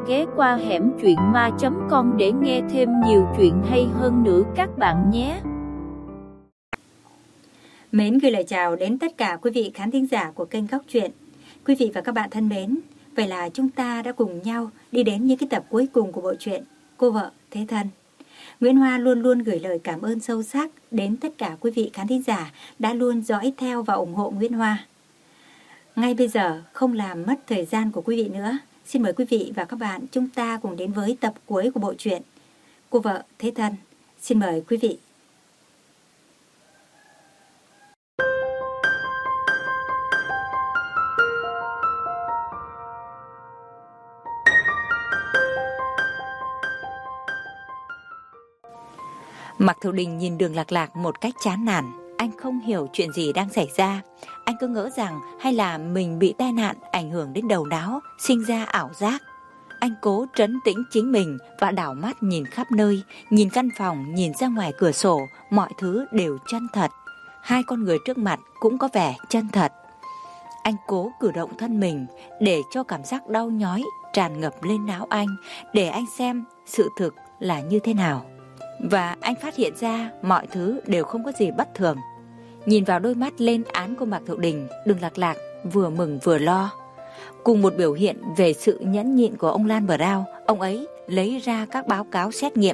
ghé qua hẻm truyện ma.com để nghe thêm nhiều chuyện hay hơn nữa các bạn nhé. Mến gửi lời chào đến tất cả quý vị khán thính giả của kênh Góc Truyện. Quý vị và các bạn thân mến, vậy là chúng ta đã cùng nhau đi đến những cái tập cuối cùng của bộ truyện Cô Vợ Thế Thân. Nguyễn Hoa luôn luôn gửi lời cảm ơn sâu sắc đến tất cả quý vị khán thính giả đã luôn dõi theo và ủng hộ Nguyễn Hoa. Ngay bây giờ, không làm mất thời gian của quý vị nữa, xin mời quý vị và các bạn chúng ta cùng đến với tập cuối của bộ truyện Cô Vợ Thế Thân. Xin mời quý vị. Mạc Thiệu Đình nhìn Đường Lạc Lạc một cách chán nản. Anh không hiểu chuyện gì đang xảy ra. Anh cứ ngỡ rằng hay là mình bị tai nạn ảnh hưởng đến đầu não, sinh ra ảo giác. Anh cố trấn tĩnh chính mình và đảo mắt nhìn khắp nơi, nhìn căn phòng, nhìn ra ngoài cửa sổ, mọi thứ đều chân thật. Hai con người trước mặt cũng có vẻ chân thật. Anh cố cử động thân mình để cho cảm giác đau nhói tràn ngập lên não anh, để anh xem sự thực là như thế nào. Và anh phát hiện ra mọi thứ đều không có gì bất thường. Nhìn vào đôi mắt lên án của Mạc Thiệu Đình, Đường Lạc Lạc vừa mừng vừa lo. Cùng một biểu hiện về sự nhẫn nhịn của ông Lan Brown, ông ấy lấy ra các báo cáo xét nghiệm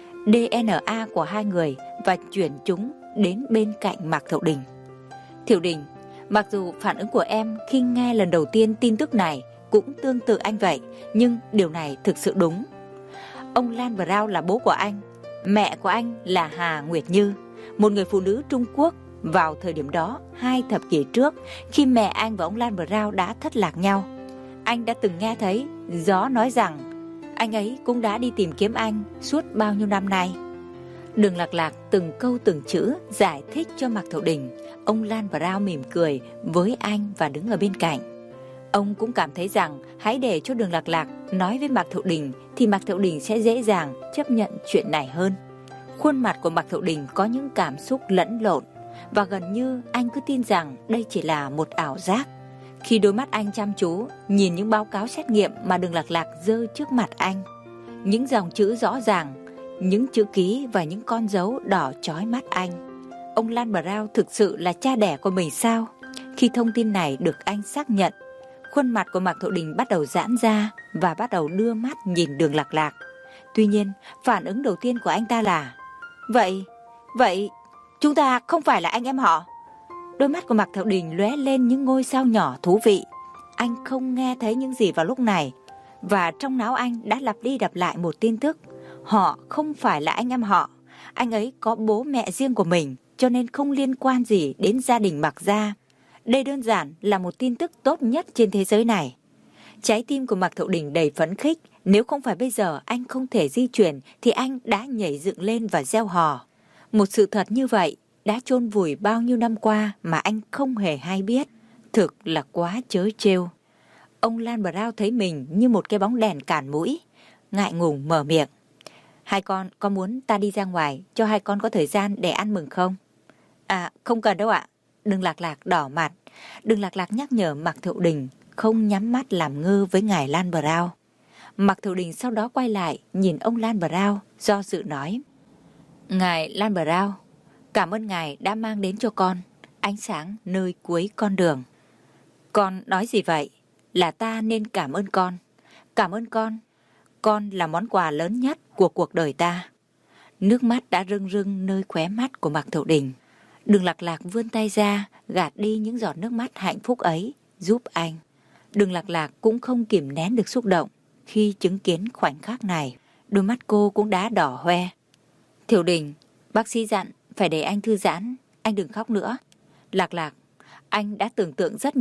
DNA của hai người và chuyển chúng đến bên cạnh Mạc Thiệu Đình. Thiệu Đình, mặc dù phản ứng của em khi nghe lần đầu tiên tin tức này cũng tương tự anh vậy, nhưng điều này thực sự đúng. Ông Lan Brown là bố của anh. Mẹ của anh là Hà Nguyệt Như, một người phụ nữ Trung Quốc. Vào thời điểm đó, 2 thập kỷ trước, khi mẹ anh và ông Lan Brown đã thất lạc nhau, anh đã từng nghe thấy gió nói rằng anh ấy cũng đã đi tìm kiếm anh suốt bao nhiêu năm nay. Đường Lạc Lạc từng câu từng chữ giải thích cho Mạc Thiệu Đình. Ông Lan Brown mỉm cười với anh và đứng ở bên cạnh. Ông cũng cảm thấy rằng hãy để cho Đường Lạc Lạc nói với Mạc Thiệu Đình thì Mạc Thiệu Đình sẽ dễ dàng chấp nhận chuyện này hơn. Khuôn mặt của Mạc Thiệu Đình có những cảm xúc lẫn lộn và gần như anh cứ tin rằng đây chỉ là một ảo giác. Khi đôi mắt anh chăm chú nhìn những báo cáo xét nghiệm mà Đường Lạc Lạc giơ trước mặt anh, những dòng chữ rõ ràng, những chữ ký và những con dấu đỏ chói mắt anh. Ông Lan Brown thực sự là cha đẻ của mình sao? Khi thông tin này được anh xác nhận, khuôn mặt của Mạc Thiệu Đình bắt đầu giãn ra và bắt đầu đưa mắt nhìn Đường Lạc Lạc. Tuy nhiên, phản ứng đầu tiên của anh ta là Vậy, chúng ta không phải là anh em họ. Đôi mắt của Mạc Thiệu Đình lóe lên những ngôi sao nhỏ thú vị. Anh không nghe thấy những gì vào lúc này, và trong não anh đã lặp đi lặp lại một tin tức. Họ không phải là anh em họ. Anh ấy có bố mẹ riêng của mình, cho nên không liên quan gì đến gia đình Mạc gia. Đây đơn giản là một tin tức tốt nhất trên thế giới này. Trái tim của Mạc Thiệu Đình đầy phấn khích. Nếu không phải bây giờ anh không thể di chuyển thì anh đã nhảy dựng lên và reo hò. Một sự thật như vậy đã chôn vùi bao nhiêu năm qua mà anh không hề hay biết. Thực là quá trớ trêu. Ông Lan Brown thấy mình như một cái bóng đèn cản mũi, ngại ngùng mở miệng. Hai con có muốn ta đi ra ngoài cho hai con có thời gian để ăn mừng không? À, không cần đâu ạ. Đường Lạc Lạc đỏ mặt. Đường Lạc Lạc nhắc nhở Mạc Thiệu Đình không nhắm mắt làm ngơ với ngài Lan Brown. Mạc Thiệu Đình sau đó quay lại nhìn ông Lan Brown, do dự nói: Ngài Lan Brown, cảm ơn ngài đã mang đến cho con ánh sáng nơi cuối con đường. Con nói gì vậy? Là ta nên cảm ơn con. Cảm ơn con. Con là món quà lớn nhất của cuộc đời ta. Nước mắt đã rưng rưng nơi khóe mắt của Mạc Thiệu Đình. Đường Lạc Lạc vươn tay ra gạt đi những giọt nước mắt hạnh phúc ấy giúp anh. Đường Lạc Lạc cũng không kìm nén được xúc động khi chứng kiến khoảnh khắc này. Đôi mắt cô cũng đã đỏ hoe. Thiệu Đình, bác sĩ dặn phải để anh thư giãn, anh đừng khóc nữa. Lạc Lạc, anh đã tưởng tượng rất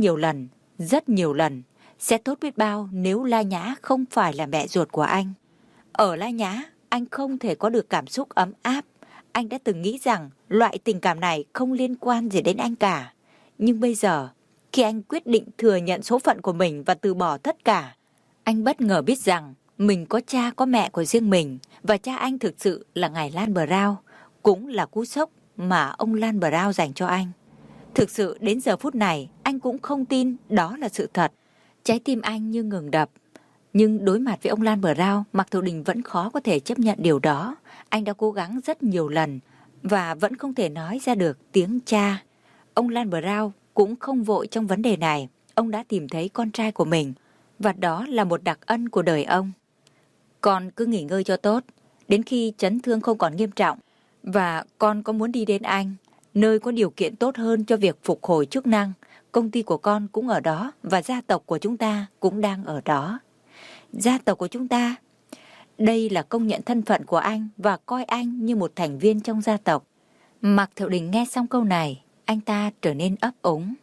nhiều lần, sẽ tốt biết bao nếu La Nhã không phải là mẹ ruột của anh. Ở La Nhã, anh không thể có được cảm xúc ấm áp. Anh đã từng nghĩ rằng loại tình cảm này không liên quan gì đến anh cả. Nhưng bây giờ, khi anh quyết định thừa nhận số phận của mình và từ bỏ tất cả, anh bất ngờ biết rằng mình có cha có mẹ của riêng mình, và cha anh thực sự là ngài Lan Brown, cũng là cú sốc mà ông Lan Brown dành cho anh. Thực sự đến giờ phút này anh cũng không tin đó là sự thật. Trái tim anh như ngừng đập. Nhưng đối mặt với ông Lan Brown, Mạc Thiệu Đình vẫn khó có thể chấp nhận điều đó. Anh đã cố gắng rất nhiều lần và vẫn không thể nói ra được tiếng cha. Ông Lan Brown cũng không vội trong vấn đề này. Ông đã tìm thấy con trai của mình và đó là một đặc ân của đời ông. Con cứ nghỉ ngơi cho tốt, đến khi chấn thương không còn nghiêm trọng. Và con có muốn đi đến Anh, nơi có điều kiện tốt hơn cho việc phục hồi chức năng. Công ty của con cũng ở đó và gia tộc của chúng ta cũng đang ở đó. Gia tộc của chúng ta? Đây là công nhận thân phận của anh và coi anh như một thành viên trong gia tộc. Mạc Thiệu Đình nghe xong câu này, anh ta trở nên ấp úng.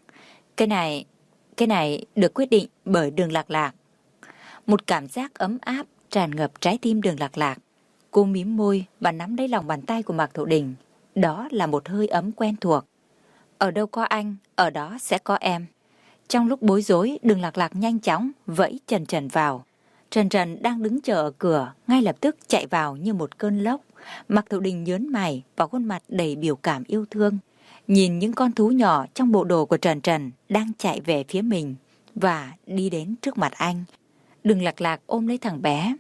Cái này được quyết định bởi Đường Lạc Lạc. Một cảm giác ấm áp tràn ngập trái tim Đường Lạc Lạc. Cô mím môi và nắm lấy lòng bàn tay của Mạc Thiệu Đình. Đó là một hơi ấm quen thuộc. Ở đâu có anh, ở đó sẽ có em. Trong lúc bối rối, Đường Lạc Lạc nhanh chóng vẫy Trần Trần vào. Trần Trần đang đứng chờ ở cửa, ngay lập tức chạy vào như một cơn lốc. Mạc Thiệu Đình nhớn mày và khuôn mặt đầy biểu cảm yêu thương. Nhìn những con thú nhỏ trong bộ đồ của Trần Trần đang chạy về phía mình và đi đến trước mặt anh. Đường Lạc Lạc ôm lấy thằng bé.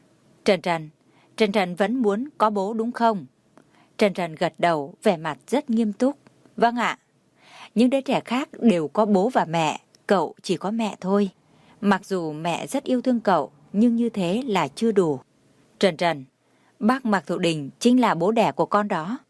Trần Trần vẫn muốn có bố đúng không? Trần Trần gật đầu, vẻ mặt rất nghiêm túc. Vâng ạ. Những đứa trẻ khác đều có bố và mẹ, cậu chỉ có mẹ thôi. Mặc dù mẹ rất yêu thương cậu, nhưng như thế là chưa đủ. Trần, bác Mạc Thiệu Đình chính là bố đẻ của con đó.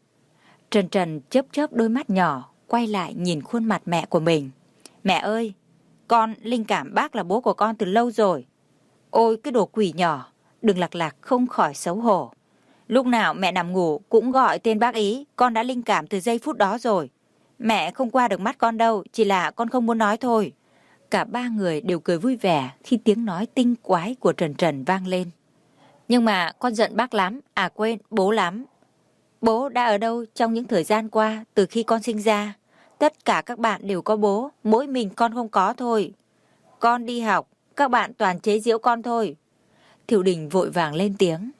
Trần chớp chớp đôi mắt nhỏ, quay lại nhìn khuôn mặt mẹ của mình. Mẹ ơi, con linh cảm bác là bố của con từ lâu rồi. Ôi cái đồ quỷ nhỏ, Đường Lạc Lạc không khỏi xấu hổ. Lúc nào mẹ nằm ngủ cũng gọi tên bác ý, con đã linh cảm từ giây phút đó rồi. Mẹ không qua được mắt con đâu, chỉ là con không muốn nói thôi. Cả ba người đều cười vui vẻ khi tiếng nói tinh quái của Trần vang lên. Nhưng mà con giận bác lắm, à quên, bố lắm. Bố đã ở đâu trong những thời gian qua từ khi con sinh ra? Tất cả các bạn đều có bố, mỗi mình con không có thôi. Con đi học, các bạn toàn chế giễu con thôi. Thiệu Đình vội vàng lên tiếng.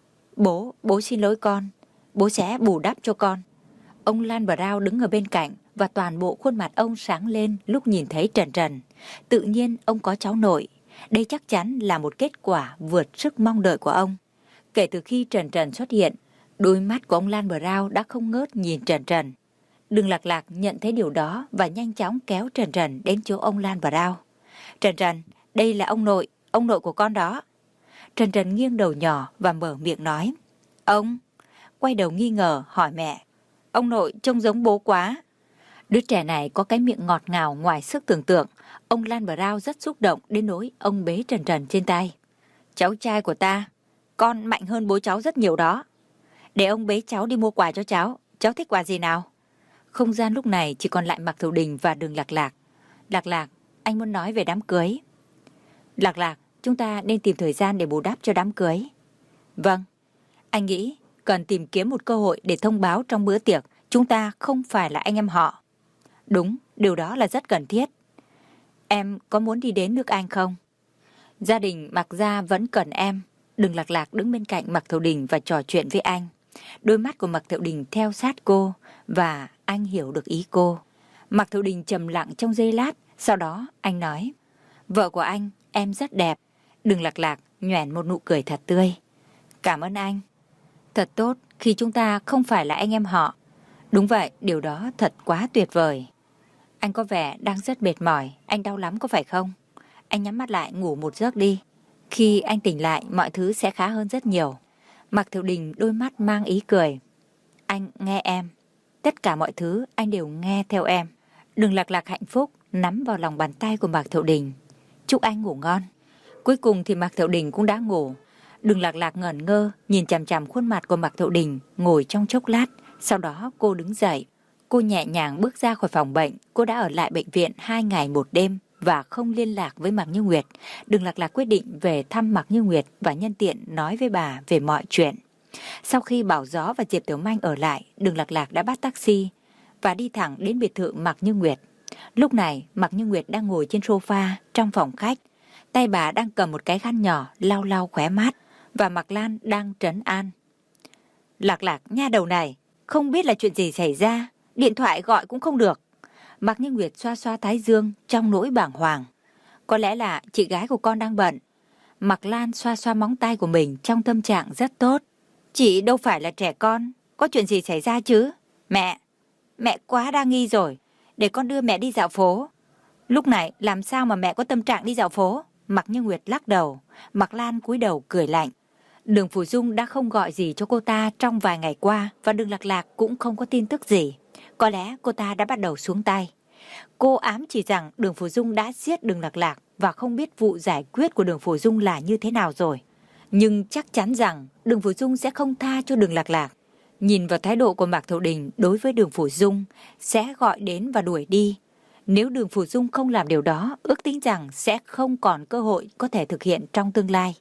Bố xin lỗi con, bố sẽ bù đắp cho con. Ông Lan Brown đứng ở bên cạnh và toàn bộ khuôn mặt ông sáng lên lúc nhìn thấy Trần. Tự nhiên ông có cháu nội. Đây chắc chắn là một kết quả vượt sức mong đợi của ông. Kể từ khi Trần xuất hiện, đôi mắt của ông Lan Brown đã không ngớt nhìn Trần. Đường Lạc Lạc nhận thấy điều đó và nhanh chóng kéo Trần đến chỗ ông Lan Brown. Trần, đây là ông nội của con đó. Trần nghiêng đầu nhỏ và mở miệng nói. Ông? Quay đầu nghi ngờ hỏi mẹ. Ông nội trông giống bố quá. Đứa trẻ này có cái miệng ngọt ngào ngoài sức tưởng tượng. Ông Lan Brown rất xúc động đến nỗi ông bế Trần trên tay. Cháu trai của ta, con mạnh hơn bố cháu rất nhiều đó. Để ông bế cháu đi mua quà cho cháu. Cháu thích quà gì nào? Không gian lúc này chỉ còn lại Mạc Thiệu Đình và Đường Lạc Lạc. Lạc Lạc, anh muốn nói về đám cưới. Lạc Lạc, chúng ta nên tìm thời gian để bù đắp cho đám cưới. Vâng, anh nghĩ cần tìm kiếm một cơ hội để thông báo trong bữa tiệc chúng ta không phải là anh em họ. Đúng, điều đó là rất cần thiết. Em có muốn đi đến nước Anh không? Gia đình Mạc Gia vẫn cần em. Đường Lạc Lạc đứng bên cạnh Mạc Thiệu Đình và trò chuyện với anh. Đôi mắt của Mạc Thiệu Đình theo sát cô và anh hiểu được ý cô. Mạc Thiệu Đình trầm lặng trong giây lát, sau đó anh nói. Vợ của anh, em rất đẹp. Đường Lạc Lạc nhoẻn một nụ cười thật tươi. Cảm ơn anh. Thật tốt khi chúng ta không phải là anh em họ. Đúng vậy, điều đó thật quá tuyệt vời. Anh có vẻ đang rất mệt mỏi, anh đau lắm có phải không? Anh nhắm mắt lại ngủ một giấc đi. Khi anh tỉnh lại mọi thứ sẽ khá hơn rất nhiều. Mạc Thiệu Đình đôi mắt mang ý cười. Anh nghe em. Tất cả mọi thứ anh đều nghe theo em. Đường Lạc Lạc hạnh phúc nắm vào lòng bàn tay của Mạc Thiệu Đình. Chúc anh ngủ ngon. Cuối cùng thì Mạc Thiệu Đình cũng đã ngủ. Đường Lạc Lạc ngẩn ngơ nhìn chằm chằm khuôn mặt của Mạc Thiệu Đình ngồi trong chốc lát. Sau đó cô đứng dậy. Cô nhẹ nhàng bước ra khỏi phòng bệnh. Cô đã ở lại bệnh viện 2 ngày 1 đêm và không liên lạc với Mạc Như Nguyệt. Đường Lạc Lạc quyết định về thăm Mạc Như Nguyệt và nhân tiện nói với bà về mọi chuyện. Sau khi Bảo Gió và Diệp Tiểu Manh ở lại, Đường Lạc Lạc đã bắt taxi và đi thẳng đến biệt thự Mạc Như Nguyệt. Lúc này Mạc Như Nguyệt đang ngồi trên sofa trong phòng khách. Tay bà đang cầm một cái khăn nhỏ lau lau khóe mắt và Mạc Lan đang trấn an. Lạc Lạc nha đầu này, không biết là chuyện gì xảy ra, điện thoại gọi cũng không được. Mạc Như Nguyệt xoa xoa thái dương trong nỗi bàng hoàng. Có lẽ là chị gái của con đang bận. Mạc Lan xoa xoa móng tay của mình trong tâm trạng rất tốt. Chị đâu phải là trẻ con, có chuyện gì xảy ra chứ? Mẹ quá đa nghi rồi, để con đưa mẹ đi dạo phố. Lúc này làm sao mà mẹ có tâm trạng đi dạo phố? Mạc Như Nguyệt lắc đầu, Mạc Lan cúi đầu cười lạnh. Đường Phủ Dung đã không gọi gì cho cô ta trong vài ngày qua và Đường Lạc Lạc cũng không có tin tức gì. Có lẽ cô ta đã bắt đầu xuống tay. Cô ám chỉ rằng Đường Phủ Dung đã giết Đường Lạc Lạc và không biết vụ giải quyết của Đường Phủ Dung là như thế nào rồi. Nhưng chắc chắn rằng Đường Phủ Dung sẽ không tha cho Đường Lạc Lạc. Nhìn vào thái độ của Mạc Thiệu Đình đối với Đường Phủ Dung, sẽ gọi đến và đuổi đi. Nếu Đường Phủ Dung không làm điều đó, ước tính rằng sẽ không còn cơ hội có thể thực hiện trong tương lai.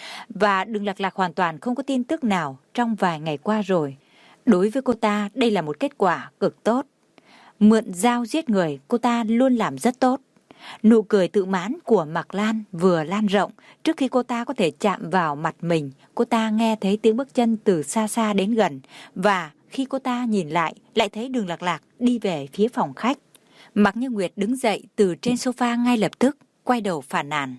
Và Đường Lạc Lạc hoàn toàn không có tin tức nào trong vài ngày qua rồi. Đối với cô ta, đây là một kết quả cực tốt. Mượn dao giết người, cô ta luôn làm rất tốt. Nụ cười tự mãn của Mạc Lan vừa lan rộng, trước khi cô ta có thể chạm vào mặt mình, cô ta nghe thấy tiếng bước chân từ xa xa đến gần, và khi cô ta nhìn lại thấy Đường Lạc Lạc đi về phía phòng khách. Mạc Như Nguyệt đứng dậy từ trên sofa ngay lập tức, quay đầu phàn nàn.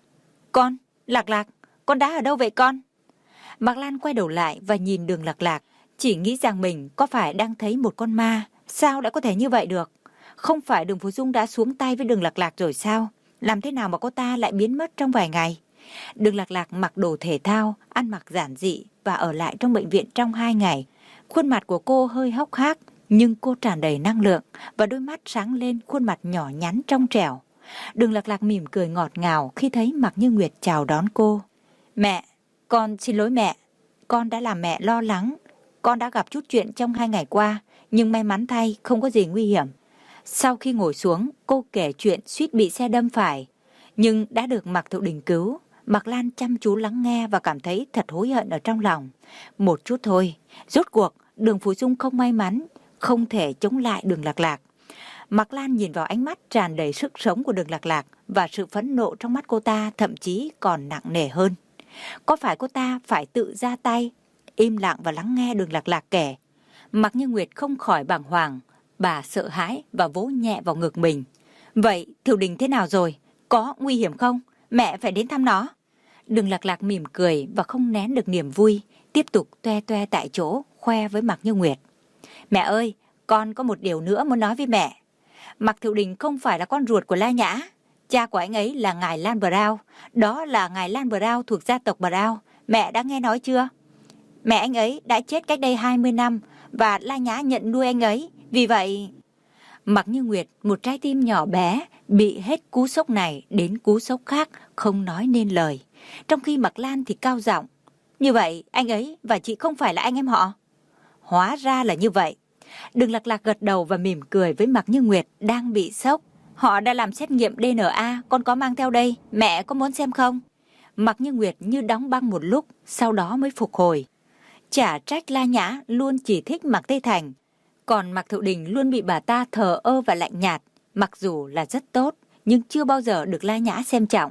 Con, Lạc Lạc, con đã ở đâu vậy con? Mạc Lan quay đầu lại và nhìn Đường Lạc Lạc, chỉ nghĩ rằng mình có phải đang thấy một con ma, sao đã có thể như vậy được? Không phải Đường Phủ Dung đã xuống tay với Đường Lạc Lạc rồi sao? Làm thế nào mà cô ta lại biến mất trong vài ngày? Đường Lạc Lạc mặc đồ thể thao, ăn mặc giản dị và ở lại trong bệnh viện trong 2 ngày. Khuôn mặt của cô hơi hốc hác, nhưng cô tràn đầy năng lượng và đôi mắt sáng lên, khuôn mặt nhỏ nhắn trong trẻo. Đường Lạc Lạc mỉm cười ngọt ngào khi thấy Mạc Như Nguyệt chào đón cô. Mẹ, con xin lỗi mẹ. Con đã làm mẹ lo lắng. Con đã gặp chút chuyện trong 2 ngày qua, nhưng may mắn thay không có gì nguy hiểm. Sau khi ngồi xuống, cô kể chuyện suýt bị xe đâm phải, nhưng đã được Mạc Thiệu Đình cứu. Mạc Lan chăm chú lắng nghe và cảm thấy thật hối hận ở trong lòng. Một chút thôi, rốt cuộc Đường Phủ Dung không may mắn, không thể chống lại Đường Lạc Lạc. Mạc Lan nhìn vào ánh mắt tràn đầy sức sống của Đường Lạc Lạc và sự phẫn nộ trong mắt cô ta thậm chí còn nặng nề hơn. Có phải cô ta phải tự ra tay? Im lặng và lắng nghe Đường Lạc Lạc kể. Mạc Như Nguyệt không khỏi bàng hoàng, bà sợ hãi và vỗ nhẹ vào ngực mình. Vậy Thiệu Đình thế nào rồi? Có nguy hiểm không? Mẹ phải đến thăm nó. Đường Lạc Lạc mỉm cười và không nén được niềm vui, tiếp tục toe toe tại chỗ, khoe với Mạc Như Nguyệt. Mẹ ơi, con có một điều nữa muốn nói với mẹ. Mạc Thiệu Đình không phải là con ruột của La Nhã. Cha của anh ấy là ngài Lan Brown. Đó là ngài Lan Brown thuộc gia tộc Brown. Mẹ đã nghe nói chưa? Mẹ anh ấy đã chết cách đây 20 năm và La Nhã nhận nuôi anh ấy. Vì vậy... Mạc Như Nguyệt, một trái tim nhỏ bé, bị hết cú sốc này đến cú sốc khác, không nói nên lời. Trong khi Mạc Lan thì cao giọng. Như vậy, anh ấy và chị không phải là anh em họ? Hóa ra là như vậy. Đường Lạc Lạc gật đầu và mỉm cười với Mạc Như Nguyệt đang bị sốc. Họ đã làm xét nghiệm DNA, con có mang theo đây, mẹ có muốn xem không? Mạc Như Nguyệt như đóng băng một lúc, sau đó mới phục hồi. Chả trách La Nhã luôn chỉ thích Mạc Tây Thành, còn Mạc Thiệu Đình luôn bị bà ta thờ ơ và lạnh nhạt, mặc dù là rất tốt, nhưng chưa bao giờ được La Nhã xem trọng.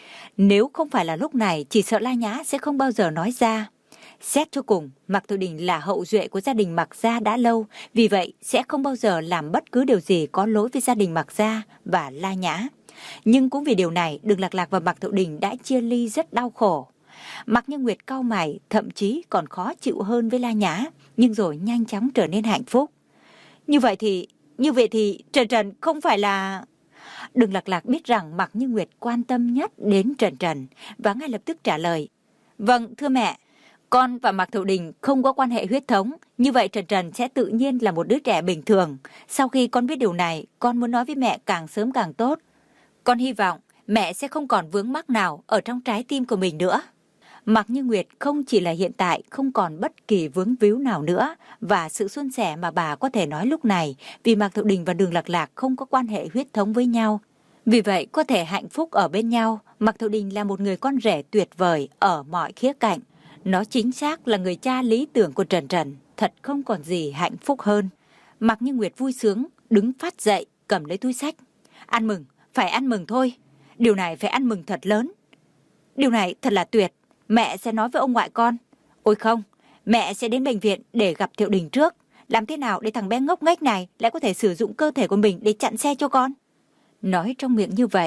Nếu không phải là lúc này, chỉ sợ La Nhã sẽ không bao giờ nói ra. Xét cho cùng, Mạc Thiệu Đình là hậu duệ của gia đình Mạc gia đã lâu, vì vậy sẽ không bao giờ làm bất cứ điều gì có lỗi với gia đình Mạc gia và La Nhã. Nhưng cũng vì điều này, Đường Lạc Lạc và Mạc Thiệu Đình đã chia ly rất đau khổ. Mạc Như Nguyệt cau mày, thậm chí còn khó chịu hơn với La Nhã, nhưng rồi nhanh chóng trở nên hạnh phúc. Như vậy thì Trần Trần không phải là... Đường Lạc Lạc biết rằng Mạc Như Nguyệt quan tâm nhất đến Trần Trần và ngay lập tức trả lời. Vâng, thưa mẹ, con và Mạc Thiệu Đình không có quan hệ huyết thống, như vậy Trần Trần sẽ tự nhiên là một đứa trẻ bình thường. Sau khi con biết điều này, con muốn nói với mẹ càng sớm càng tốt. Con hy vọng mẹ sẽ không còn vướng mắc nào ở trong trái tim của mình nữa. Mạc Như Nguyệt không chỉ là hiện tại không còn bất kỳ vướng víu nào nữa, và sự suôn sẻ mà bà có thể nói lúc này vì Mạc Thiệu Đình và Đường Lạc Lạc không có quan hệ huyết thống với nhau. Vì vậy có thể hạnh phúc ở bên nhau. Mạc Thiệu Đình là một người con rể tuyệt vời ở mọi khía cạnh. Nó chính xác là người cha lý tưởng của Trần Trần, thật không còn gì hạnh phúc hơn. Mạc Như Nguyệt vui sướng, đứng phát dậy, cầm lấy túi xách. Ăn mừng, phải ăn mừng thôi. Điều này phải ăn mừng thật lớn. Điều này thật là tuyệt. Mẹ sẽ nói với ông ngoại con. Ôi không, mẹ sẽ đến bệnh viện để gặp Thiệu Đình trước. Làm thế nào để thằng bé ngốc nghếch này lại có thể sử dụng cơ thể của mình để chặn xe cho con? Nói trong miệng như vậy,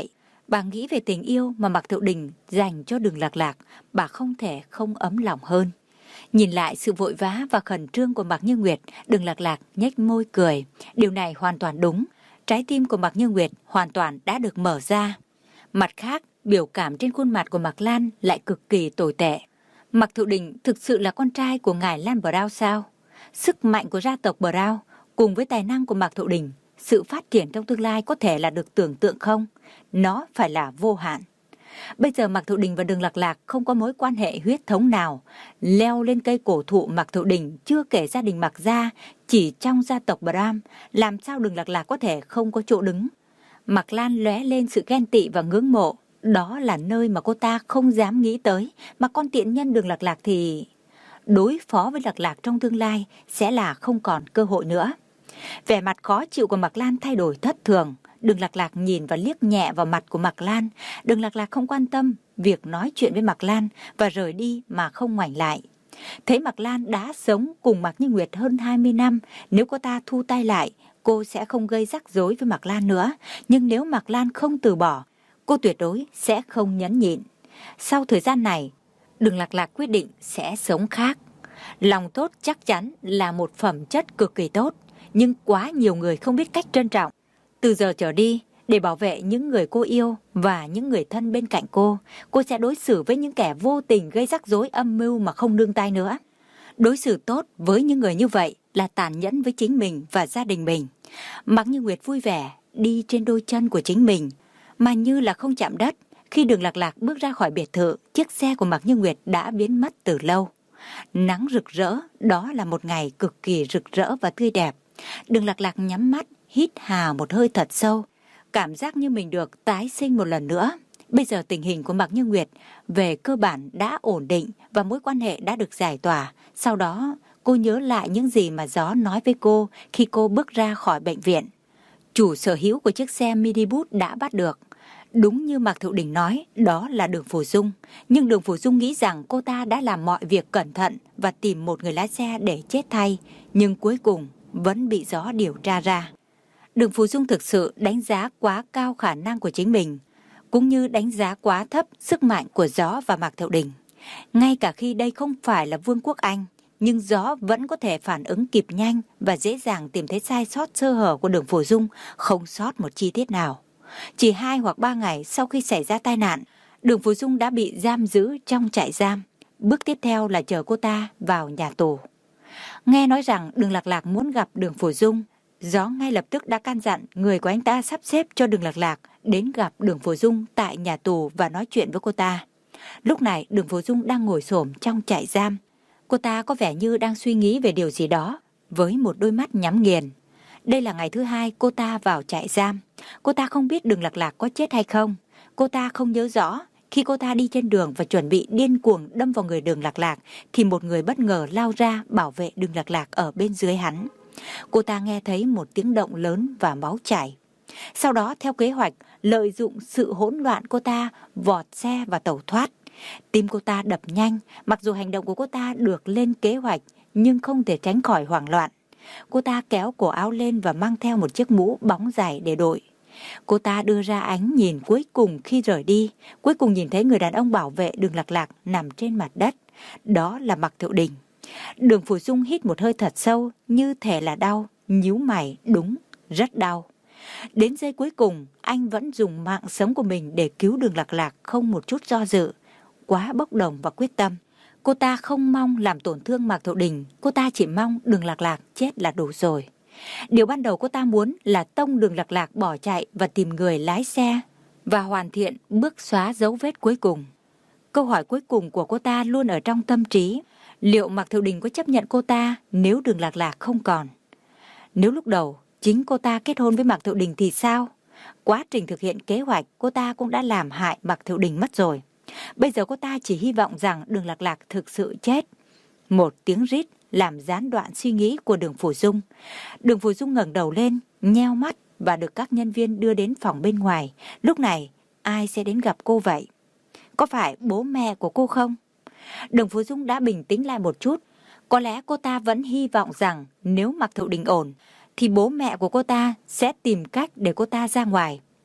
Bà nghĩ về tình yêu mà Mạc Thiệu Đình dành cho Đường Lạc Lạc, bà không thể không ấm lòng hơn. Nhìn lại sự vội vã và khẩn trương của Mạc Như Nguyệt, Đường Lạc Lạc nhếch môi cười. Điều này hoàn toàn đúng. Trái tim của Mạc Như Nguyệt hoàn toàn đã được mở ra. Mặt khác, biểu cảm trên khuôn mặt của Mạc Lan lại cực kỳ tồi tệ. Mạc Thiệu Đình thực sự là con trai của ngài Lan Brown sao? Sức mạnh của gia tộc Brown cùng với tài năng của Mạc Thiệu Đình, sự phát triển trong tương lai có thể là được tưởng tượng không? Nó phải là vô hạn. Bây giờ Mạc Thiệu Đình và Đường Lạc Lạc không có mối quan hệ huyết thống nào. Leo lên cây cổ thụ Mạc Thiệu Đình chưa kể gia đình Mạc gia, chỉ trong gia tộc Brown, làm sao Đường Lạc Lạc có thể không có chỗ đứng? Mạc Lan lóe lên sự ghen tị và ngưỡng mộ. Đó là nơi mà cô ta không dám nghĩ tới, mà con tiện nhân Đường Lạc Lạc thì đối phó với Lạc Lạc trong tương lai sẽ là không còn cơ hội nữa. Vẻ mặt khó chịu của Mạc Lan thay đổi thất thường. Đường Lạc Lạc nhìn và liếc nhẹ vào mặt của Mạc Lan. Đường Lạc Lạc không quan tâm việc nói chuyện với Mạc Lan và rời đi mà không ngoảnh lại. Thấy Mạc Lan đã sống cùng Mạc Như Nguyệt hơn 20 năm, nếu cô ta thu tay lại, cô sẽ không gây rắc rối với Mạc Lan nữa. Nhưng nếu Mạc Lan không từ bỏ, cô tuyệt đối sẽ không nhẫn nhịn. Sau thời gian này, Đường Lạc Lạc quyết định sẽ sống khác. Lòng tốt chắc chắn là một phẩm chất cực kỳ tốt, nhưng quá nhiều người không biết cách trân trọng. Từ giờ trở đi, để bảo vệ những người cô yêu và những người thân bên cạnh cô sẽ đối xử với những kẻ vô tình gây rắc rối âm mưu mà không nương tay nữa. Đối xử tốt với những người như vậy là tàn nhẫn với chính mình và gia đình mình. Mạc Như Nguyệt vui vẻ đi trên đôi chân của chính mình, mà như là không chạm đất. Khi Đường Lạc Lạc bước ra khỏi biệt thự, chiếc xe của Mạc Như Nguyệt đã biến mất từ lâu. Nắng rực rỡ, đó là một ngày cực kỳ rực rỡ và tươi đẹp. Đường Lạc Lạc nhắm mắt, hít hà một hơi thật sâu, cảm giác như mình được tái sinh một lần nữa. Bây giờ tình hình của Mạc Như Nguyệt về cơ bản đã ổn định và mối quan hệ đã được giải tỏa. Sau đó, cô nhớ lại những gì mà Gió nói với cô khi cô bước ra khỏi bệnh viện. Chủ sở hữu của chiếc xe minibus đã bắt được. Đúng như Mạc Thiệu Đình nói, đó là Đường Phù Dung. Nhưng Đường Phù Dung nghĩ rằng cô ta đã làm mọi việc cẩn thận và tìm một người lái xe để chết thay. Nhưng cuối cùng vẫn bị Gió điều tra ra. Đường Phù Dung thực sự đánh giá quá cao khả năng của chính mình, cũng như đánh giá quá thấp sức mạnh của Gió và Mạc Thiệu Đình. Ngay cả khi đây không phải là Vương quốc Anh, nhưng Gió vẫn có thể phản ứng kịp nhanh và dễ dàng tìm thấy sai sót sơ hở của Đường Phù Dung, không sót một chi tiết nào. Chỉ 2 hoặc 3 ngày sau khi xảy ra tai nạn, Đường Phù Dung đã bị giam giữ trong trại giam. Bước tiếp theo là chờ cô ta vào nhà tù. Nghe nói rằng Đường Lạc Lạc muốn gặp Đường Phù Dung, Gió ngay lập tức đã căn dặn người của anh ta sắp xếp cho Đường Lạc Lạc đến gặp Đường Phù Dung tại nhà tù và nói chuyện với cô ta. Lúc này Đường Phù Dung đang ngồi xổm trong trại giam. Cô ta có vẻ như đang suy nghĩ về điều gì đó, với một đôi mắt nhắm nghiền. Đây là ngày thứ 2 cô ta vào trại giam. Cô ta không biết Đường Lạc Lạc có chết hay không. Cô ta không nhớ rõ. Khi cô ta đi trên đường và chuẩn bị điên cuồng đâm vào người Đường Lạc Lạc, thì một người bất ngờ lao ra bảo vệ Đường Lạc Lạc ở bên dưới hắn. Cô ta nghe thấy một tiếng động lớn và máu chảy. Sau đó theo kế hoạch, lợi dụng sự hỗn loạn, cô ta vọt xe và tẩu thoát. Tim cô ta đập nhanh, mặc dù hành động của cô ta được lên kế hoạch nhưng không thể tránh khỏi hoảng loạn. Cô ta kéo cổ áo lên và mang theo một chiếc mũ bóng dài để đội. Cô ta đưa ra ánh nhìn cuối cùng khi rời đi. Cuối cùng nhìn thấy người đàn ông bảo vệ Đường Lạc Lạc nằm trên mặt đất. Đó là Mạc Thiệu Đình. Đường Phù Dung hít một hơi thật sâu, như thể là đau, nhíu mày, đúng, rất đau. Đến giây cuối cùng, anh vẫn dùng mạng sống của mình để cứu Đường Lạc Lạc không một chút do dự. Quá bốc đồng và quyết tâm. Cô ta không mong làm tổn thương Mạc Thiệu Đình, cô ta chỉ mong Đường Lạc Lạc chết là đủ rồi. Điều ban đầu cô ta muốn là tông Đường Lạc Lạc bỏ chạy và tìm người lái xe và hoàn thiện bước xóa dấu vết cuối cùng. Câu hỏi cuối cùng của cô ta luôn ở trong tâm trí. Liệu Mạc Thiệu Đình có chấp nhận cô ta nếu Đường Lạc Lạc không còn? Nếu lúc đầu chính cô ta kết hôn với Mạc Thiệu Đình thì sao? Quá trình thực hiện kế hoạch, cô ta cũng đã làm hại Mạc Thiệu Đình mất rồi. Bây giờ cô ta chỉ hy vọng rằng Đường Lạc Lạc thực sự chết. Một tiếng rít làm gián đoạn suy nghĩ của Đường Phù Dung. Đường Phù Dung ngẩng đầu lên, nheo mắt và được các nhân viên đưa đến phòng bên ngoài. Lúc này, ai sẽ đến gặp cô vậy? Có phải bố mẹ của cô không? Đường Phù Dung đã bình tĩnh lại một chút. Có lẽ cô ta vẫn hy vọng rằng nếu Mạc Thiệu Đình ổn, thì bố mẹ của cô ta sẽ tìm cách để cô ta ra ngoài.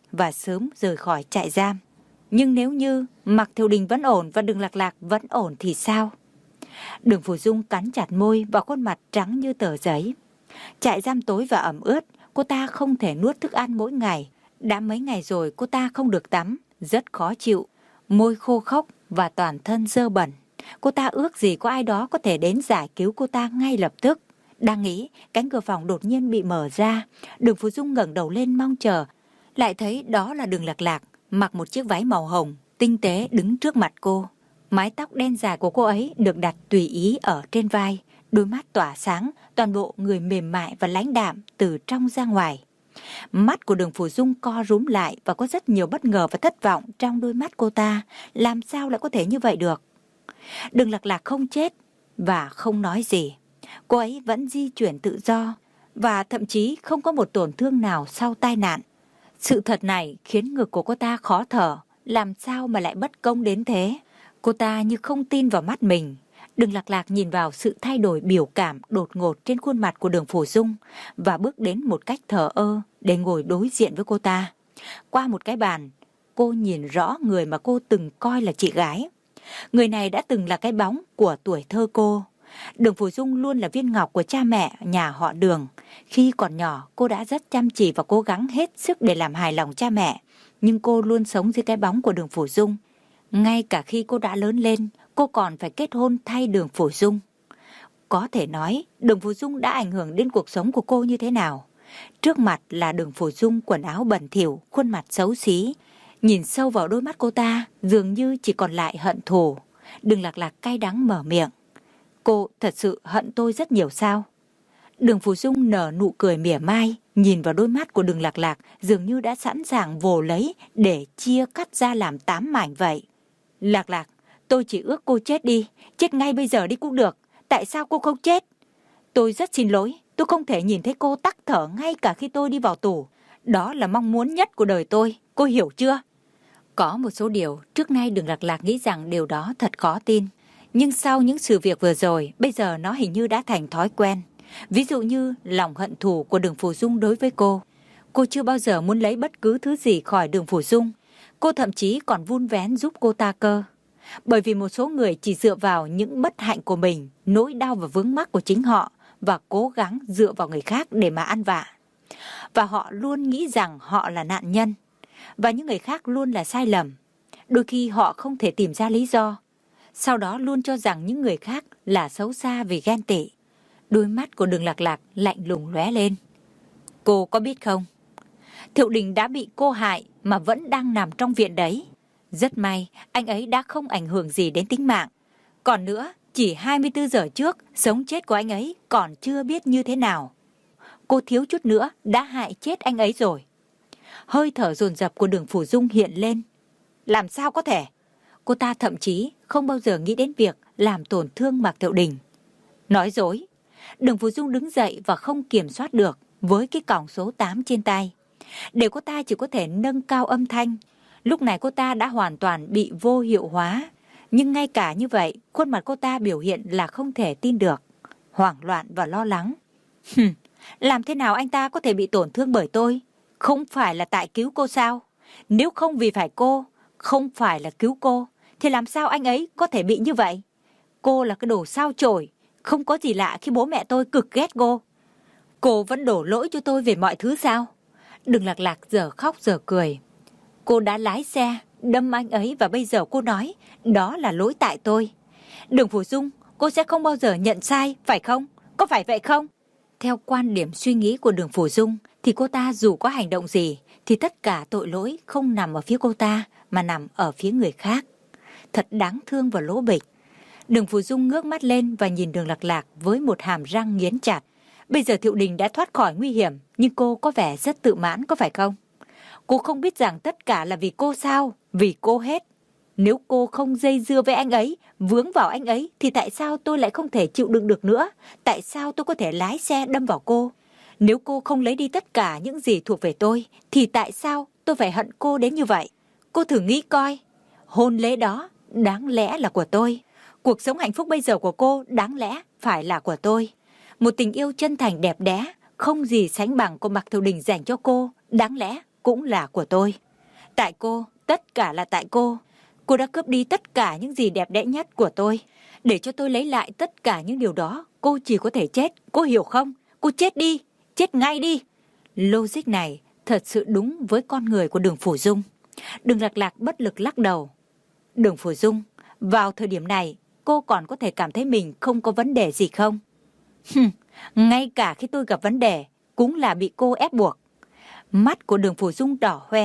và sớm rời khỏi trại giam. Nhưng nếu như Mạc Thiệu Đình vẫn ổn và Đường Lạc Lạc vẫn ổn thì sao? Đường Phủ Dung cắn chặt môi và khuôn mặt trắng như tờ giấy. Trại giam tối và ẩm ướt, cô ta không thể nuốt thức ăn mỗi ngày. Đã mấy ngày rồi cô ta không được tắm, rất khó chịu. Môi khô khốc và toàn thân dơ bẩn. Cô ta ước gì có ai đó có thể đến giải cứu cô ta ngay lập tức. Đang nghĩ, cánh cửa phòng đột nhiên bị mở ra. Đường Phủ Dung ngẩng đầu lên mong chờ. Lại thấy đó là Đường Lạc Lạc, mặc một chiếc váy màu hồng, tinh tế đứng trước mặt cô. Mái tóc đen dài của cô ấy được đặt tùy ý ở trên vai. Đôi mắt tỏa sáng, toàn bộ người mềm mại và lãnh đạm từ trong ra ngoài. Mắt của Đường Phủ Dung co rúm lại và có rất nhiều bất ngờ và thất vọng trong đôi mắt cô ta. Làm sao lại có thể như vậy được? Đường Lạc Lạc không chết và không nói gì. Cô ấy vẫn di chuyển tự do và thậm chí không có một tổn thương nào sau tai nạn. Sự thật này khiến ngực của cô ta khó thở. Làm sao mà lại bất công đến thế? Cô ta như không tin vào mắt mình. Đường Lạc Lạc nhìn vào sự thay đổi biểu cảm đột ngột trên khuôn mặt của Đường Phủ Dung và bước đến một cách thờ ơ để ngồi đối diện với cô ta. Qua một cái bàn, cô nhìn rõ người mà cô từng coi là chị gái. Người này đã từng là cái bóng của tuổi thơ cô. Đường Phủ Dung luôn là viên ngọc của cha mẹ nhà họ Đường. Khi còn nhỏ, cô đã rất chăm chỉ và cố gắng hết sức để làm hài lòng cha mẹ. Nhưng cô luôn sống dưới cái bóng của Đường Phủ Dung. Ngay cả khi cô đã lớn lên, cô còn phải kết hôn thay Đường Phủ Dung. Có thể nói, Đường Phủ Dung đã ảnh hưởng đến cuộc sống của cô như thế nào. Trước mặt là Đường Phủ Dung quần áo bẩn thỉu, khuôn mặt xấu xí. Nhìn sâu vào đôi mắt cô ta, dường như chỉ còn lại hận thù. Đường Lạc Lạc cay đắng mở miệng. Cô thật sự hận tôi rất nhiều sao? Đường Phủ Dung nở nụ cười mỉa mai, nhìn vào đôi mắt của Đường Lạc Lạc dường như đã sẵn sàng vồ lấy để chia cắt ra làm 8 mảnh vậy. Lạc Lạc, tôi chỉ ước cô chết đi, chết ngay bây giờ đi cũng được. Tại sao cô không chết? Tôi rất xin lỗi, tôi không thể nhìn thấy cô tắc thở ngay cả khi tôi đi vào tù. Đó là mong muốn nhất của đời tôi, cô hiểu chưa? Có một số điều trước nay Đường Lạc Lạc nghĩ rằng điều đó thật khó tin. Nhưng sau những sự việc vừa rồi, bây giờ nó hình như đã thành thói quen. Ví dụ như lòng hận thù của Đường Phủ Dung đối với cô. Cô chưa bao giờ muốn lấy bất cứ thứ gì khỏi Đường Phủ Dung. Cô thậm chí còn vun vén giúp cô ta cơ. Bởi vì một số người chỉ dựa vào những bất hạnh của mình, nỗi đau và vướng mắc của chính họ và cố gắng dựa vào người khác để mà ăn vạ. Và họ luôn nghĩ rằng họ là nạn nhân và những người khác luôn là sai lầm. Đôi khi họ không thể tìm ra lý do. Sau đó luôn cho rằng những người khác là xấu xa vì ghen tị. Đôi mắt của Đường Lạc Lạc lạnh lùng lóe lên. Cô có biết không? Thiệu Đình đã bị cô hại mà vẫn đang nằm trong viện đấy. Rất may anh ấy đã không ảnh hưởng gì đến tính mạng. Còn nữa, chỉ 24 giờ trước, sống chết của anh ấy còn chưa biết như thế nào. Cô thiếu chút nữa đã hại chết anh ấy rồi. Hơi thở dồn dập của Đường Phủ Dung hiện lên. Làm sao có thể? Cô ta thậm chí không bao giờ nghĩ đến việc làm tổn thương Mạc Thiệu Đình. Nói dối. Đường Phủ Dung đứng dậy và không kiểm soát được với cái còng số 8 trên tay. Để cô ta chỉ có thể nâng cao âm thanh. Lúc này cô ta đã hoàn toàn bị vô hiệu hóa. Nhưng ngay cả như vậy, khuôn mặt cô ta biểu hiện là không thể tin được. Hoảng loạn và lo lắng. Làm thế nào anh ta có thể bị tổn thương bởi tôi? Không phải là tại cứu cô sao? Nếu không vì phải cô, không phải là cứu cô, thì làm sao anh ấy có thể bị như vậy? Cô là cái đồ sao chổi. Không có gì lạ khi bố mẹ tôi cực ghét cô. Cô vẫn đổ lỗi cho tôi về mọi thứ sao? Đường Lạc Lạc giờ khóc giờ cười. Cô đã lái xe, đâm anh ấy và bây giờ cô nói đó là lỗi tại tôi. Đường Phủ Dung, cô sẽ không bao giờ nhận sai, phải không? Có phải vậy không? Theo quan điểm suy nghĩ của Đường Phủ Dung thì cô ta dù có hành động gì thì tất cả tội lỗi không nằm ở phía cô ta mà nằm ở phía người khác. Thật đáng thương và lỗ bịch. Đường Phủ Dung ngước mắt lên và nhìn Đường Lạc Lạc với một hàm răng nghiến chặt. Bây giờ Thiệu Đình đã thoát khỏi nguy hiểm, nhưng cô có vẻ rất tự mãn, có phải không? Cô không biết rằng tất cả là vì cô sao? Vì cô hết. Nếu cô không dây dưa với anh ấy, vướng vào anh ấy, thì tại sao tôi lại không thể chịu đựng được nữa? Tại sao tôi có thể lái xe đâm vào cô? Nếu cô không lấy đi tất cả những gì thuộc về tôi, thì tại sao tôi phải hận cô đến như vậy? Cô thử nghĩ coi, hôn lễ đó đáng lẽ là của tôi. Cuộc sống hạnh phúc bây giờ của cô đáng lẽ phải là của tôi. Một tình yêu chân thành đẹp đẽ, không gì sánh bằng của Mạc Thiệu Đình dành cho cô, đáng lẽ cũng là của tôi. Tại cô, tất cả là tại cô. Cô đã cướp đi tất cả những gì đẹp đẽ nhất của tôi. Để cho tôi lấy lại tất cả những điều đó, cô chỉ có thể chết, cô hiểu không? Cô chết đi, chết ngay đi. Logic này thật sự đúng với con người của Đường Phủ Dung. Đường Lạc Lạc bất lực lắc đầu. Đường Phủ Dung, vào thời điểm này, cô còn có thể cảm thấy mình không có vấn đề gì không? Ngay cả khi tôi gặp vấn đề, cũng là bị cô ép buộc. Mắt của Đường Phủ Dung đỏ hoe.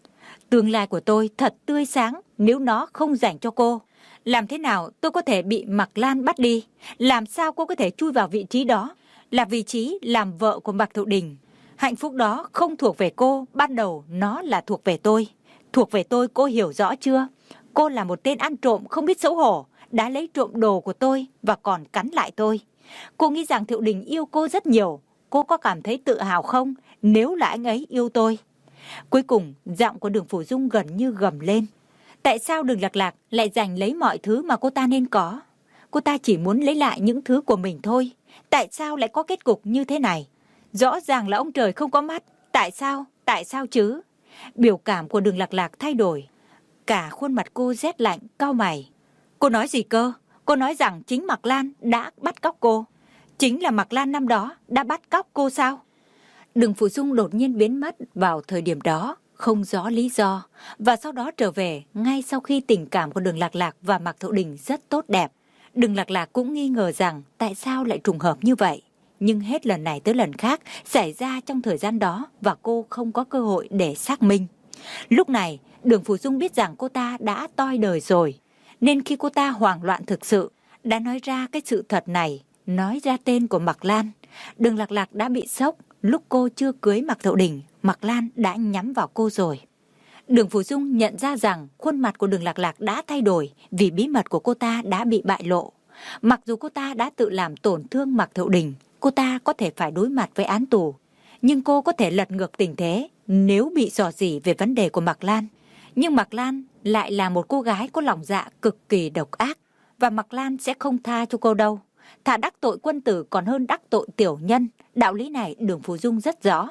Tương lai của tôi thật tươi sáng nếu nó không dành cho cô. Làm thế nào tôi có thể bị Mạc Lan bắt đi? Làm sao cô có thể chui vào vị trí đó? Là vị trí làm vợ của Mạc Thiệu Đình. Hạnh phúc đó không thuộc về cô, ban đầu nó là thuộc về tôi. Thuộc về tôi, cô hiểu rõ chưa? Cô là một tên ăn trộm không biết xấu hổ, đã lấy trộm đồ của tôi và còn cắn lại tôi. Cô nghĩ rằng Thiệu Đình yêu cô rất nhiều. Cô có cảm thấy tự hào không nếu là anh ấy yêu tôi? Cuối cùng, giọng của Đường Phủ Dung gần như gầm lên. Tại sao Đường Lạc Lạc lại giành lấy mọi thứ mà cô ta nên có? Cô ta chỉ muốn lấy lại những thứ của mình thôi. Tại sao lại có kết cục như thế này? Rõ ràng là ông trời không có mắt. Tại sao? Tại sao chứ? Biểu cảm của Đường Lạc Lạc thay đổi. Cả khuôn mặt cô rét lạnh, cau mày. Cô nói gì cơ? Cô nói rằng chính Mạc Lan đã bắt cóc cô. Chính là Mạc Lan năm đó đã bắt cóc cô sao? Đường Phủ Dung đột nhiên biến mất vào thời điểm đó, không rõ lý do, và sau đó trở về ngay sau khi tình cảm của Đường Lạc Lạc và Mạc Thiệu Đình rất tốt đẹp. Đường Lạc Lạc cũng nghi ngờ rằng tại sao lại trùng hợp như vậy. Nhưng hết lần này tới lần khác xảy ra trong thời gian đó và cô không có cơ hội để xác minh. Lúc này, Đường Phủ Dung biết rằng cô ta đã toi đời rồi. Nên khi cô ta hoảng loạn thực sự, đã nói ra cái sự thật này, nói ra tên của Mạc Lan, Đường Lạc Lạc đã bị sốc. Lúc cô chưa cưới Mạc Thiệu Đình, Mạc Lan đã nhắm vào cô rồi. Đường Phủ Dung nhận ra rằng khuôn mặt của Đường Lạc Lạc đã thay đổi vì bí mật của cô ta đã bị bại lộ. Mặc dù cô ta đã tự làm tổn thương Mạc Thiệu Đình, cô ta có thể phải đối mặt với án tù. Nhưng cô có thể lật ngược tình thế nếu bị rò rỉ về vấn đề của Mạc Lan. Nhưng Mạc Lan lại là một cô gái có lòng dạ cực kỳ độc ác. Và Mạc Lan sẽ không tha cho cô đâu. Thà đắc tội quân tử còn hơn đắc tội tiểu nhân. Đạo lý này Đường Phủ Dung rất rõ.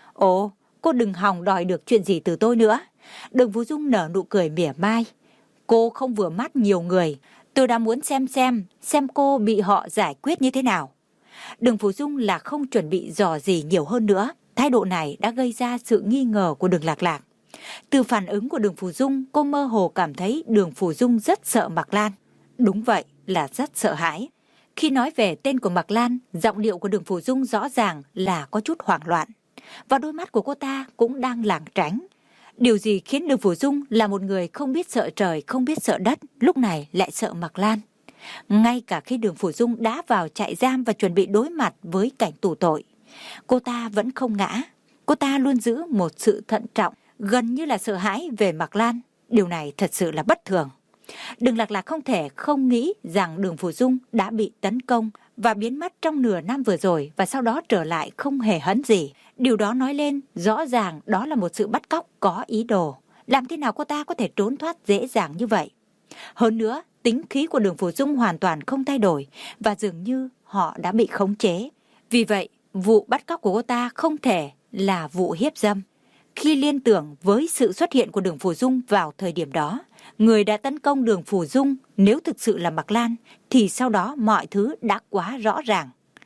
Ồ, cô đừng hòng đòi được chuyện gì từ tôi nữa. Đường Phủ Dung nở nụ cười mỉa mai. Cô không vừa mắt nhiều người. Tôi đã muốn xem cô bị họ giải quyết như thế nào. Đường Phủ Dung là không chuẩn bị dò gì nhiều hơn nữa. Thái độ này đã gây ra sự nghi ngờ của Đường Lạc Lạc. Từ phản ứng của Đường Phủ Dung, cô mơ hồ cảm thấy Đường Phủ Dung rất sợ Mạc Lan. Đúng vậy, là rất sợ hãi. Khi nói về tên của Mạc Lan, giọng điệu của Đường Phủ Dung rõ ràng là có chút hoảng loạn. Và đôi mắt của cô ta cũng đang lảng tránh. Điều gì khiến Đường Phủ Dung là một người không biết sợ trời, không biết sợ đất, lúc này lại sợ Mạc Lan? Ngay cả khi Đường Phủ Dung đã vào trại giam và chuẩn bị đối mặt với cảnh tù tội, cô ta vẫn không ngã. Cô ta luôn giữ một sự thận trọng, gần như là sợ hãi về Mạc Lan. Điều này thật sự là bất thường. Đường Lạc Lạc không thể không nghĩ rằng Đường Phủ Dung đã bị tấn công và biến mất trong nửa năm vừa rồi và sau đó trở lại không hề hấn gì. Điều đó nói lên rõ ràng đó là một sự bắt cóc có ý đồ. Làm thế nào cô ta có thể trốn thoát dễ dàng như vậy? Hơn nữa, tính khí của Đường Phủ Dung hoàn toàn không thay đổi và dường như họ đã bị khống chế. Vì vậy, vụ bắt cóc của cô ta không thể là vụ hiếp dâm. Khi liên tưởng với sự xuất hiện của Đường Phủ Dung vào thời điểm đó, người đã tấn công Đường Phủ Dung nếu thực sự là Mạc Lan thì sau đó mọi thứ đã quá rõ ràng.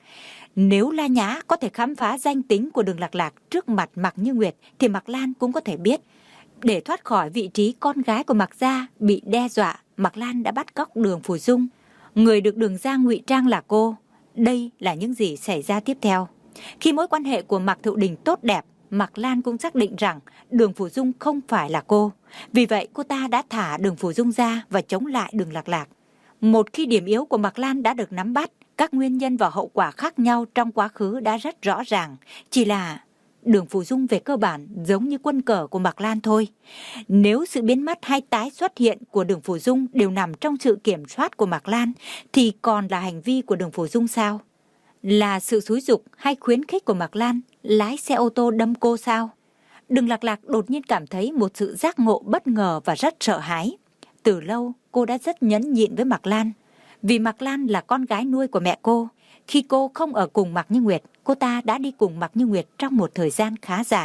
Nếu La Nhã có thể khám phá danh tính của Đường Lạc Lạc trước mặt Mạc Như Nguyệt thì Mạc Lan cũng có thể biết. Để thoát khỏi vị trí con gái của Mạc Gia bị đe dọa, Mạc Lan đã bắt cóc Đường Phủ Dung. Người được Đường Gia ngụy trang là cô. Đây là những gì xảy ra tiếp theo. Khi mối quan hệ của Mạc Thiệu Đình tốt đẹp, Mạc Lan cũng xác định rằng Đường Phủ Dung không phải là cô. Vì vậy cô ta đã thả Đường Phủ Dung ra và chống lại Đường Lạc Lạc. Một khi điểm yếu của Mạc Lan đã được nắm bắt, các nguyên nhân và hậu quả khác nhau trong quá khứ đã rất rõ ràng. Chỉ là Đường Phủ Dung về cơ bản giống như quân cờ của Mạc Lan thôi. Nếu sự biến mất hay tái xuất hiện của Đường Phủ Dung đều nằm trong sự kiểm soát của Mạc Lan, thì còn là hành vi của Đường Phủ Dung sao? Là sự xúi giục hay khuyến khích của Mạc Lan lái xe ô tô đâm cô sao? Đường Lạc Lạc đột nhiên cảm thấy một sự giác ngộ bất ngờ và rất sợ hãi. Từ lâu cô đã rất nhẫn nhịn với Mạc Lan. Vì Mạc Lan là con gái nuôi của mẹ cô. Khi cô không ở cùng Mạc Như Nguyệt, cô ta đã đi cùng Mạc Như Nguyệt trong một thời gian khá dài.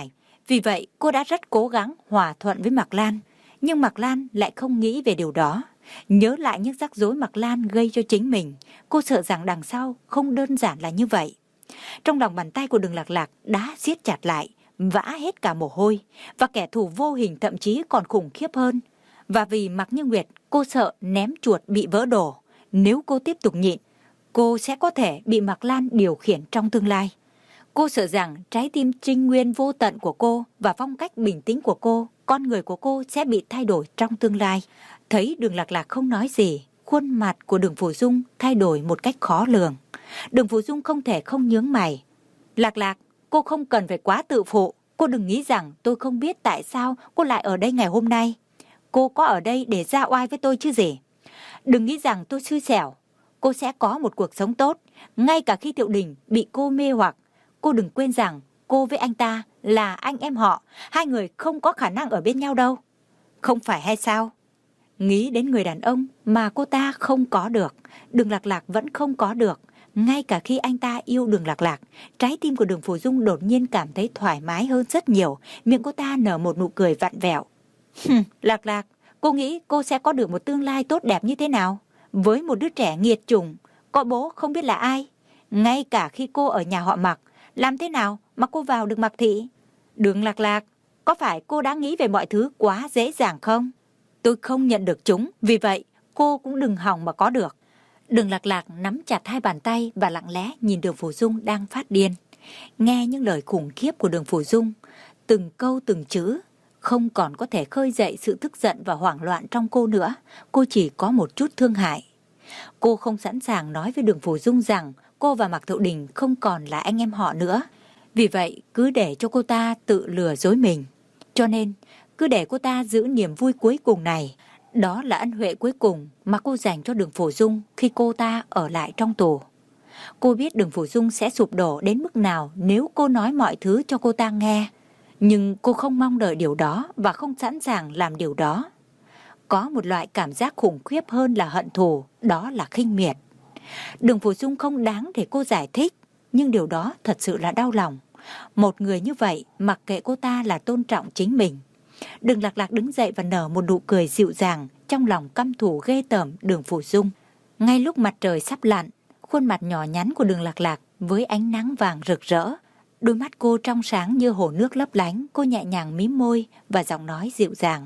Vì vậy cô đã rất cố gắng hòa thuận với Mạc Lan. Nhưng Mạc Lan lại không nghĩ về điều đó. Nhớ lại những rắc rối Mạc Lan gây cho chính mình, cô sợ rằng đằng sau không đơn giản là như vậy. Trong lòng bàn tay của Đường Lạc Lạc đã siết chặt lại, vã hết cả mồ hôi, và kẻ thù vô hình thậm chí còn khủng khiếp hơn. Và vì Mạc Như Nguyệt, cô sợ ném chuột bị vỡ đồ. Nếu cô tiếp tục nhịn, cô sẽ có thể bị Mạc Lan điều khiển trong tương lai. Cô sợ rằng trái tim trinh nguyên vô tận của cô và phong cách bình tĩnh của cô, con người của cô sẽ bị thay đổi trong tương lai. Thấy Đường Lạc Lạc không nói gì, khuôn mặt của Đường Phủ Dung thay đổi một cách khó lường. Đường Phủ Dung không thể không nhướng mày. Lạc Lạc, cô không cần phải quá tự phụ. Cô đừng nghĩ rằng tôi không biết tại sao cô lại ở đây ngày hôm nay. Cô có ở đây để ra oai với tôi chứ gì. Đừng nghĩ rằng tôi xui xẻo. Cô sẽ có một cuộc sống tốt, ngay cả khi Thiệu Đình bị cô mê hoặc. Cô đừng quên rằng cô với anh ta là anh em họ. Hai người không có khả năng ở bên nhau đâu. Không phải hay sao? Nghĩ đến người đàn ông mà cô ta không có được, Đường Lạc Lạc vẫn không có được. Ngay cả khi anh ta yêu Đường Lạc Lạc, trái tim của Đường Phủ Dung đột nhiên cảm thấy thoải mái hơn rất nhiều. Miệng cô ta nở một nụ cười vặn vẹo. Lạc Lạc, cô nghĩ cô sẽ có được một tương lai tốt đẹp như thế nào? Với một đứa trẻ nghiệt chủng, có bố không biết là ai. Ngay cả khi cô ở nhà họ Mạc, làm thế nào mà cô vào được Mạc thị? Đường Lạc Lạc, có phải cô đã nghĩ về mọi thứ quá dễ dàng không? Tôi không nhận được chúng, vì vậy cô cũng đừng hòng mà có được. Đường Lạc Lạc nắm chặt hai bàn tay và lặng lẽ nhìn Đường Phủ Dung đang phát điên. Nghe những lời khủng khiếp của Đường Phủ Dung, từng câu từng chữ, không còn có thể khơi dậy sự tức giận và hoảng loạn trong cô nữa. Cô chỉ có một chút thương hại. Cô không sẵn sàng nói với Đường Phủ Dung rằng cô và Mạc Thiệu Đình không còn là anh em họ nữa. Vì vậy cứ để cho cô ta tự lừa dối mình. Cho nên cứ để cô ta giữ niềm vui cuối cùng này. Đó là ân huệ cuối cùng mà cô dành cho Đường Phủ Dung khi cô ta ở lại trong tù. Cô biết Đường Phủ Dung sẽ sụp đổ đến mức nào nếu cô nói mọi thứ cho cô ta nghe. Nhưng cô không mong đợi điều đó và không sẵn sàng làm điều đó. Có một loại cảm giác khủng khiếp hơn là hận thù, đó là khinh miệt. Đường Phủ Dung không đáng để cô giải thích, nhưng điều đó thật sự là đau lòng. Một người như vậy, mặc kệ cô ta là tôn trọng chính mình. Đường Lạc Lạc đứng dậy và nở một nụ cười dịu dàng, trong lòng căm thù ghê tởm Đường Phủ Dung. Ngay lúc mặt trời sắp lặn, khuôn mặt nhỏ nhắn của Đường Lạc Lạc với ánh nắng vàng rực rỡ. Đôi mắt cô trong sáng như hồ nước lấp lánh, cô nhẹ nhàng mím môi và giọng nói dịu dàng.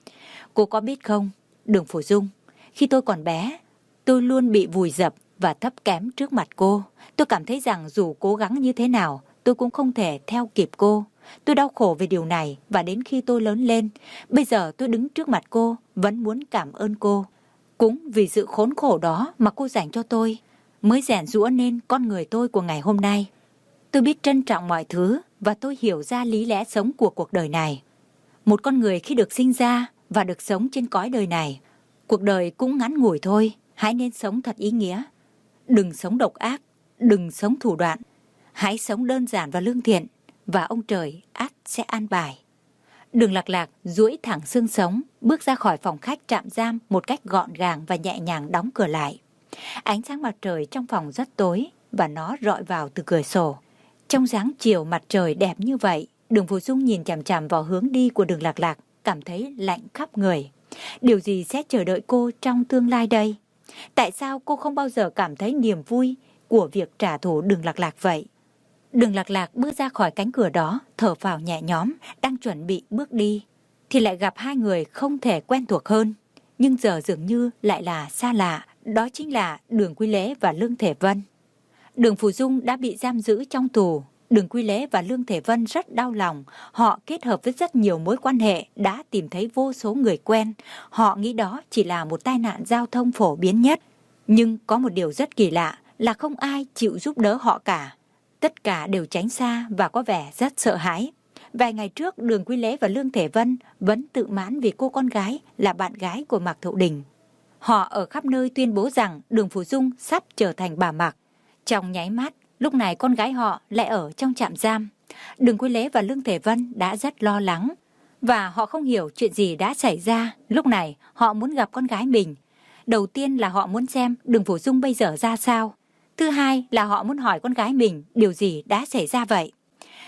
Cô có biết không, Đường Phủ Dung, khi tôi còn bé, tôi luôn bị vùi dập và thấp kém trước mặt cô. Tôi cảm thấy rằng dù cố gắng như thế nào, tôi cũng không thể theo kịp cô. Tôi đau khổ về điều này và đến khi tôi lớn lên, bây giờ tôi đứng trước mặt cô, vẫn muốn cảm ơn cô. Cũng vì sự khốn khổ đó mà cô dành cho tôi, mới rèn giũa nên con người tôi của ngày hôm nay. Tôi biết trân trọng mọi thứ và tôi hiểu ra lý lẽ sống của cuộc đời này. Một con người khi được sinh ra và được sống trên cõi đời này, cuộc đời cũng ngắn ngủi thôi, hãy nên sống thật ý nghĩa. Đừng sống độc ác, đừng sống thủ đoạn, hãy sống đơn giản và lương thiện, và ông trời ắt sẽ an bài. Đường Lạc Lạc duỗi thẳng xương sống, bước ra khỏi phòng khách trạm giam một cách gọn gàng và nhẹ nhàng đóng cửa lại. Ánh sáng mặt trời trong phòng rất tối và nó rọi vào từ cửa sổ. Trong dáng chiều mặt trời đẹp như vậy, Đường Phủ Dung nhìn chằm chằm vào hướng đi của Đường Lạc Lạc, cảm thấy lạnh khắp người. Điều gì sẽ chờ đợi cô trong tương lai đây? Tại sao cô không bao giờ cảm thấy niềm vui của việc trả thù Đường Lạc Lạc vậy? Đường Lạc Lạc bước ra khỏi cánh cửa đó, thở phào nhẹ nhõm, đang chuẩn bị bước đi, thì lại gặp hai người không thể quen thuộc hơn, nhưng giờ dường như lại là xa lạ. Đó chính là Đường Quy Lễ và Lương Thể Vân. Đường Phủ Dung đã bị giam giữ trong tù. Đường Quy Lễ và Lương Thể Vân rất đau lòng. Họ kết hợp với rất nhiều mối quan hệ, đã tìm thấy vô số người quen. Họ nghĩ đó chỉ là một tai nạn giao thông phổ biến nhất. Nhưng có một điều rất kỳ lạ là không ai chịu giúp đỡ họ cả. Tất cả đều tránh xa và có vẻ rất sợ hãi. Vài ngày trước, Đường Quy Lễ và Lương Thể Vân vẫn tự mãn vì cô con gái là bạn gái của Mạc Thiệu Đình. Họ ở khắp nơi tuyên bố rằng Đường Phủ Dung sắp trở thành bà Mạc. Trong nháy mắt, lúc này con gái họ lại ở trong trạm giam. Đường Quy Lễ và Lương Thể Vân đã rất lo lắng và họ không hiểu chuyện gì đã xảy ra. Lúc này họ muốn gặp con gái mình. Đầu tiên là họ muốn xem Đường Phủ Dung bây giờ ra sao. Thứ hai là họ muốn hỏi con gái mình điều gì đã xảy ra vậy.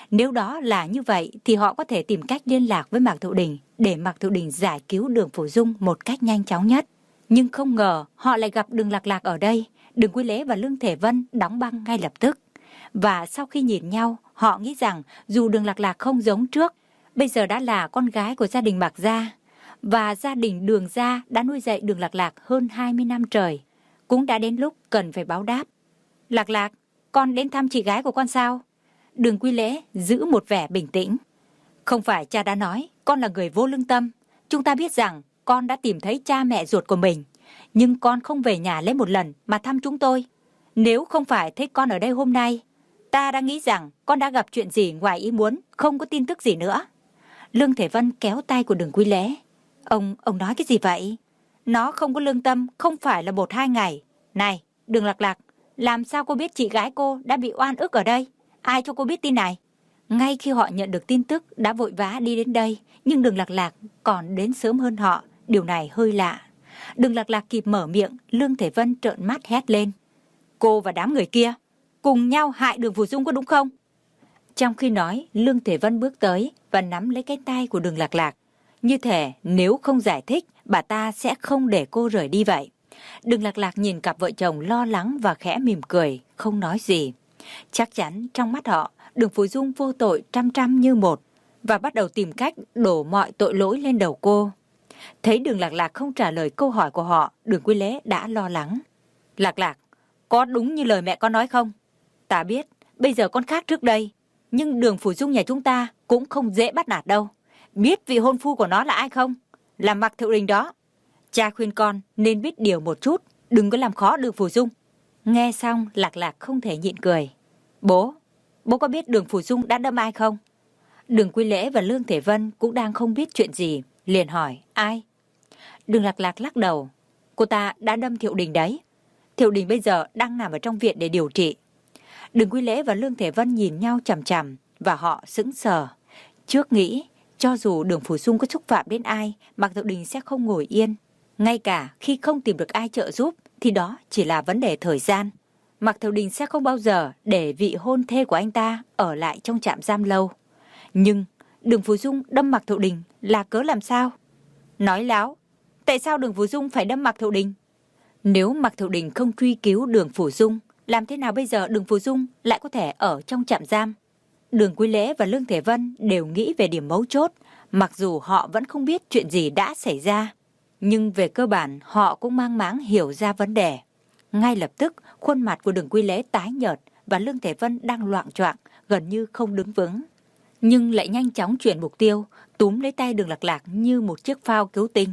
Nếu đó là như vậy thì họ có thể tìm cách liên lạc với Mạc Thiệu Đình để Mạc Thiệu Đình giải cứu Đường Phủ Dung một cách nhanh chóng nhất. Nhưng không ngờ họ lại gặp Đường Lạc Lạc ở đây. Đường Quý Lễ và Lương Thể Vân đóng băng ngay lập tức. Và sau khi nhìn nhau, họ nghĩ rằng dù Đường Lạc Lạc không giống trước, bây giờ đã là con gái của gia đình Mạc gia. Và gia đình Đường gia đã nuôi dạy Đường Lạc Lạc hơn 20 năm trời. Cũng đã đến lúc cần phải báo đáp. Lạc Lạc, con đến thăm chị gái của con sao? Đường Quý Lễ giữ một vẻ bình tĩnh. Không phải cha đã nói con là người vô lương tâm. Chúng ta biết rằng con đã tìm thấy cha mẹ ruột của mình. Nhưng con không về nhà lấy một lần mà thăm chúng tôi. Nếu không phải thấy con ở đây hôm nay, ta đã nghĩ rằng con đã gặp chuyện gì ngoài ý muốn, không có tin tức gì nữa. Lương Thể Vân kéo tay của Đường Quý Lễ. Ông nói cái gì vậy? Nó không có lương tâm, không phải là 1-2 ngày. Này, Đường Lạc Lạc, làm sao cô biết chị gái cô đã bị oan ức ở đây? Ai cho cô biết tin này? Ngay khi họ nhận được tin tức đã vội vã đi đến đây, nhưng Đường Lạc Lạc còn đến sớm hơn họ. Điều này hơi lạ. Đường Lạc Lạc kịp mở miệng, Lương Thể Vân trợn mắt hét lên. Cô và đám người kia cùng nhau hại Đường Phủ Dung có đúng không? Trong khi nói, Lương Thể Vân bước tới và nắm lấy cái tay của Đường Lạc Lạc. Như thể nếu không giải thích, bà ta sẽ không để cô rời đi vậy. Đường Lạc Lạc nhìn cặp vợ chồng lo lắng và khẽ mỉm cười, không nói gì. Chắc chắn trong mắt họ, Đường Phủ Dung vô tội trăm như một và bắt đầu tìm cách đổ mọi tội lỗi lên đầu cô. Thấy Đường Lạc Lạc không trả lời câu hỏi của họ, Đường Quý Lễ đã lo lắng. Lạc Lạc, có đúng như lời mẹ con nói không? Ta biết, bây giờ con khác trước đây, nhưng Đường Phủ Dung nhà chúng ta cũng không dễ bắt nạt đâu. Biết vị hôn phu của nó là ai không? Là Mạc Thiệu Đình đó. Cha khuyên con nên biết điều một chút, đừng có làm khó Đường Phủ Dung. Nghe xong, Lạc Lạc không thể nhịn cười. Bố có biết Đường Phủ Dung đã đâm ai không? Đường Quý Lễ và Lương Thể Vân cũng đang không biết chuyện gì, liền hỏi, ai? Đường Lạc Lạc lắc đầu. Cô ta đã đâm Thiệu Đình đấy. Thiệu Đình bây giờ đang nằm ở trong viện để điều trị. Đường Quý Lễ và Lương Thể Vân nhìn nhau chằm chằm và họ sững sờ. Trước nghĩ, cho dù Đường Phủ Dung có xúc phạm đến ai, Mạc Thiệu Đình sẽ không ngồi yên. Ngay cả khi không tìm được ai trợ giúp, thì đó chỉ là vấn đề thời gian. Mạc Thiệu Đình sẽ không bao giờ để vị hôn thê của anh ta ở lại trong trạm giam lâu. Nhưng Đường Phủ Dung đâm Mạc Thiệu Đình là cớ làm sao? Nói láo, tại sao Đường Phủ Dung phải đâm Mạc Thiệu Đình? Nếu Mạc Thiệu Đình không truy cứu Đường Phủ Dung, làm thế nào bây giờ Đường Phủ Dung lại có thể ở trong trạm giam? Đường Quý Lễ và Lương Thể Vân đều nghĩ về điểm mấu chốt, mặc dù họ vẫn không biết chuyện gì đã xảy ra. Nhưng về cơ bản họ cũng mang máng hiểu ra vấn đề. Ngay lập tức, khuôn mặt của Đường Quý Lễ tái nhợt và Lương Thể Vân đang loạng choạng, gần như không đứng vững. Nhưng lại nhanh chóng chuyển mục tiêu, túm lấy tay Đường Lạc Lạc như một chiếc phao cứu tinh.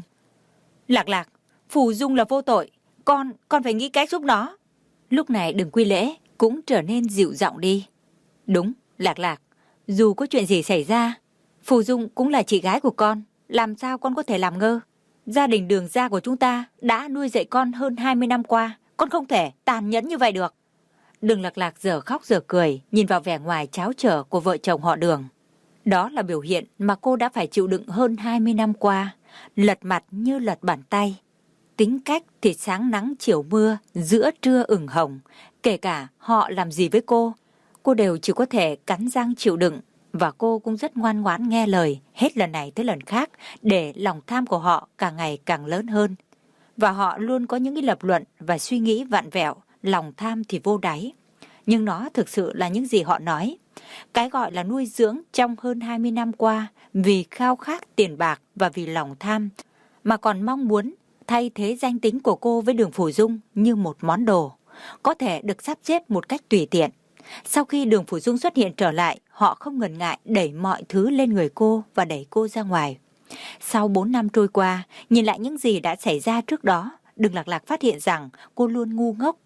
Lạc Lạc, Phủ Dung là vô tội, con phải nghĩ cách giúp nó. Lúc này Đường Quý Lễ cũng trở nên dịu giọng đi. Đúng, Lạc Lạc, dù có chuyện gì xảy ra, Phủ Dung cũng là chị gái của con, làm sao con có thể làm ngơ? Gia đình Đường gia của chúng ta đã nuôi dạy con hơn 20 năm qua, con không thể tàn nhẫn như vậy được. Đường Lạc Lạc giờ khóc giờ cười, nhìn vào vẻ ngoài tráo trở của vợ chồng họ Đường. Đó là biểu hiện mà cô đã phải chịu đựng hơn 20 năm qua, lật mặt như lật bàn tay. Tính cách thì sáng nắng chiều mưa, giữa trưa ửng hồng, kể cả họ làm gì với cô đều chỉ có thể cắn răng chịu đựng. Và cô cũng rất ngoan ngoãn nghe lời hết lần này tới lần khác để lòng tham của họ càng ngày càng lớn hơn. Và họ luôn có những cái lập luận và suy nghĩ vặn vẹo, lòng tham thì vô đáy. Nhưng nó thực sự là những gì họ nói. Cái gọi là nuôi dưỡng trong hơn 20 năm qua vì khao khát tiền bạc và vì lòng tham, mà còn mong muốn thay thế danh tính của cô với Đường Phủ Dung như một món đồ, có thể được sắp xếp một cách tùy tiện. Sau khi Đường Phủ Dung xuất hiện trở lại, họ không ngần ngại đẩy mọi thứ lên người cô và đẩy cô ra ngoài. Sau 4 năm trôi qua, nhìn lại những gì đã xảy ra trước đó, Đường Lạc Lạc phát hiện rằng cô luôn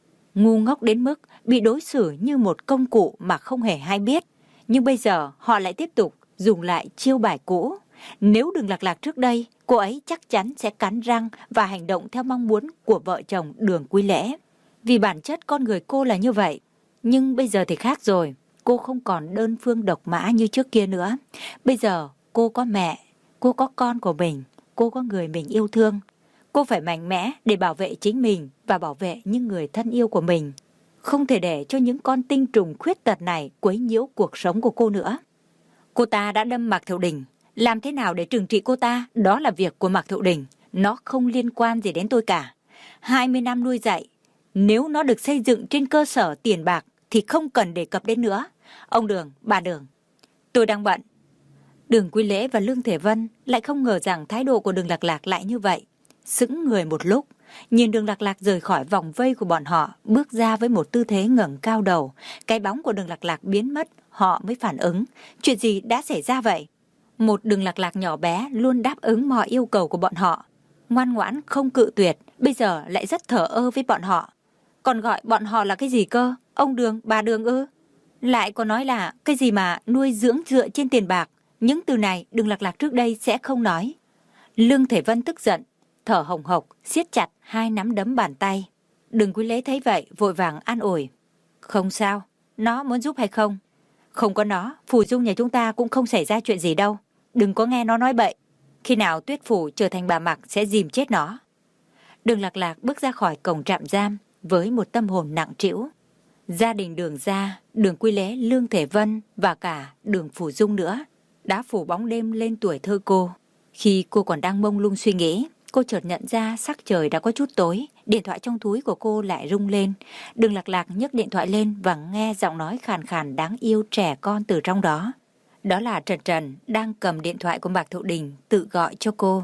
ngu ngốc đến mức bị đối xử như một công cụ mà không hề hay biết. Nhưng bây giờ họ lại tiếp tục dùng lại chiêu bài cũ. Nếu Đường Lạc Lạc trước đây, cô ấy chắc chắn sẽ cắn răng và hành động theo mong muốn của vợ chồng Đường Quý Lễ. Vì bản chất con người cô là như vậy. Nhưng bây giờ thì khác rồi, cô không còn đơn phương độc mã như trước kia nữa. Bây giờ cô có mẹ, cô có con của mình, cô có người mình yêu thương. Cô phải mạnh mẽ để bảo vệ chính mình và bảo vệ những người thân yêu của mình. Không thể để cho những con tinh trùng khuyết tật này quấy nhiễu cuộc sống của cô nữa. Cô ta đã đâm Mạc Thiệu Đình. Làm thế nào để trừng trị cô ta? Đó là việc của Mạc Thiệu Đình. Nó không liên quan gì đến tôi cả. 20 năm nuôi dạy. Nếu nó được xây dựng trên cơ sở tiền bạc thì không cần đề cập đến nữa. Ông Đường, bà Đường, tôi đang bận. Đường Quý Lễ và Lương Thể Vân lại không ngờ rằng thái độ của Đường Lạc Lạc lại như vậy. Sững người một lúc, nhìn Đường Lạc Lạc rời khỏi vòng vây của bọn họ, bước ra với một tư thế ngẩng cao đầu. Cái bóng của Đường Lạc Lạc biến mất, họ mới phản ứng. Chuyện gì đã xảy ra vậy? Một Đường Lạc Lạc nhỏ bé luôn đáp ứng mọi yêu cầu của bọn họ. Ngoan ngoãn không cự tuyệt, bây giờ lại rất thờ ơ với bọn họ. Còn gọi bọn họ là cái gì cơ? Ông Đường, bà Đường ư? Lại có nói là cái gì mà nuôi dưỡng dựa trên tiền bạc. Những từ này Đường Lạc Lạc trước đây sẽ không nói. Lương Thể Vân tức giận, thở hồng hộc, siết chặt hai nắm đấm bàn tay. Đường Quý Lễ thấy vậy vội vàng an ủi. Không sao, nó muốn giúp hay không? Không có nó, Phù Dung nhà chúng ta cũng không xảy ra chuyện gì đâu. Đừng có nghe nó nói bậy. Khi nào Tuyết Phủ trở thành bà Mặc sẽ dìm chết nó. Đường Lạc Lạc bước ra khỏi cổng trạm giam với một tâm hồn nặng trĩu. Gia đình Đường gia, Đường Quý Lễ, Lương Thể Vân và cả Đường Phù Dung nữa đã phủ bóng đêm lên tuổi thơ cô. Khi cô còn đang mông lung suy nghĩ, cô chợt nhận ra sắc trời đã có chút tối. Điện thoại trong túi của cô lại rung lên. Đường Lạc Lạc nhấc điện thoại lên và nghe giọng nói khàn khàn đáng yêu trẻ con từ trong đó. Đó là Trần Trần đang cầm điện thoại của Mạc Thiệu Đình tự gọi cho cô.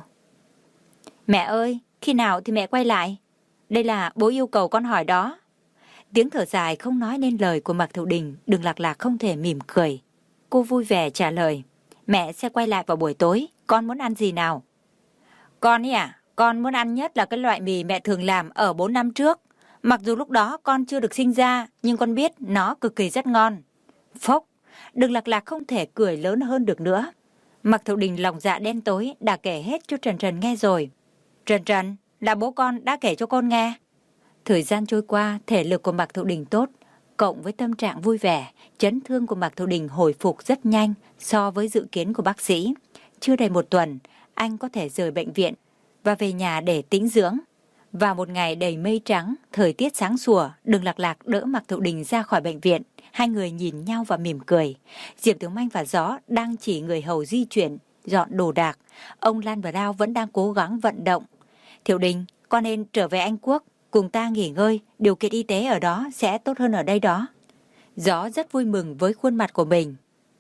Mẹ ơi, khi nào thì mẹ quay lại? Đây là bố yêu cầu con hỏi đó. Tiếng thở dài không nói nên lời của Mạc Thiệu Đình, Đường Lạc Lạc không thể mỉm cười. Cô vui vẻ trả lời. Mẹ sẽ quay lại vào buổi tối, con muốn ăn gì nào? Con ấy à, con muốn ăn nhất là cái loại mì mẹ thường làm ở 4 năm trước. Mặc dù lúc đó con chưa được sinh ra, nhưng con biết nó cực kỳ rất ngon. Phốc, Đường Lạc Lạc không thể cười lớn hơn được nữa. Mạc Thiệu Đình lòng dạ đen tối đã kể hết cho Trần Trần nghe rồi. Trần Trần, là bố con đã kể cho con nghe. Thời gian trôi qua, thể lực của Mạc Thiệu Đình tốt, cộng với tâm trạng vui vẻ, chấn thương của Mạc Thiệu Đình hồi phục rất nhanh so với dự kiến của bác sĩ. Chưa đầy 1 tuần, anh có thể rời bệnh viện và về nhà để tĩnh dưỡng. Vào một ngày đầy mây trắng, thời tiết sáng sủa, Đường Lạc Lạc đỡ Mạc Thiệu Đình ra khỏi bệnh viện. Hai người nhìn nhau và mỉm cười. Diệp Tiểu Manh và Gió đang chỉ người hầu di chuyển, dọn đồ đạc. Ông Lan và Đao vẫn đang cố gắng vận động. Thiệu Đình, con nên trở về Anh Quốc, cùng ta nghỉ ngơi, điều kiện y tế ở đó sẽ tốt hơn ở đây đó. Gió rất vui mừng với khuôn mặt của mình.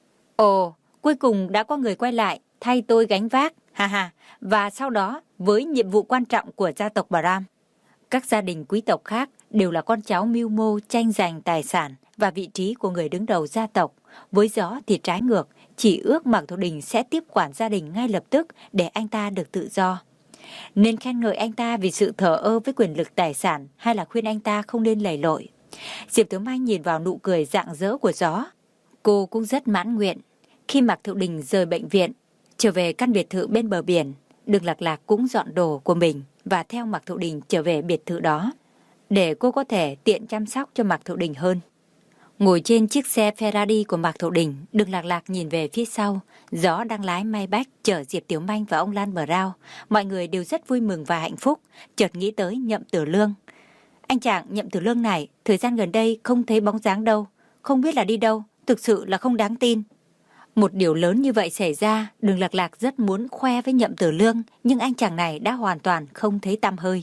Ồ, cuối cùng đã có người quay lại, thay tôi gánh vác, ha ha, và sau đó với nhiệm vụ quan trọng của gia tộc Bà Ram. Các gia đình quý tộc khác đều là con cháu mưu mô tranh giành tài sản và vị trí của người đứng đầu gia tộc. Với Gió thì trái ngược, chỉ ước Mạc Thiệu Đình sẽ tiếp quản gia đình ngay lập tức để anh ta được tự do. Nên khen ngợi anh ta vì sự thờ ơ với quyền lực tài sản hay là khuyên anh ta không nên lầy lội. Diệp Tiểu Manh nhìn vào nụ cười rạng rỡ của Gió. Cô cũng rất mãn nguyện. Khi Mạc Thiệu Đình rời bệnh viện, trở về căn biệt thự bên bờ biển, Đường Lạc Lạc cũng dọn đồ của mình và theo Mạc Thiệu Đình trở về biệt thự đó, để cô có thể tiện chăm sóc cho Mạc Thiệu Đình hơn. Ngồi trên chiếc xe Ferrari của Mạc Thiệu Đình, Đường Lạc Lạc nhìn về phía sau, Gió đang lái Maybach chở Diệp Tiểu Manh và ông Lan Bờ Rao. Mọi người đều rất vui mừng và hạnh phúc, chợt nghĩ tới Nhậm Tử Lương. Anh chàng Nhậm Tử Lương này, thời gian gần đây không thấy bóng dáng đâu, không biết là đi đâu, thực sự là không đáng tin. Một điều lớn như vậy xảy ra, Đường Lạc Lạc rất muốn khoe với Nhậm Tử Lương, nhưng anh chàng này đã hoàn toàn không thấy tăm hơi.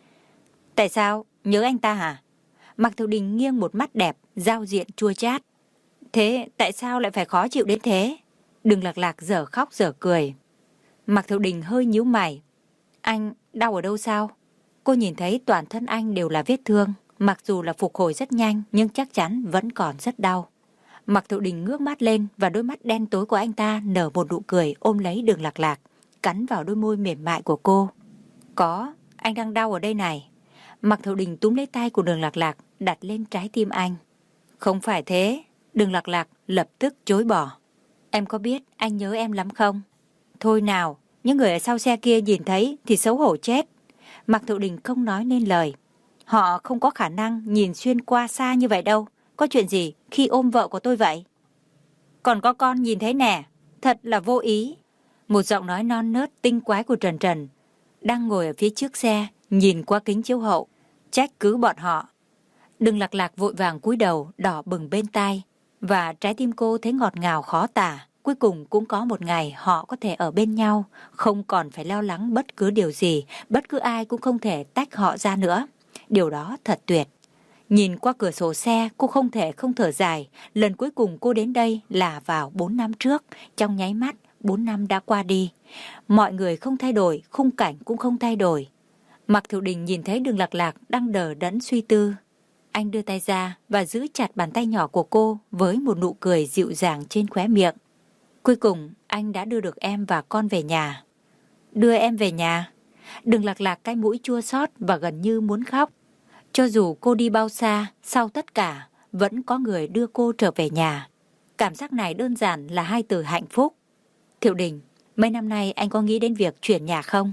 Tại sao? Nhớ anh ta hả? Mạc Thiệu Đình nghiêng một mắt đẹp, giao diện chua chát. Thế tại sao lại phải khó chịu đến thế? Đường Lạc Lạc dở khóc dở cười. Mạc Thiệu Đình hơi nhíu mày. Anh đau ở đâu sao? Cô nhìn thấy toàn thân anh đều là vết thương, mặc dù là phục hồi rất nhanh nhưng chắc chắn vẫn còn rất đau. Mạc Thiệu Đình ngước mắt lên và đôi mắt đen tối của anh ta nở một nụ cười ôm lấy Đường Lạc Lạc, cắn vào đôi môi mềm mại của cô. Có, anh đang đau ở đây này. Mạc Thiệu Đình túm lấy tay của Đường Lạc Lạc, đặt lên trái tim anh. Không phải thế. Đường Lạc Lạc lập tức chối bỏ. Em có biết anh nhớ em lắm không? Thôi nào, những người ở sau xe kia nhìn thấy thì xấu hổ chết. Mạc Thiệu Đình không nói nên lời. Họ không có khả năng nhìn xuyên qua xa như vậy đâu. Có chuyện gì khi ôm vợ của tôi vậy? Còn có con nhìn thấy nè, thật là vô ý. Một giọng nói non nớt tinh quái của Trần Trần đang ngồi ở phía trước xe, nhìn qua kính chiếu hậu, trách cứ bọn họ. Đường Lạc Lạc vội vàng cúi đầu, đỏ bừng bên tai, và trái tim cô thấy ngọt ngào khó tả. Cuối cùng cũng có một ngày họ có thể ở bên nhau, không còn phải lo lắng bất cứ điều gì, bất cứ ai cũng không thể tách họ ra nữa. Điều đó thật tuyệt. Nhìn qua cửa sổ xe, cô không thể không thở dài. Lần cuối cùng cô đến đây là vào 4 năm trước. Trong nháy mắt, 4 năm đã qua đi. Mọi người không thay đổi, khung cảnh cũng không thay đổi. Mạc Thiệu Đình nhìn thấy Đường Lạc Lạc đang đờ đẫn suy tư. Anh đưa tay ra và giữ chặt bàn tay nhỏ của cô với một nụ cười dịu dàng trên khóe miệng. Cuối cùng, anh đã đưa được em và con về nhà. Đưa em về nhà? Đường Lạc Lạc cái mũi chua xót và gần như muốn khóc. Cho dù cô đi bao xa, sau tất cả, vẫn có người đưa cô trở về nhà. Cảm giác này đơn giản là 2 từ hạnh phúc. Thiệu Đình, mấy năm nay anh có nghĩ đến việc chuyển nhà không?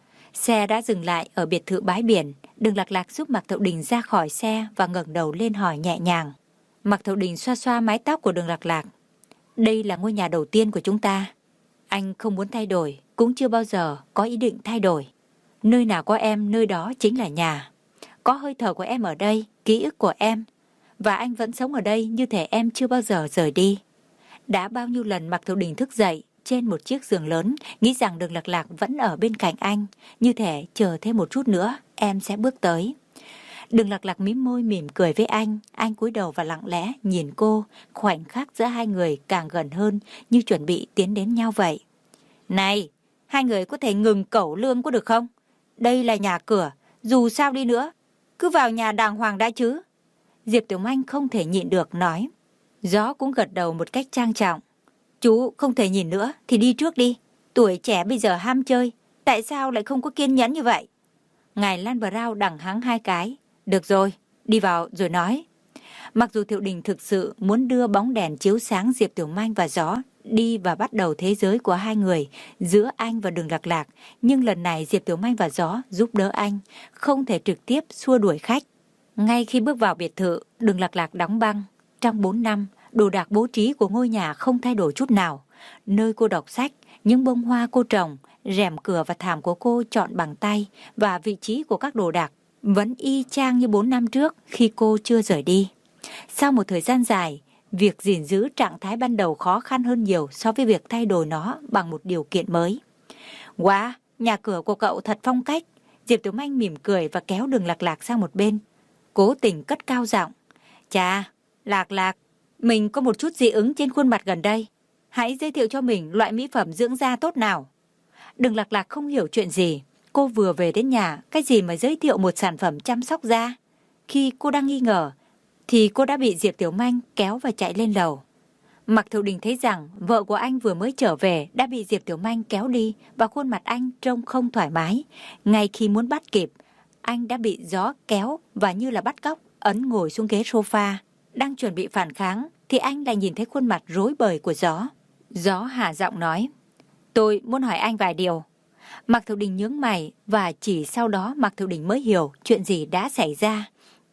Xe đã dừng lại ở biệt thự bãi biển. Đường Lạc Lạc giúp Mạc Thiệu Đình ra khỏi xe và ngẩng đầu lên hỏi nhẹ nhàng. Mạc Thiệu Đình xoa xoa mái tóc của Đường Lạc Lạc. Đây là ngôi nhà đầu tiên của chúng ta. Anh không muốn thay đổi, cũng chưa bao giờ có ý định thay đổi. Nơi nào có em, nơi đó chính là nhà. Có hơi thở của em ở đây, ký ức của em. Và anh vẫn sống ở đây như thể em chưa bao giờ rời đi. Đã bao nhiêu lần Mạc Thiệu Đình thức dậy trên một chiếc giường lớn, nghĩ rằng Đường Lạc Lạc vẫn ở bên cạnh anh, như thể chờ thêm một chút nữa, em sẽ bước tới. Đường Lạc Lạc mím môi mỉm cười với anh cúi đầu và lặng lẽ nhìn cô, khoảnh khắc giữa hai người càng gần hơn như chuẩn bị tiến đến nhau vậy. Này, hai người có thể ngừng cẩu lương có được không? Đây là nhà cửa, dù sao đi nữa, cứ vào nhà đàng hoàng đã chứ. Diệp Tiểu Manh không thể nhịn được nói. Gió cũng gật đầu một cách trang trọng. Chú không thể nhìn nữa thì đi trước đi. Tuổi trẻ bây giờ ham chơi, tại sao lại không có kiên nhẫn như vậy? Ngài Lan Brown đằng hắng 2 cái. Được rồi, đi vào rồi nói. Mặc dù Thiệu Đình thực sự muốn đưa bóng đèn chiếu sáng Diệp Tiểu Manh và Gió đi và bắt đầu thế giới của hai người giữa anh và Đường Lạc Lạc, nhưng lần này Diệp Tiểu Manh và Gió giúp đỡ anh, không thể trực tiếp xua đuổi khách. Ngay khi bước vào biệt thự, Đường Lạc Lạc đóng băng. Trong 4 năm, đồ đạc bố trí của ngôi nhà không thay đổi chút nào. Nơi cô đọc sách, những bông hoa cô trồng, rèm cửa và thảm của cô chọn bằng tay và vị trí của các đồ đạc vẫn y chang như 4 năm trước khi cô chưa rời đi. Sau một thời gian dài, việc gìn giữ trạng thái ban đầu khó khăn hơn nhiều so với việc thay đổi nó bằng một điều kiện mới. Wow, nhà cửa của cậu thật phong cách. Diệp Tiểu Manh mỉm cười và kéo Đường Lạc Lạc sang một bên, cố tình cất cao giọng. Chà, Lạc Lạc, mình có một chút dị ứng trên khuôn mặt gần đây. Hãy giới thiệu cho mình loại mỹ phẩm dưỡng da tốt nào. Đường Lạc Lạc không hiểu chuyện gì. Cô vừa về đến nhà, cái gì mà giới thiệu một sản phẩm chăm sóc da. Khi cô đang nghi ngờ, thì cô đã bị Diệp Tiểu Manh kéo và chạy lên lầu. Mạc Thiệu Đình thấy rằng vợ của anh vừa mới trở về đã bị Diệp Tiểu Manh kéo đi và khuôn mặt anh trông không thoải mái. Ngay khi muốn bắt kịp, anh đã bị Gió kéo và như là bắt cóc ấn ngồi xuống ghế sofa. Đang chuẩn bị phản kháng thì anh lại nhìn thấy khuôn mặt rối bời của Gió. Gió hạ giọng nói, tôi muốn hỏi anh vài điều. Mạc Thiệu Đình nhướng mày và chỉ sau đó Mạc Thiệu Đình mới hiểu chuyện gì đã xảy ra.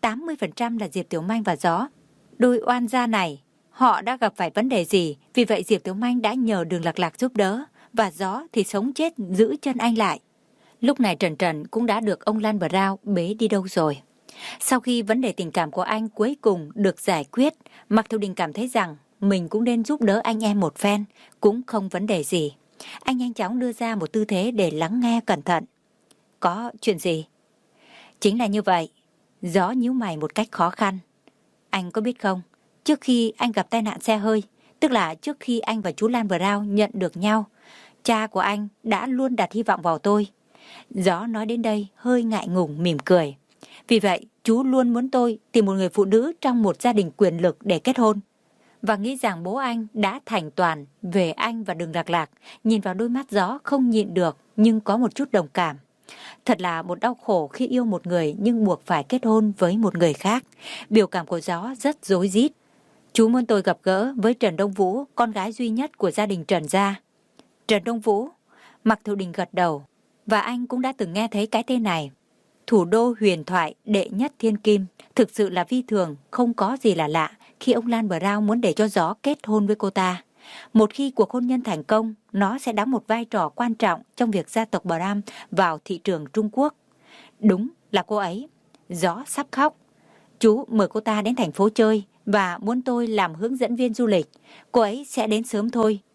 80% là Diệp Tiểu Manh và Gió. Đôi oan gia này, họ đã gặp phải vấn đề gì, vì vậy Diệp Tiểu Manh đã nhờ Đường Lạc Lạc giúp đỡ, và Gió thì sống chết giữ chân anh lại. Lúc này Trần Trần cũng đã được ông Lan Brown bế đi đâu rồi. Sau khi vấn đề tình cảm của anh cuối cùng được giải quyết, Mạc Thiệu Đình cảm thấy rằng mình cũng nên giúp đỡ anh em một phen, cũng không vấn đề gì. Anh nhanh chóng đưa ra một tư thế để lắng nghe cẩn thận. Có chuyện gì? Chính là như vậy. Gió nhíu mày một cách khó khăn. Anh có biết không, trước khi anh gặp tai nạn xe hơi, tức là trước khi anh và chú Lan Brown nhận được nhau, cha của anh đã luôn đặt hy vọng vào tôi. Gió nói đến đây hơi ngại ngùng mỉm cười. Vì vậy, chú luôn muốn tôi tìm một người phụ nữ trong một gia đình quyền lực để kết hôn. Và nghĩ rằng bố anh đã thành toàn về anh và Đường Lạc Lạc. Nhìn vào đôi mắt Gió không nhịn được nhưng có một chút đồng cảm. Thật là một đau khổ khi yêu một người nhưng buộc phải kết hôn với một người khác. Biểu cảm của Gió rất rối rít. Chú muốn tôi gặp gỡ với Trần Đông Vũ, con gái duy nhất của gia đình Trần gia. Trần Đông Vũ? Mạc Thiệu Đình gật đầu. Và anh cũng đã từng nghe thấy cái tên này. Thủ đô huyền thoại đệ nhất thiên kim. Thực sự là vi thường, không có gì là lạ khi ông Lan Brown muốn để cho Gió kết hôn với cô ta. Một khi cuộc hôn nhân thành công, nó sẽ đóng một vai trò quan trọng trong việc gia tộc Brown vào thị trường Trung Quốc. Đúng là cô ấy. Gió sắp khóc. Chú mời cô ta đến thành phố chơi và muốn tôi làm hướng dẫn viên du lịch. Cô ấy sẽ đến sớm thôi.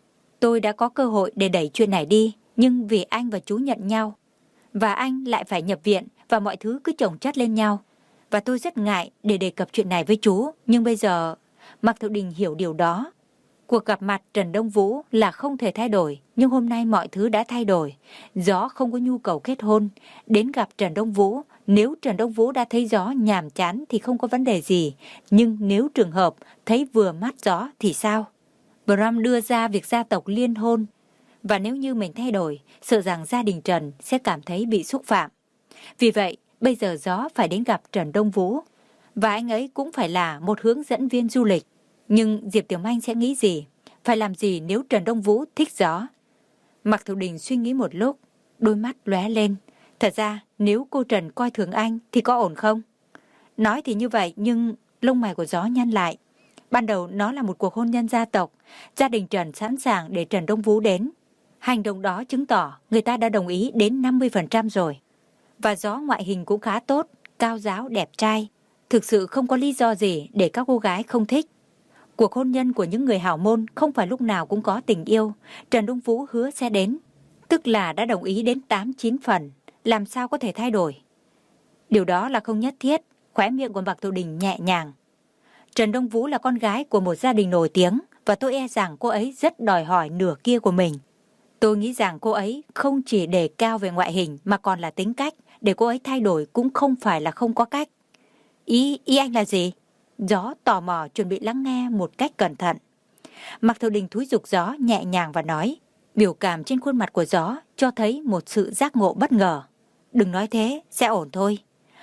Tôi đã có cơ hội để đẩy chuyện này đi, nhưng vì anh và chú nhận nhau, và anh lại phải nhập viện và mọi thứ cứ chồng chất lên nhau. Và tôi rất ngại để đề cập chuyện này với chú, nhưng bây giờ Mạc Thiệu Đình hiểu điều đó. Cuộc gặp mặt Trần Đông Vũ là không thể thay đổi, nhưng hôm nay mọi thứ đã thay đổi. Gió không có nhu cầu kết hôn, đến gặp Trần Đông Vũ. Nếu Trần Đông Vũ đã thấy Gió nhàm chán thì không có vấn đề gì, nhưng nếu trường hợp thấy vừa mắt Gió thì sao? Bram đưa ra việc gia tộc liên hôn, và nếu như mình thay đổi, sợ rằng gia đình Trần sẽ cảm thấy bị xúc phạm. Vì vậy, bây giờ Gió phải đến gặp Trần Đông Vũ, và anh ấy cũng phải là một hướng dẫn viên du lịch. Nhưng Diệp Tiểu Manh sẽ nghĩ gì? Phải làm gì nếu Trần Đông Vũ thích Gió? Mạc Thiệu Đình suy nghĩ một lúc, đôi mắt lóe lên. Thật ra, nếu cô Trần coi thường anh thì có ổn không? Nói thì như vậy, nhưng lông mày của Gió nhăn lại. Ban đầu nó là một cuộc hôn nhân gia tộc, gia đình Trần sẵn sàng để Trần Đông Vũ đến. Hành động đó chứng tỏ người ta đã đồng ý đến 50% rồi. Và Gió ngoại hình cũng khá tốt, cao ráo, đẹp trai. Thực sự không có lý do gì để các cô gái không thích. Cuộc hôn nhân của những người hảo môn không phải lúc nào cũng có tình yêu. Trần Đông Vũ hứa sẽ đến, tức là đã đồng ý đến 8-9 phần, làm sao có thể thay đổi. Điều đó là không nhất thiết. Khóe miệng của Mạc Thiệu Đình nhẹ nhàng. Trần Đông Vũ là con gái của một gia đình nổi tiếng, và tôi e rằng cô ấy rất đòi hỏi nửa kia của mình. Tôi nghĩ rằng cô ấy không chỉ đề cao về ngoại hình mà còn là tính cách. Để cô ấy thay đổi cũng không phải là không có cách. Ý anh là gì? Gió tò mò chuẩn bị lắng nghe một cách cẩn thận. Mạc Thiệu Đình thúi giục Gió nhẹ nhàng và nói. Biểu cảm trên khuôn mặt của Gió cho thấy một sự giác ngộ bất ngờ. Đừng nói thế, sẽ ổn thôi.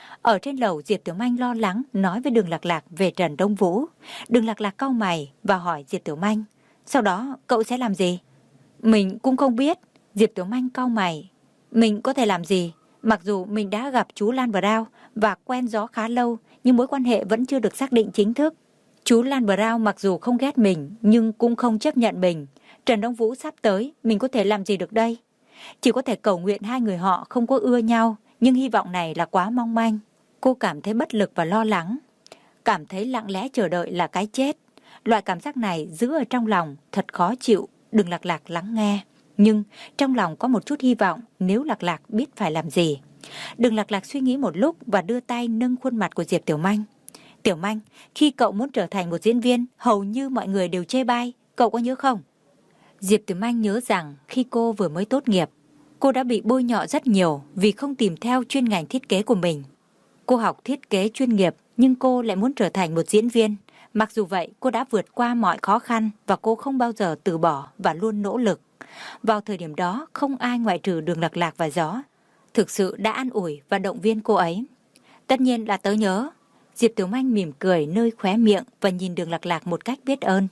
Ở trên lầu, Diệp Tiểu Manh lo lắng nói với Đường Lạc Lạc về Trần Đông Vũ. Đường Lạc Lạc cau mày và hỏi Diệp Tiểu Manh. Sau đó cậu sẽ làm gì? Mình cũng không biết. Diệp Tiểu Manh cau mày. Mình có thể làm gì? Mặc dù mình đã gặp chú Lan Brown và quen Gió khá lâu, nhưng mối quan hệ vẫn chưa được xác định chính thức. Chú Lan Brown mặc dù không ghét mình, nhưng cũng không chấp nhận mình. Trần Đông Vũ sắp tới, mình có thể làm gì được đây? Chỉ có thể cầu nguyện hai người họ không có ưa nhau, nhưng hy vọng này là quá mong manh. Cô cảm thấy bất lực và lo lắng. Cảm thấy lặng lẽ chờ đợi là cái chết. Loại cảm giác này giữ ở trong lòng thật khó chịu. Đừng Lạc Lạc lắng nghe. Nhưng trong lòng có một chút hy vọng nếu Lạc Lạc biết phải làm gì. Đừng Lạc Lạc suy nghĩ một lúc và đưa tay nâng khuôn mặt của Diệp Tiểu Manh. Tiểu Manh, khi cậu muốn trở thành một diễn viên, hầu như mọi người đều chê bai. Cậu có nhớ không? Diệp Tiểu Manh nhớ rằng khi cô vừa mới tốt nghiệp, cô đã bị bôi nhọ rất nhiều vì không tìm theo chuyên ngành thiết kế của mình. Cô học thiết kế chuyên nghiệp, nhưng cô lại muốn trở thành một diễn viên. Mặc dù vậy, cô đã vượt qua mọi khó khăn và cô không bao giờ từ bỏ và luôn nỗ lực. Vào thời điểm đó, không ai ngoại trừ Đường Lạc Lạc và Gió thực sự đã an ủi và động viên cô ấy. Tất nhiên là tớ nhớ. Diệp Tiểu Manh mỉm cười nơi khóe miệng và nhìn Đường Lạc Lạc một cách biết ơn.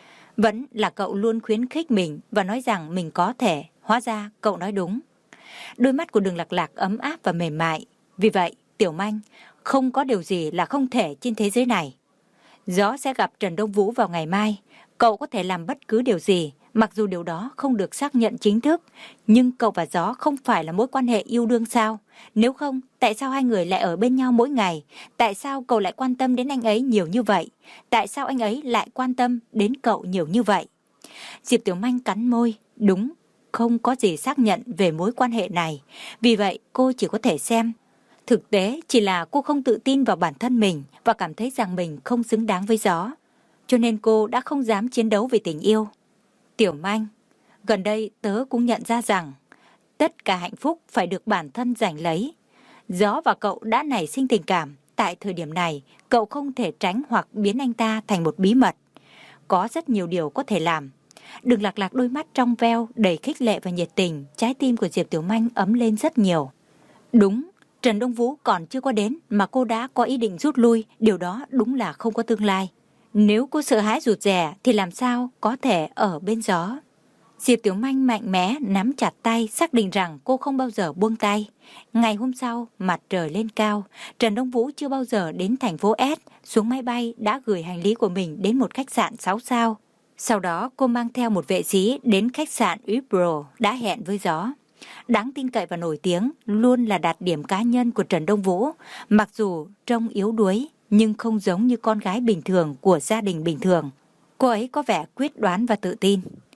Vẫn là cậu luôn khuyến khích mình và nói rằng mình có thể. Hóa ra cậu nói đúng. Đôi mắt của Đường Lạc Lạc ấm áp và mềm mại. Vì vậy, Tiểu Manh, không có điều gì là không thể trên thế giới này. Gió sẽ gặp Trần Đông Vũ vào ngày mai. Cậu có thể làm bất cứ điều gì, mặc dù điều đó không được xác nhận chính thức. Nhưng cậu và Gió không phải là mối quan hệ yêu đương sao? Nếu không, tại sao hai người lại ở bên nhau mỗi ngày? Tại sao cậu lại quan tâm đến anh ấy nhiều như vậy? Tại sao anh ấy lại quan tâm đến cậu nhiều như vậy? Diệp Tiểu Manh cắn môi. Đúng, không có gì xác nhận về mối quan hệ này. Vì vậy, cô chỉ có thể xem. Thực tế chỉ là cô không tự tin vào bản thân mình và cảm thấy rằng mình không xứng đáng với Gió. Cho nên cô đã không dám chiến đấu về tình yêu. Tiểu Manh, gần đây tớ cũng nhận ra rằng tất cả hạnh phúc phải được bản thân giành lấy. Gió và cậu đã nảy sinh tình cảm. Tại thời điểm này, cậu không thể tránh hoặc biến anh ta thành một bí mật. Có rất nhiều điều có thể làm. Đường Lạc Lạc đôi mắt trong veo, đầy khích lệ và nhiệt tình. Trái tim của Diệp Tiểu Manh ấm lên rất nhiều. Đúng, Trần Đông Vũ còn chưa có đến mà cô đã có ý định rút lui. Điều đó đúng là không có tương lai. Nếu cô sợ hãi rụt rè thì làm sao có thể ở bên Gió? Diệp Tiểu Manh mạnh mẽ nắm chặt tay, xác định rằng cô không bao giờ buông tay. Ngày hôm sau, mặt trời lên cao, Trần Đông Vũ chưa bao giờ đến thành phố S, xuống máy bay đã gửi hành lý của mình đến một khách sạn 6 sao. Sau đó cô mang theo một vệ sĩ đến khách sạn Wipro đã hẹn với Gió. Đáng tin cậy và nổi tiếng luôn là đặc điểm cá nhân của Trần Đông Vũ. Mặc dù trông yếu đuối, nhưng không giống như con gái bình thường của gia đình bình thường. Cô ấy có vẻ quyết đoán và tự tin.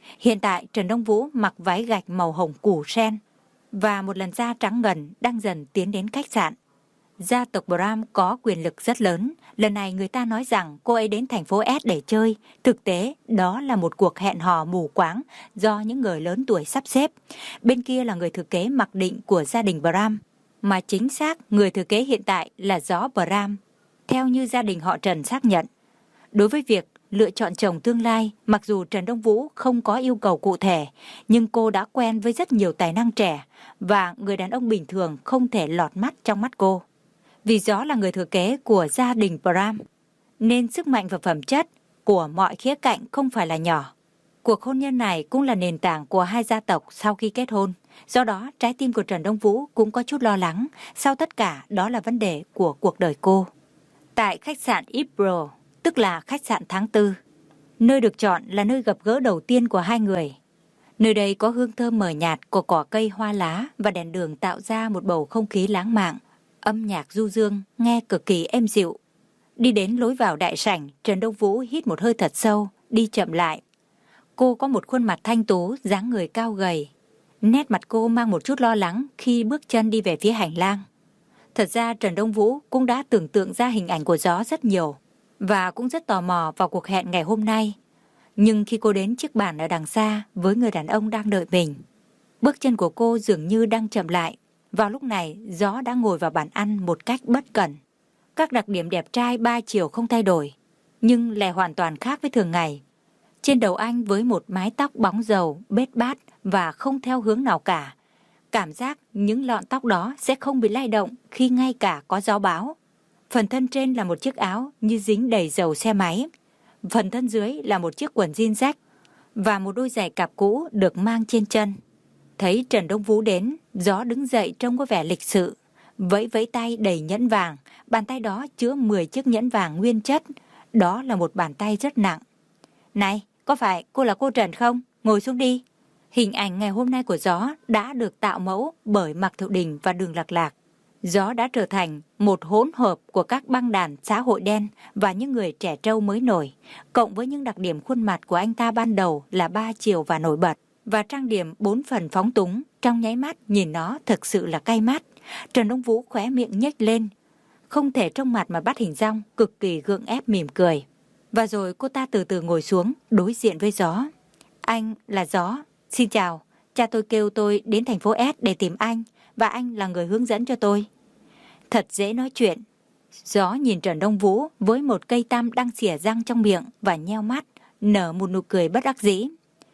Hiện tại Trần Đông Vũ mặc váy gạch màu hồng củ sen và một làn da trắng ngần đang dần tiến đến khách sạn. Gia tộc Bram có quyền lực rất lớn. Lần này người ta nói rằng cô ấy đến thành phố S để chơi. Thực tế, đó là một cuộc hẹn hò mù quáng do những người lớn tuổi sắp xếp. Bên kia là người thừa kế mặc định của gia đình Bram. Mà chính xác, người thừa kế hiện tại là Gió Bram, theo như gia đình họ Trần xác nhận. Đối với việc lựa chọn chồng tương lai, mặc dù Trần Đông Vũ không có yêu cầu cụ thể, nhưng cô đã quen với rất nhiều tài năng trẻ và người đàn ông bình thường không thể lọt mắt trong mắt cô. Vì Gió là người thừa kế của gia đình Bram, nên sức mạnh và phẩm chất của mọi khía cạnh không phải là nhỏ. Cuộc hôn nhân này cũng là nền tảng của hai gia tộc sau khi kết hôn. Do đó, trái tim của Trần Đông Vũ cũng có chút lo lắng. Sau tất cả, đó là vấn đề của cuộc đời cô. Tại khách sạn Ibro, tức là khách sạn tháng 4, nơi được chọn là nơi gặp gỡ đầu tiên của hai người. Nơi đây có hương thơm mờ nhạt của cỏ cây hoa lá và đèn đường tạo ra một bầu không khí lãng mạn. Âm nhạc du dương nghe cực kỳ êm dịu. Đi đến lối vào đại sảnh, Trần Đông Vũ hít một hơi thật sâu, đi chậm lại. Cô có một khuôn mặt thanh tú, dáng người cao gầy. Nét mặt cô mang một chút lo lắng khi bước chân đi về phía hành lang. Thật ra Trần Đông Vũ cũng đã tưởng tượng ra hình ảnh của Gió rất nhiều và cũng rất tò mò vào cuộc hẹn ngày hôm nay. Nhưng khi cô đến chiếc bàn ở đằng xa với người đàn ông đang đợi mình, bước chân của cô dường như đang chậm lại. Vào lúc này, Gió đã ngồi vào bàn ăn một cách bất cẩn. Các đặc điểm đẹp trai ba chiều không thay đổi, nhưng lại hoàn toàn khác với thường ngày. Trên đầu anh với một mái tóc bóng dầu, bết bát và không theo hướng nào cả. Cảm giác những lọn tóc đó sẽ không bị lay động khi ngay cả có gió bão. Phần thân trên là một chiếc áo như dính đầy dầu xe máy. Phần thân dưới là một chiếc quần jean rách và một đôi giày cạp cũ được mang trên chân. Thấy Trần Đông Vũ đến, Gió đứng dậy trông có vẻ lịch sự, vẫy vẫy tay đầy nhẫn vàng. Bàn tay đó chứa 10 chiếc nhẫn vàng nguyên chất. Đó là một bàn tay rất nặng. Này, có phải cô là cô Trần không? Ngồi xuống đi. Hình ảnh ngày hôm nay của Gió đã được tạo mẫu bởi Mạc Thiệu Đình và Đường Lạc Lạc. Gió đã trở thành một hỗn hợp của các băng đàn xã hội đen và những người trẻ trâu mới nổi, cộng với những đặc điểm khuôn mặt của anh ta ban đầu là ba chiều và nổi bật, và trang điểm 4 phần phóng túng, trong nháy mắt nhìn nó thực sự là cay mắt. Trần Đông Vũ khóe miệng nhếch lên, không thể trong mặt mà bắt hình dong, cực kỳ gượng ép mỉm cười. Và rồi cô ta từ từ ngồi xuống đối diện với Gió. Anh là Gió. Xin chào, cha tôi kêu tôi đến thành phố S để tìm anh, và anh là người hướng dẫn cho tôi. Thật dễ nói chuyện. Gió nhìn Trần Đông Vũ với một cây tăm đang xỉa răng trong miệng và nheo mắt, nở một nụ cười bất đắc dĩ.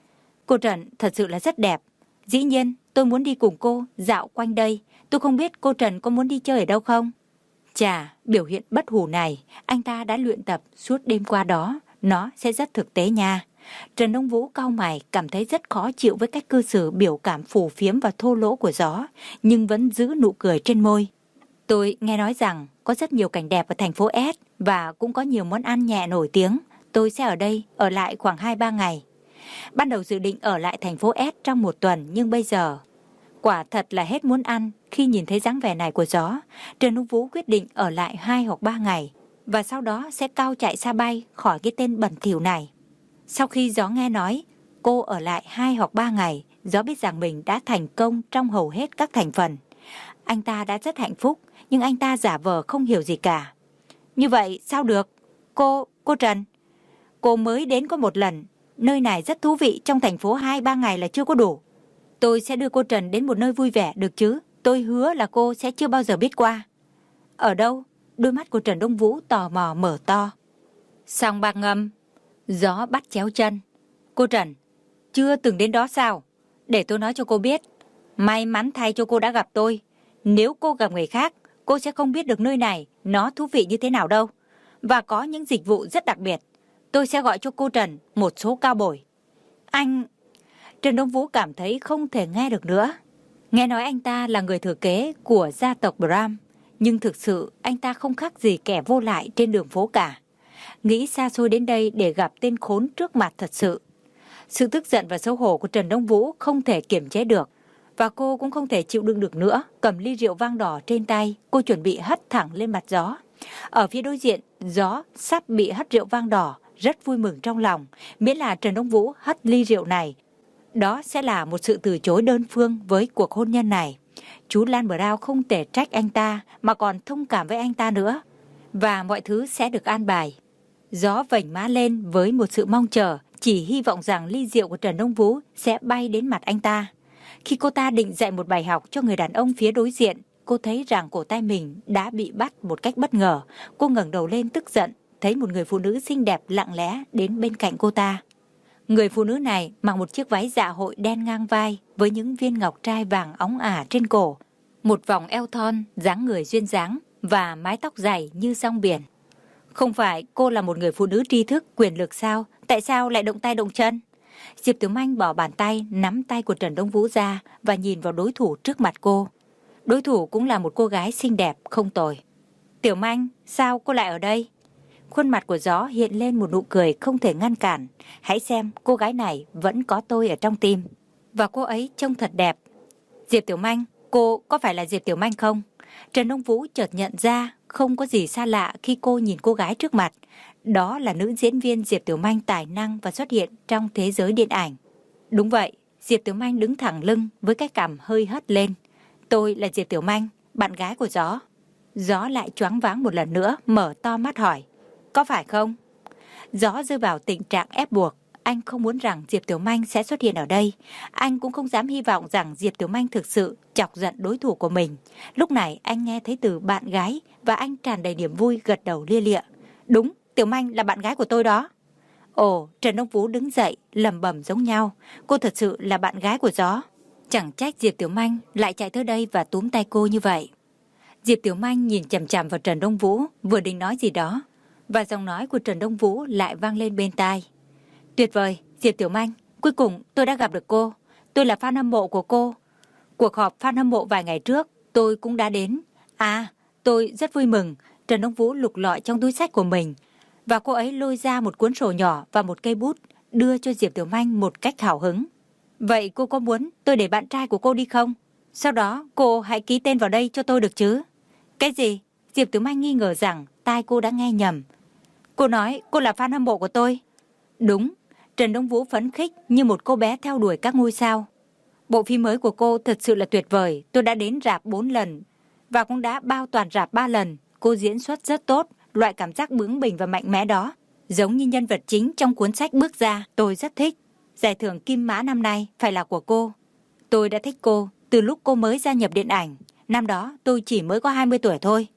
Cô Trần thật sự là rất đẹp. Dĩ nhiên, tôi muốn đi cùng cô dạo quanh đây. Tôi không biết cô Trần có muốn đi chơi ở đâu không? Chà, biểu hiện bất hủ này, anh ta đã luyện tập suốt đêm qua đó. Nó sẽ rất thực tế nha. Trần Đông Vũ cau mày, cảm thấy rất khó chịu với cách cư xử biểu cảm phù phiếm và thô lỗ của Gió, nhưng vẫn giữ nụ cười trên môi. Tôi nghe nói rằng có rất nhiều cảnh đẹp ở thành phố S và cũng có nhiều món ăn nhẹ nổi tiếng. Tôi sẽ ở đây ở lại khoảng 2-3 ngày. Ban đầu dự định ở lại thành phố S trong 1 tuần, nhưng bây giờ quả thật là hết muốn ăn. Khi nhìn thấy dáng vẻ này của Gió, Trần Đông Vũ quyết định ở lại 2 hoặc 3 ngày và sau đó sẽ cao chạy xa bay khỏi cái tên bẩn thỉu này. Sau khi Gió nghe nói cô ở lại 2 hoặc 3 ngày, Gió biết rằng mình đã thành công trong hầu hết các thành phần. Anh ta đã rất hạnh phúc, nhưng anh ta giả vờ không hiểu gì cả. Như vậy sao được? Cô Trần, cô mới đến có 1 lần. Nơi này rất thú vị, trong thành phố 2-3 ngày là chưa có đủ. Tôi sẽ đưa cô Trần đến một nơi vui vẻ được chứ? Tôi hứa là cô sẽ chưa bao giờ biết qua. Ở đâu? Đôi mắt của Trần Đông Vũ tò mò mở to. Sòng bạc ngầm. Gió bắt chéo chân. Cô Trần, chưa từng đến đó sao? Để tôi nói cho cô biết. May mắn thay cho cô đã gặp tôi. Nếu cô gặp người khác, cô sẽ không biết được nơi này nó thú vị như thế nào đâu. Và có những dịch vụ rất đặc biệt. Tôi sẽ gọi cho cô Trần một số cao bồi. Anh... Trần Đông Vũ cảm thấy không thể nghe được nữa. Nghe nói anh ta là người thừa kế của gia tộc Bram, nhưng thực sự anh ta không khác gì kẻ vô lại trên đường phố cả. Nghĩ xa xôi đến đây để gặp tên khốn trước mặt thật sự. Sự tức giận và xấu hổ của Trần Đông Vũ không thể kiềm chế được, và cô cũng không thể chịu đựng được nữa. Cầm ly rượu vang đỏ trên tay, cô chuẩn bị hất thẳng lên mặt Gió. Ở phía đối diện, Gió sắp bị hất rượu vang đỏ, rất vui mừng trong lòng, miễn là Trần Đông Vũ hất ly rượu này Đó sẽ là một sự từ chối đơn phương với cuộc hôn nhân này. Chú Lan Brown không thể trách anh ta mà còn thông cảm với anh ta nữa. Và mọi thứ sẽ được an bài. Gió vểnh má lên với một sự mong chờ, chỉ hy vọng rằng ly rượu của Trần Đông Vũ sẽ bay đến mặt anh ta. Khi cô ta định dạy một bài học cho người đàn ông phía đối diện, cô thấy rằng cổ tay mình đã bị bắt một cách bất ngờ. Cô ngẩng đầu lên tức giận, thấy một người phụ nữ xinh đẹp lặng lẽ đến bên cạnh cô ta. Người phụ nữ này mặc một chiếc váy dạ hội đen ngang vai với những viên ngọc trai vàng óng ả trên cổ, một vòng eo thon, dáng người duyên dáng và mái tóc dày như sóng biển. Không phải cô là một người phụ nữ tri thức, quyền lực sao? Tại sao lại động tay động chân? Diệp Tiểu Manh bỏ bàn tay, nắm tay của Trần Đông Vũ ra và nhìn vào đối thủ trước mặt cô. Đối thủ cũng là một cô gái xinh đẹp, không tồi. Tiểu Manh, sao cô lại ở đây? Khuôn mặt của Gió hiện lên một nụ cười không thể ngăn cản. Hãy xem, cô gái này vẫn có tôi ở trong tim. Và cô ấy trông thật đẹp. Diệp Tiểu Manh, cô có phải là Diệp Tiểu Manh không? Trần Đông Vũ chợt nhận ra không có gì xa lạ khi cô nhìn cô gái trước mặt. Đó là nữ diễn viên Diệp Tiểu Manh tài năng và xuất hiện trong thế giới điện ảnh. Đúng vậy, Diệp Tiểu Manh đứng thẳng lưng với cái cằm hơi hất lên. Tôi là Diệp Tiểu Manh, bạn gái của Gió. Gió lại choáng váng một lần nữa, mở to mắt hỏi. Có phải không? Gió rơi vào tình trạng ép buộc. Anh không muốn rằng Diệp Tiểu Manh sẽ xuất hiện ở đây. Anh cũng không dám hy vọng rằng Diệp Tiểu Manh thực sự chọc giận đối thủ của mình. Lúc này anh nghe thấy từ bạn gái và anh tràn đầy niềm vui gật đầu lia lịa. Đúng, Tiểu Manh là bạn gái của tôi đó. Ồ, Trần Đông Vũ đứng dậy, lẩm bẩm giống nhau. Cô thật sự là bạn gái của Gió. Chẳng trách Diệp Tiểu Manh lại chạy tới đây và túm tay cô như vậy. Diệp Tiểu Manh nhìn chằm chằm vào Trần Đông Vũ, vừa định nói gì đó. Và giọng nói của Trần Đông Vũ lại vang lên bên tai. Tuyệt vời, Diệp Tiểu Manh, cuối cùng tôi đã gặp được cô. Tôi là fan hâm mộ của cô. Cuộc họp fan hâm mộ vài ngày trước, tôi cũng đã đến. À, tôi rất vui mừng. Trần Đông Vũ lục lọi trong túi xách của mình. Và cô ấy lôi ra một cuốn sổ nhỏ và một cây bút, đưa cho Diệp Tiểu Manh một cách hào hứng. Vậy cô có muốn tôi để bạn trai của cô đi không? Sau đó cô hãy ký tên vào đây cho tôi được chứ? Cái gì? Diệp Tiểu Manh nghi ngờ rằng tai cô đã nghe nhầm. Cô nói cô là fan hâm mộ của tôi. Đúng, Trần Đông Vũ phấn khích như một cô bé theo đuổi các ngôi sao. Bộ phim mới của cô thật sự là tuyệt vời. Tôi đã đến rạp 4 lần và cũng đã bao toàn rạp 3 lần. Cô diễn xuất rất tốt, loại cảm giác bướng bỉnh và mạnh mẽ đó, giống như nhân vật chính trong cuốn sách bước ra. Tôi rất thích. Giải thưởng Kim Mã năm nay phải là của cô. Tôi đã thích cô từ lúc cô mới gia nhập điện ảnh. Năm đó tôi chỉ mới có 20 tuổi thôi.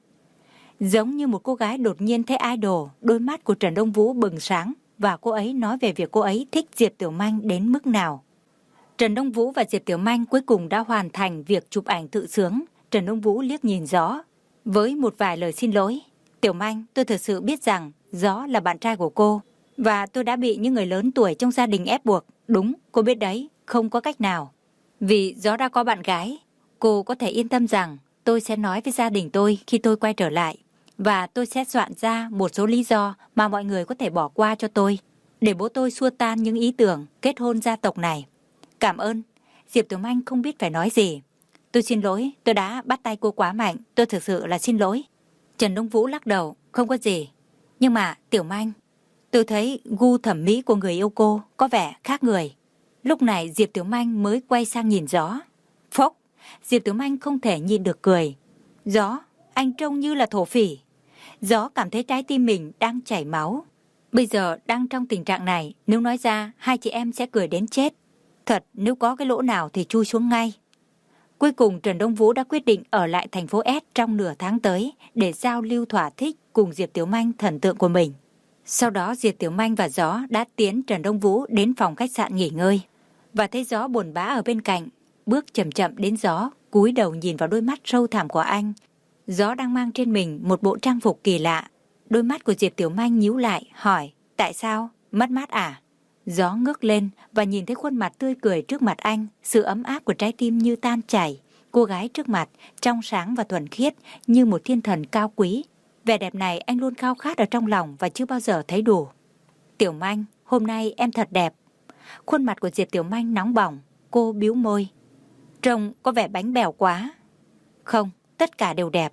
Giống như một cô gái đột nhiên thấy idol, đôi mắt của Trần Đông Vũ bừng sáng và cô ấy nói về việc cô ấy thích Diệp Tiểu Manh đến mức nào. Trần Đông Vũ và Diệp Tiểu Manh cuối cùng đã hoàn thành việc chụp ảnh tự sướng. Trần Đông Vũ liếc nhìn Gió với một vài lời xin lỗi. Tiểu Manh, tôi thật sự biết rằng Gió là bạn trai của cô và tôi đã bị những người lớn tuổi trong gia đình ép buộc. Đúng, cô biết đấy, không có cách nào. Vì Gió đã có bạn gái, cô có thể yên tâm rằng tôi sẽ nói với gia đình tôi khi tôi quay trở lại. Và tôi sẽ soạn ra một số lý do mà mọi người có thể bỏ qua cho tôi, để bố tôi xua tan những ý tưởng kết hôn gia tộc này. Cảm ơn. Diệp Tiểu Manh không biết phải nói gì. Tôi xin lỗi, tôi đã bắt tay cô quá mạnh, tôi thực sự là xin lỗi. Trần Đông Vũ lắc đầu, không có gì. Nhưng mà Tiểu Manh, tôi thấy gu thẩm mỹ của người yêu cô có vẻ khác người. Lúc này Diệp Tiểu Manh mới quay sang nhìn Gió. Phốc, Diệp Tiểu Manh không thể nhịn được cười. Gió, anh trông như là thổ phỉ. Gió cảm thấy trái tim mình đang chảy máu. Bây giờ đang trong tình trạng này, nếu nói ra hai chị em sẽ cười đến chết. Thật, nếu có cái lỗ nào thì chui xuống ngay. Cuối cùng Trần Đông Vũ đã quyết định ở lại thành phố S trong nửa tháng tới để giao lưu thỏa thích cùng Diệp Tiểu Manh thần tượng của mình. Sau đó Diệp Tiểu Manh và Gió đã tiến Trần Đông Vũ đến phòng khách sạn nghỉ ngơi. Và thấy Gió buồn bã ở bên cạnh, bước chậm chậm đến Gió, cúi đầu nhìn vào đôi mắt sâu thẳm của anh. Gió đang mang trên mình một bộ trang phục kỳ lạ. Đôi mắt của Diệp Tiểu Manh nhíu lại, hỏi, tại sao? Mất mát à? Gió ngước lên và nhìn thấy khuôn mặt tươi cười trước mặt anh, sự ấm áp của trái tim như tan chảy. Cô gái trước mặt, trong sáng và thuần khiết, như một thiên thần cao quý. Vẻ đẹp này anh luôn khao khát ở trong lòng và chưa bao giờ thấy đủ. Tiểu Manh, hôm nay em thật đẹp. Khuôn mặt của Diệp Tiểu Manh nóng bỏng, cô bĩu môi. Trông có vẻ bánh bèo quá. Không, tất cả đều đẹp.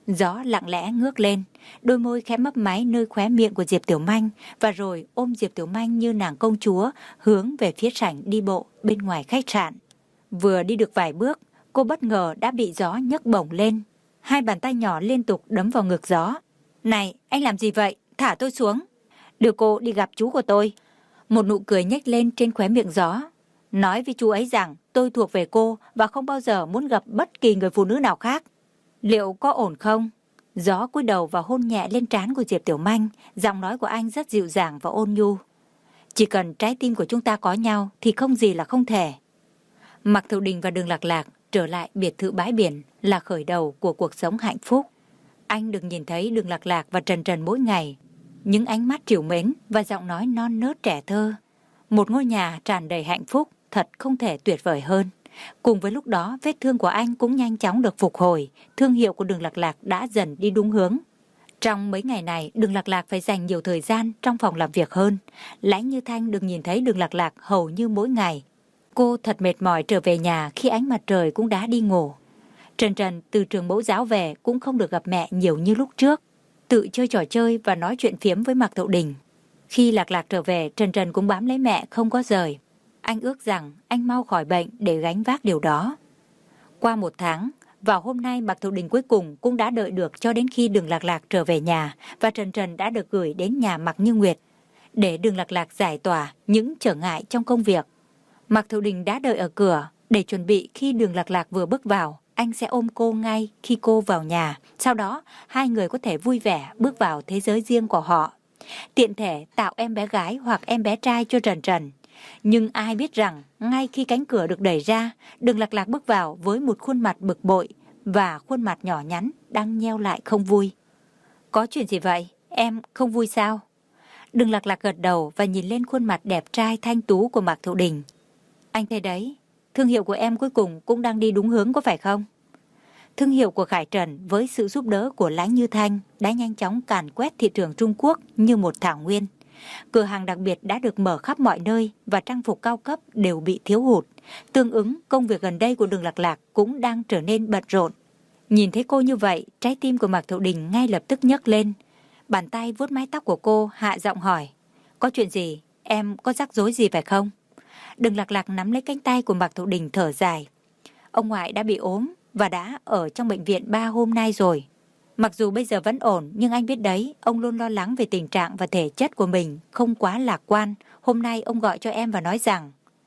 Gió lặng lẽ ngước lên, đôi môi khẽ mấp máy nơi khóe miệng của Diệp Tiểu Manh, và rồi ôm Diệp Tiểu Manh như nàng công chúa hướng về phía sảnh đi bộ bên ngoài khách sạn. Vừa đi được vài bước, cô bất ngờ đã bị gió nhấc bổng lên. Hai bàn tay nhỏ liên tục đấm vào ngực gió. Này, anh làm gì vậy? Thả tôi xuống. Đưa cô đi gặp chú của tôi. Một nụ cười nhếch lên trên khóe miệng gió. Nói với chú ấy rằng tôi thuộc về cô và không bao giờ muốn gặp bất kỳ người phụ nữ nào khác. Liệu có ổn không? Gió cúi đầu và hôn nhẹ lên trán của Diệp Tiểu Manh. Giọng nói của anh rất dịu dàng và ôn nhu. Chỉ cần trái tim của chúng ta có nhau thì không gì là không thể. Mạc Thiệu Đình và Đường Lạc Lạc trở lại biệt thự bãi biển là khởi đầu của cuộc sống hạnh phúc. Anh được nhìn thấy Đường Lạc Lạc và Trần Trần mỗi ngày. Những ánh mắt trìu mến và giọng nói non nớt trẻ thơ. Một ngôi nhà tràn đầy hạnh phúc thật không thể tuyệt vời hơn. Cùng với lúc đó, vết thương của anh cũng nhanh chóng được phục hồi. Thương hiệu của Đường Lạc Lạc đã dần đi đúng hướng. Trong mấy ngày này, Đường Lạc Lạc phải dành nhiều thời gian trong phòng làm việc hơn. Lãnh Như Thanh được nhìn thấy Đường Lạc Lạc hầu như mỗi ngày. Cô thật mệt mỏi trở về nhà khi ánh mặt trời cũng đã đi ngủ. Trần Trần từ trường mẫu giáo về cũng không được gặp mẹ nhiều như lúc trước. Tự chơi trò chơi và nói chuyện phiếm với Mạc Thiệu Đình. Khi Lạc Lạc trở về, Trần Trần cũng bám lấy mẹ không có rời. Anh ước rằng anh mau khỏi bệnh để gánh vác điều đó. Qua 1 tháng, vào hôm nay Mạc Thiệu Đình cuối cùng cũng đã đợi được cho đến khi Đường Lạc Lạc trở về nhà và Trần Trần đã được gửi đến nhà Mạc Như Nguyệt để Đường Lạc Lạc giải tỏa những trở ngại trong công việc. Mạc Thiệu Đình đã đợi ở cửa để chuẩn bị khi Đường Lạc Lạc vừa bước vào, anh sẽ ôm cô ngay khi cô vào nhà. Sau đó, hai người có thể vui vẻ bước vào thế giới riêng của họ. Tiện thể tạo em bé gái hoặc em bé trai cho Trần Trần. Nhưng ai biết rằng, ngay khi cánh cửa được đẩy ra, Đường Lạc Lạc bước vào với một khuôn mặt bực bội và khuôn mặt nhỏ nhắn đang nheo lại không vui. Có chuyện gì vậy? Em không vui sao? Đường Lạc Lạc gật đầu và nhìn lên khuôn mặt đẹp trai thanh tú của Mạc Thiệu Đình. Anh thấy đấy, thương hiệu của em cuối cùng cũng đang đi đúng hướng có phải không? Thương hiệu của Khải Trần với sự giúp đỡ của Lãnh Như Thanh đã nhanh chóng càn quét thị trường Trung Quốc như một thảo nguyên. Cửa hàng đặc biệt đã được mở khắp mọi nơi và trang phục cao cấp đều bị thiếu hụt. Tương ứng, công việc gần đây của Đường Lạc Lạc cũng đang trở nên bận rộn. Nhìn thấy cô như vậy, trái tim của Mạc Thiệu Đình ngay lập tức nhấc lên. Bàn tay vuốt mái tóc của cô, hạ giọng hỏi. Có chuyện gì? Em có rắc rối gì phải không? Đường Lạc Lạc nắm lấy cánh tay của Mạc Thiệu Đình thở dài. Ông ngoại đã bị ốm và đã ở trong bệnh viện 3 hôm nay rồi. Mặc dù bây giờ vẫn ổn, nhưng anh biết đấy, ông luôn lo lắng về tình trạng và thể chất của mình, không quá lạc quan. Hôm nay ông gọi cho em và nói rằng...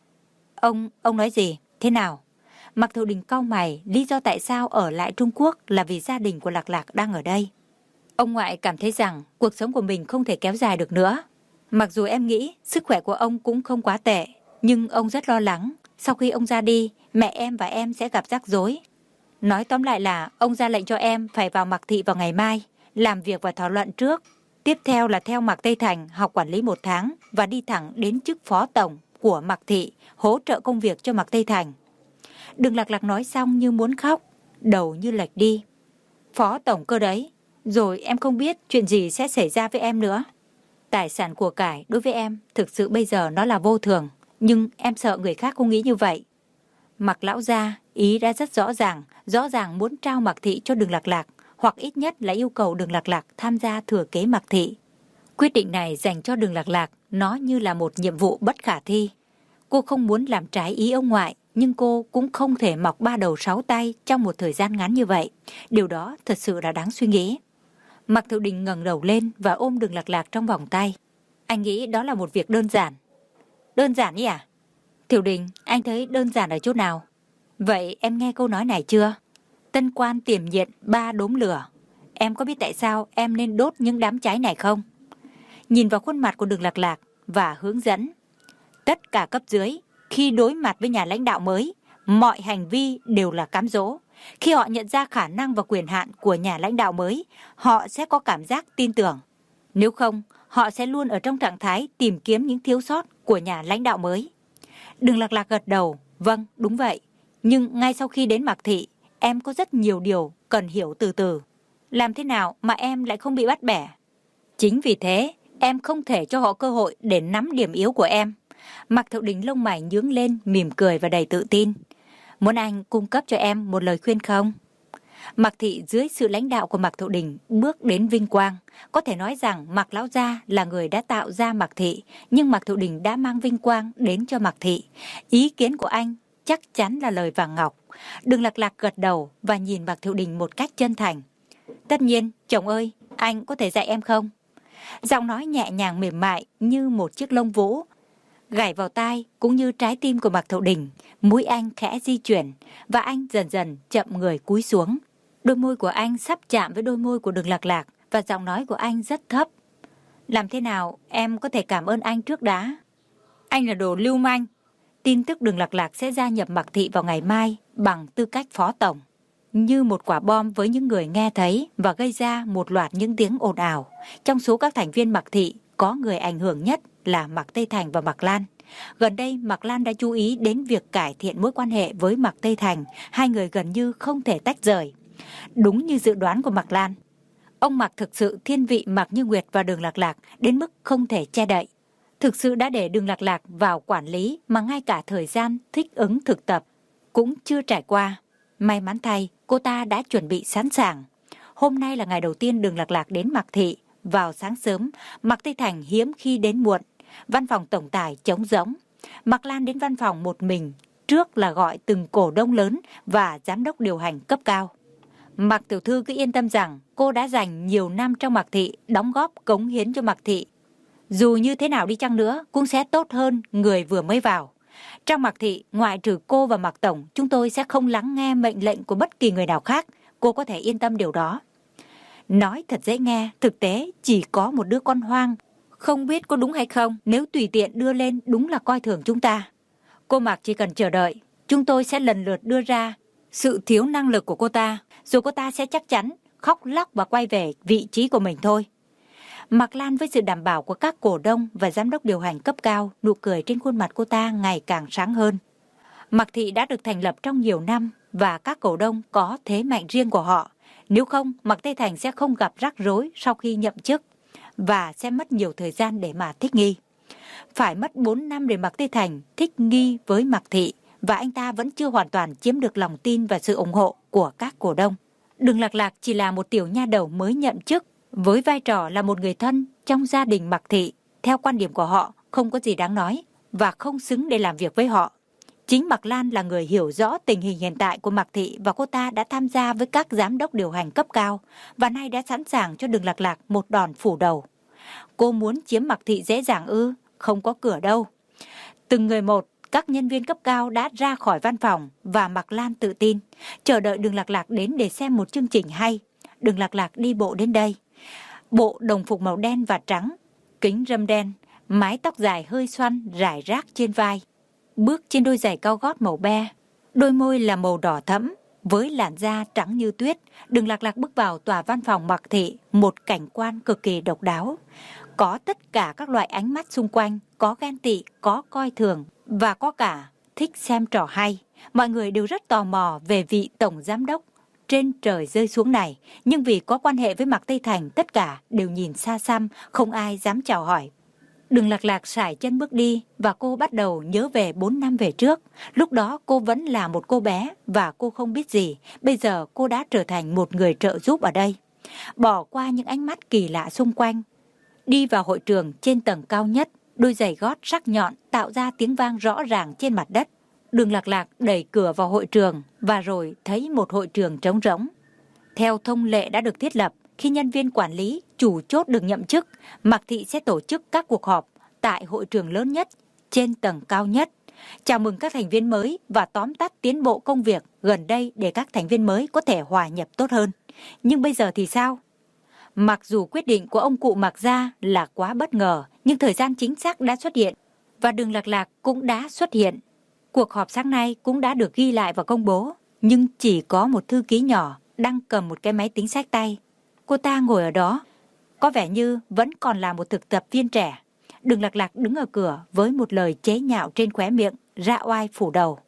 Ông nói gì? Thế nào? Mạc Thiệu Đình cau mày, lý do tại sao ở lại Trung Quốc là vì gia đình của Lạc Lạc đang ở đây. Ông ngoại cảm thấy rằng cuộc sống của mình không thể kéo dài được nữa. Mặc dù em nghĩ sức khỏe của ông cũng không quá tệ, nhưng ông rất lo lắng. Sau khi ông ra đi, mẹ em và em sẽ gặp rắc rối. Nói tóm lại là ông ra lệnh cho em phải vào Mạc Thị vào ngày mai, làm việc và thảo luận trước. Tiếp theo là theo Mạc Tây Thành học quản lý 1 tháng và đi thẳng đến chức phó tổng của Mạc Thị, hỗ trợ công việc cho Mạc Tây Thành. Đường Lạc Lạc nói xong như muốn khóc, đầu như lệch đi. Phó tổng cơ đấy, rồi em không biết chuyện gì sẽ xảy ra với em nữa. Tài sản của cải đối với em thực sự bây giờ nó là vô thường, nhưng em sợ người khác không nghĩ như vậy. Mạc lão gia ý đã rất rõ ràng muốn trao Mạc Thị cho Đường Lạc Lạc, hoặc ít nhất là yêu cầu Đường Lạc Lạc tham gia thừa kế Mạc Thị. Quyết định này dành cho Đường Lạc Lạc, nó như là một nhiệm vụ bất khả thi. Cô không muốn làm trái ý ông ngoại, nhưng cô cũng không thể mọc 3 đầu 6 tay trong một thời gian ngắn như vậy. Điều đó thật sự là đáng suy nghĩ. Mạc Thiệu Đình ngẩng đầu lên và ôm Đường Lạc Lạc trong vòng tay. Anh nghĩ đó là một việc đơn giản. Đơn giản ý à? Thiệu Đình, anh thấy đơn giản ở chỗ nào? Vậy em nghe câu nói này chưa? Tân quan tiềm nhiệt 3 đốm lửa. Em có biết tại sao em nên đốt những đám cháy này không? Nhìn vào khuôn mặt của Đường Lạc Lạc và hướng dẫn. Tất cả cấp dưới, khi đối mặt với nhà lãnh đạo mới, mọi hành vi đều là cám dỗ. Khi họ nhận ra khả năng và quyền hạn của nhà lãnh đạo mới, họ sẽ có cảm giác tin tưởng. Nếu không, họ sẽ luôn ở trong trạng thái tìm kiếm những thiếu sót của nhà lãnh đạo mới. Đường Lạc Lạc gật đầu, vâng, đúng vậy. Nhưng ngay sau khi đến Mạc Thị, em có rất nhiều điều cần hiểu từ từ. Làm thế nào mà em lại không bị bắt bẻ? Chính vì thế, em không thể cho họ cơ hội để nắm điểm yếu của em. Mạc Thiệu Đình lông mày nhướng lên, mỉm cười và đầy tự tin. Muốn anh cung cấp cho em một lời khuyên không? Mạc Thị dưới sự lãnh đạo của Mạc Thụ Đình bước đến vinh quang. Có thể nói rằng Mạc Lão Gia là người đã tạo ra Mạc Thị, nhưng Mạc Thụ Đình đã mang vinh quang đến cho Mạc Thị. Ý kiến của anh chắc chắn là lời vàng ngọc. Đường Lạc Lạc gật đầu và nhìn Mạc Thụ Đình một cách chân thành. Tất nhiên, chồng ơi, anh có thể dạy em không? Giọng nói nhẹ nhàng mềm mại như một chiếc lông vũ gảy vào tai cũng như trái tim của Mạc Thụ Đình. Mũi anh khẽ di chuyển và anh dần dần chậm người cúi xuống. Đôi môi của anh sắp chạm với đôi môi của Đường Lạc Lạc và giọng nói của anh rất thấp. Làm thế nào em có thể cảm ơn anh trước đã? Anh là đồ lưu manh. Tin tức Đường Lạc Lạc sẽ gia nhập Mạc Thị vào ngày mai bằng tư cách phó tổng, như một quả bom với những người nghe thấy và gây ra một loạt những tiếng ồn ào. Trong số các thành viên Mạc Thị, có người ảnh hưởng nhất là Mạc Tây Thành và Mạc Lan. Gần đây, Mạc Lan đã chú ý đến việc cải thiện mối quan hệ với Mạc Tây Thành. Hai người gần như không thể tách rời. Đúng như dự đoán của Mạc Lan, ông Mạc thực sự thiên vị Mạc Như Nguyệt và Đường Lạc Lạc đến mức không thể che đậy. Thực sự đã để Đường Lạc Lạc vào quản lý mà ngay cả thời gian thích ứng thực tập cũng chưa trải qua. May mắn thay, cô ta đã chuẩn bị sẵn sàng. Hôm nay là ngày đầu tiên Đường Lạc Lạc đến Mạc Thị. Vào sáng sớm, Mạc Tây Thành hiếm khi đến muộn. Văn phòng tổng tài trống rỗng. Mạc Lan đến văn phòng một mình, trước là gọi từng cổ đông lớn và giám đốc điều hành cấp cao. Mạc tiểu thư cứ yên tâm rằng cô đã dành nhiều năm trong Mạc Thị, đóng góp cống hiến cho Mạc Thị. Dù như thế nào đi chăng nữa cũng sẽ tốt hơn người vừa mới vào. Trong Mạc Thị, ngoại trừ cô và Mạc tổng, chúng tôi sẽ không lắng nghe mệnh lệnh của bất kỳ người nào khác. Cô có thể yên tâm điều đó. Nói thật dễ nghe, thực tế chỉ có một đứa con hoang. Không biết có đúng hay không, nếu tùy tiện đưa lên đúng là coi thường chúng ta. Cô Mạc chỉ cần chờ đợi, chúng tôi sẽ lần lượt đưa ra sự thiếu năng lực của cô ta, rồi cô ta sẽ chắc chắn khóc lóc và quay về vị trí của mình thôi. Mạc Lan với sự đảm bảo của các cổ đông và giám đốc điều hành cấp cao, nụ cười trên khuôn mặt cô ta ngày càng sáng hơn. Mạc Thị đã được thành lập trong nhiều năm và các cổ đông có thế mạnh riêng của họ. Nếu không, Mạc Tây Thành sẽ không gặp rắc rối sau khi nhậm chức và sẽ mất nhiều thời gian để mà thích nghi. Phải mất 4 năm để Mạc Tây Thành thích nghi với Mạc Thị và anh ta vẫn chưa hoàn toàn chiếm được lòng tin và sự ủng hộ của các cổ đông. Đường Lạc Lạc chỉ là một tiểu nha đầu mới nhậm chức với vai trò là một người thân trong gia đình Mạc Thị. Theo quan điểm của họ, không có gì đáng nói và không xứng để làm việc với họ. Chính Mạc Lan là người hiểu rõ tình hình hiện tại của Mạc Thị và cô ta đã tham gia với các giám đốc điều hành cấp cao và nay đã sẵn sàng cho Đường Lạc Lạc một đòn phủ đầu. Cô muốn chiếm Mạc Thị dễ dàng ư? Không có cửa đâu. Từng người một, các nhân viên cấp cao đã ra khỏi văn phòng và Mạc Lan tự tin, chờ đợi Đường Lạc Lạc đến để xem một chương trình hay. Đường Lạc Lạc đi bộ đến đây. Bộ đồng phục màu đen và trắng, kính râm đen, mái tóc dài hơi xoăn rải rác trên vai. Bước trên đôi giày cao gót màu be, đôi môi là màu đỏ thẫm, với làn da trắng như tuyết. Đường Lạc Lạc bước vào tòa văn phòng Mạc Thị, một cảnh quan cực kỳ độc đáo. Có tất cả các loại ánh mắt xung quanh, có ghen tị, có coi thường và có cả thích xem trò hay. Mọi người đều rất tò mò về vị tổng giám đốc trên trời rơi xuống này, nhưng vì có quan hệ với Mạc Tây Thành, tất cả đều nhìn xa xăm, không ai dám chào hỏi. Đường Lạc Lạc sải chân bước đi và cô bắt đầu nhớ về 4 năm về trước. Lúc đó cô vẫn là một cô bé và cô không biết gì. Bây giờ cô đã trở thành một người trợ giúp ở đây. Bỏ qua những ánh mắt kỳ lạ xung quanh, đi vào hội trường trên tầng cao nhất, đôi giày gót sắc nhọn tạo ra tiếng vang rõ ràng trên mặt đất. Đường Lạc Lạc đẩy cửa vào hội trường và rồi thấy một hội trường trống rỗng. Theo thông lệ đã được thiết lập, khi nhân viên quản lý, chủ chốt được nhậm chức, Mạc Thị sẽ tổ chức các cuộc họp tại hội trường lớn nhất, trên tầng cao nhất, chào mừng các thành viên mới và tóm tắt tiến bộ công việc gần đây để các thành viên mới có thể hòa nhập tốt hơn. Nhưng bây giờ thì sao? Mặc dù quyết định của ông cụ Mạc gia là quá bất ngờ, nhưng thời gian chính xác đã xuất hiện và Đường Lạc Lạc cũng đã xuất hiện. Cuộc họp sáng nay cũng đã được ghi lại và công bố, nhưng chỉ có một thư ký nhỏ đang cầm một cái máy tính xách tay. Cô ta ngồi ở đó, có vẻ như vẫn còn là một thực tập viên trẻ. Đường Lạc Lạc đứng ở cửa với một lời chế nhạo trên khóe miệng, ra oai phủ đầu.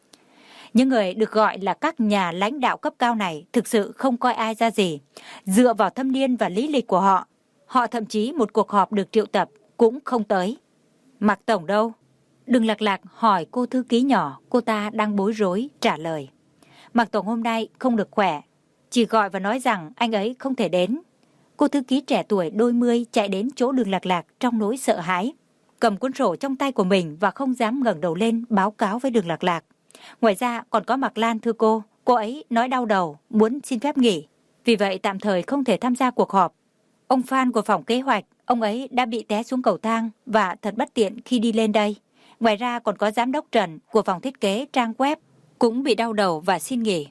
Những người được gọi là các nhà lãnh đạo cấp cao này thực sự không coi ai ra gì. Dựa vào thâm niên và lý lịch của họ, họ thậm chí một cuộc họp được triệu tập cũng không tới. Mạc tổng đâu? Đường Lạc Lạc hỏi cô thư ký nhỏ, cô ta đang bối rối trả lời. Mạc tổng hôm nay không được khỏe, chỉ gọi và nói rằng anh ấy không thể đến. Cô thư ký trẻ tuổi đôi mươi chạy đến chỗ Đường Lạc Lạc trong nỗi sợ hãi, cầm cuốn sổ trong tay của mình và không dám ngẩng đầu lên báo cáo với Đường Lạc Lạc. Ngoài ra còn có Mạc Lan thưa cô ấy nói đau đầu, muốn xin phép nghỉ, vì vậy tạm thời không thể tham gia cuộc họp. Ông Phan của phòng kế hoạch, ông ấy đã bị té xuống cầu thang và thật bất tiện khi đi lên đây. Ngoài ra còn có giám đốc Trần của phòng thiết kế trang web cũng bị đau đầu và xin nghỉ.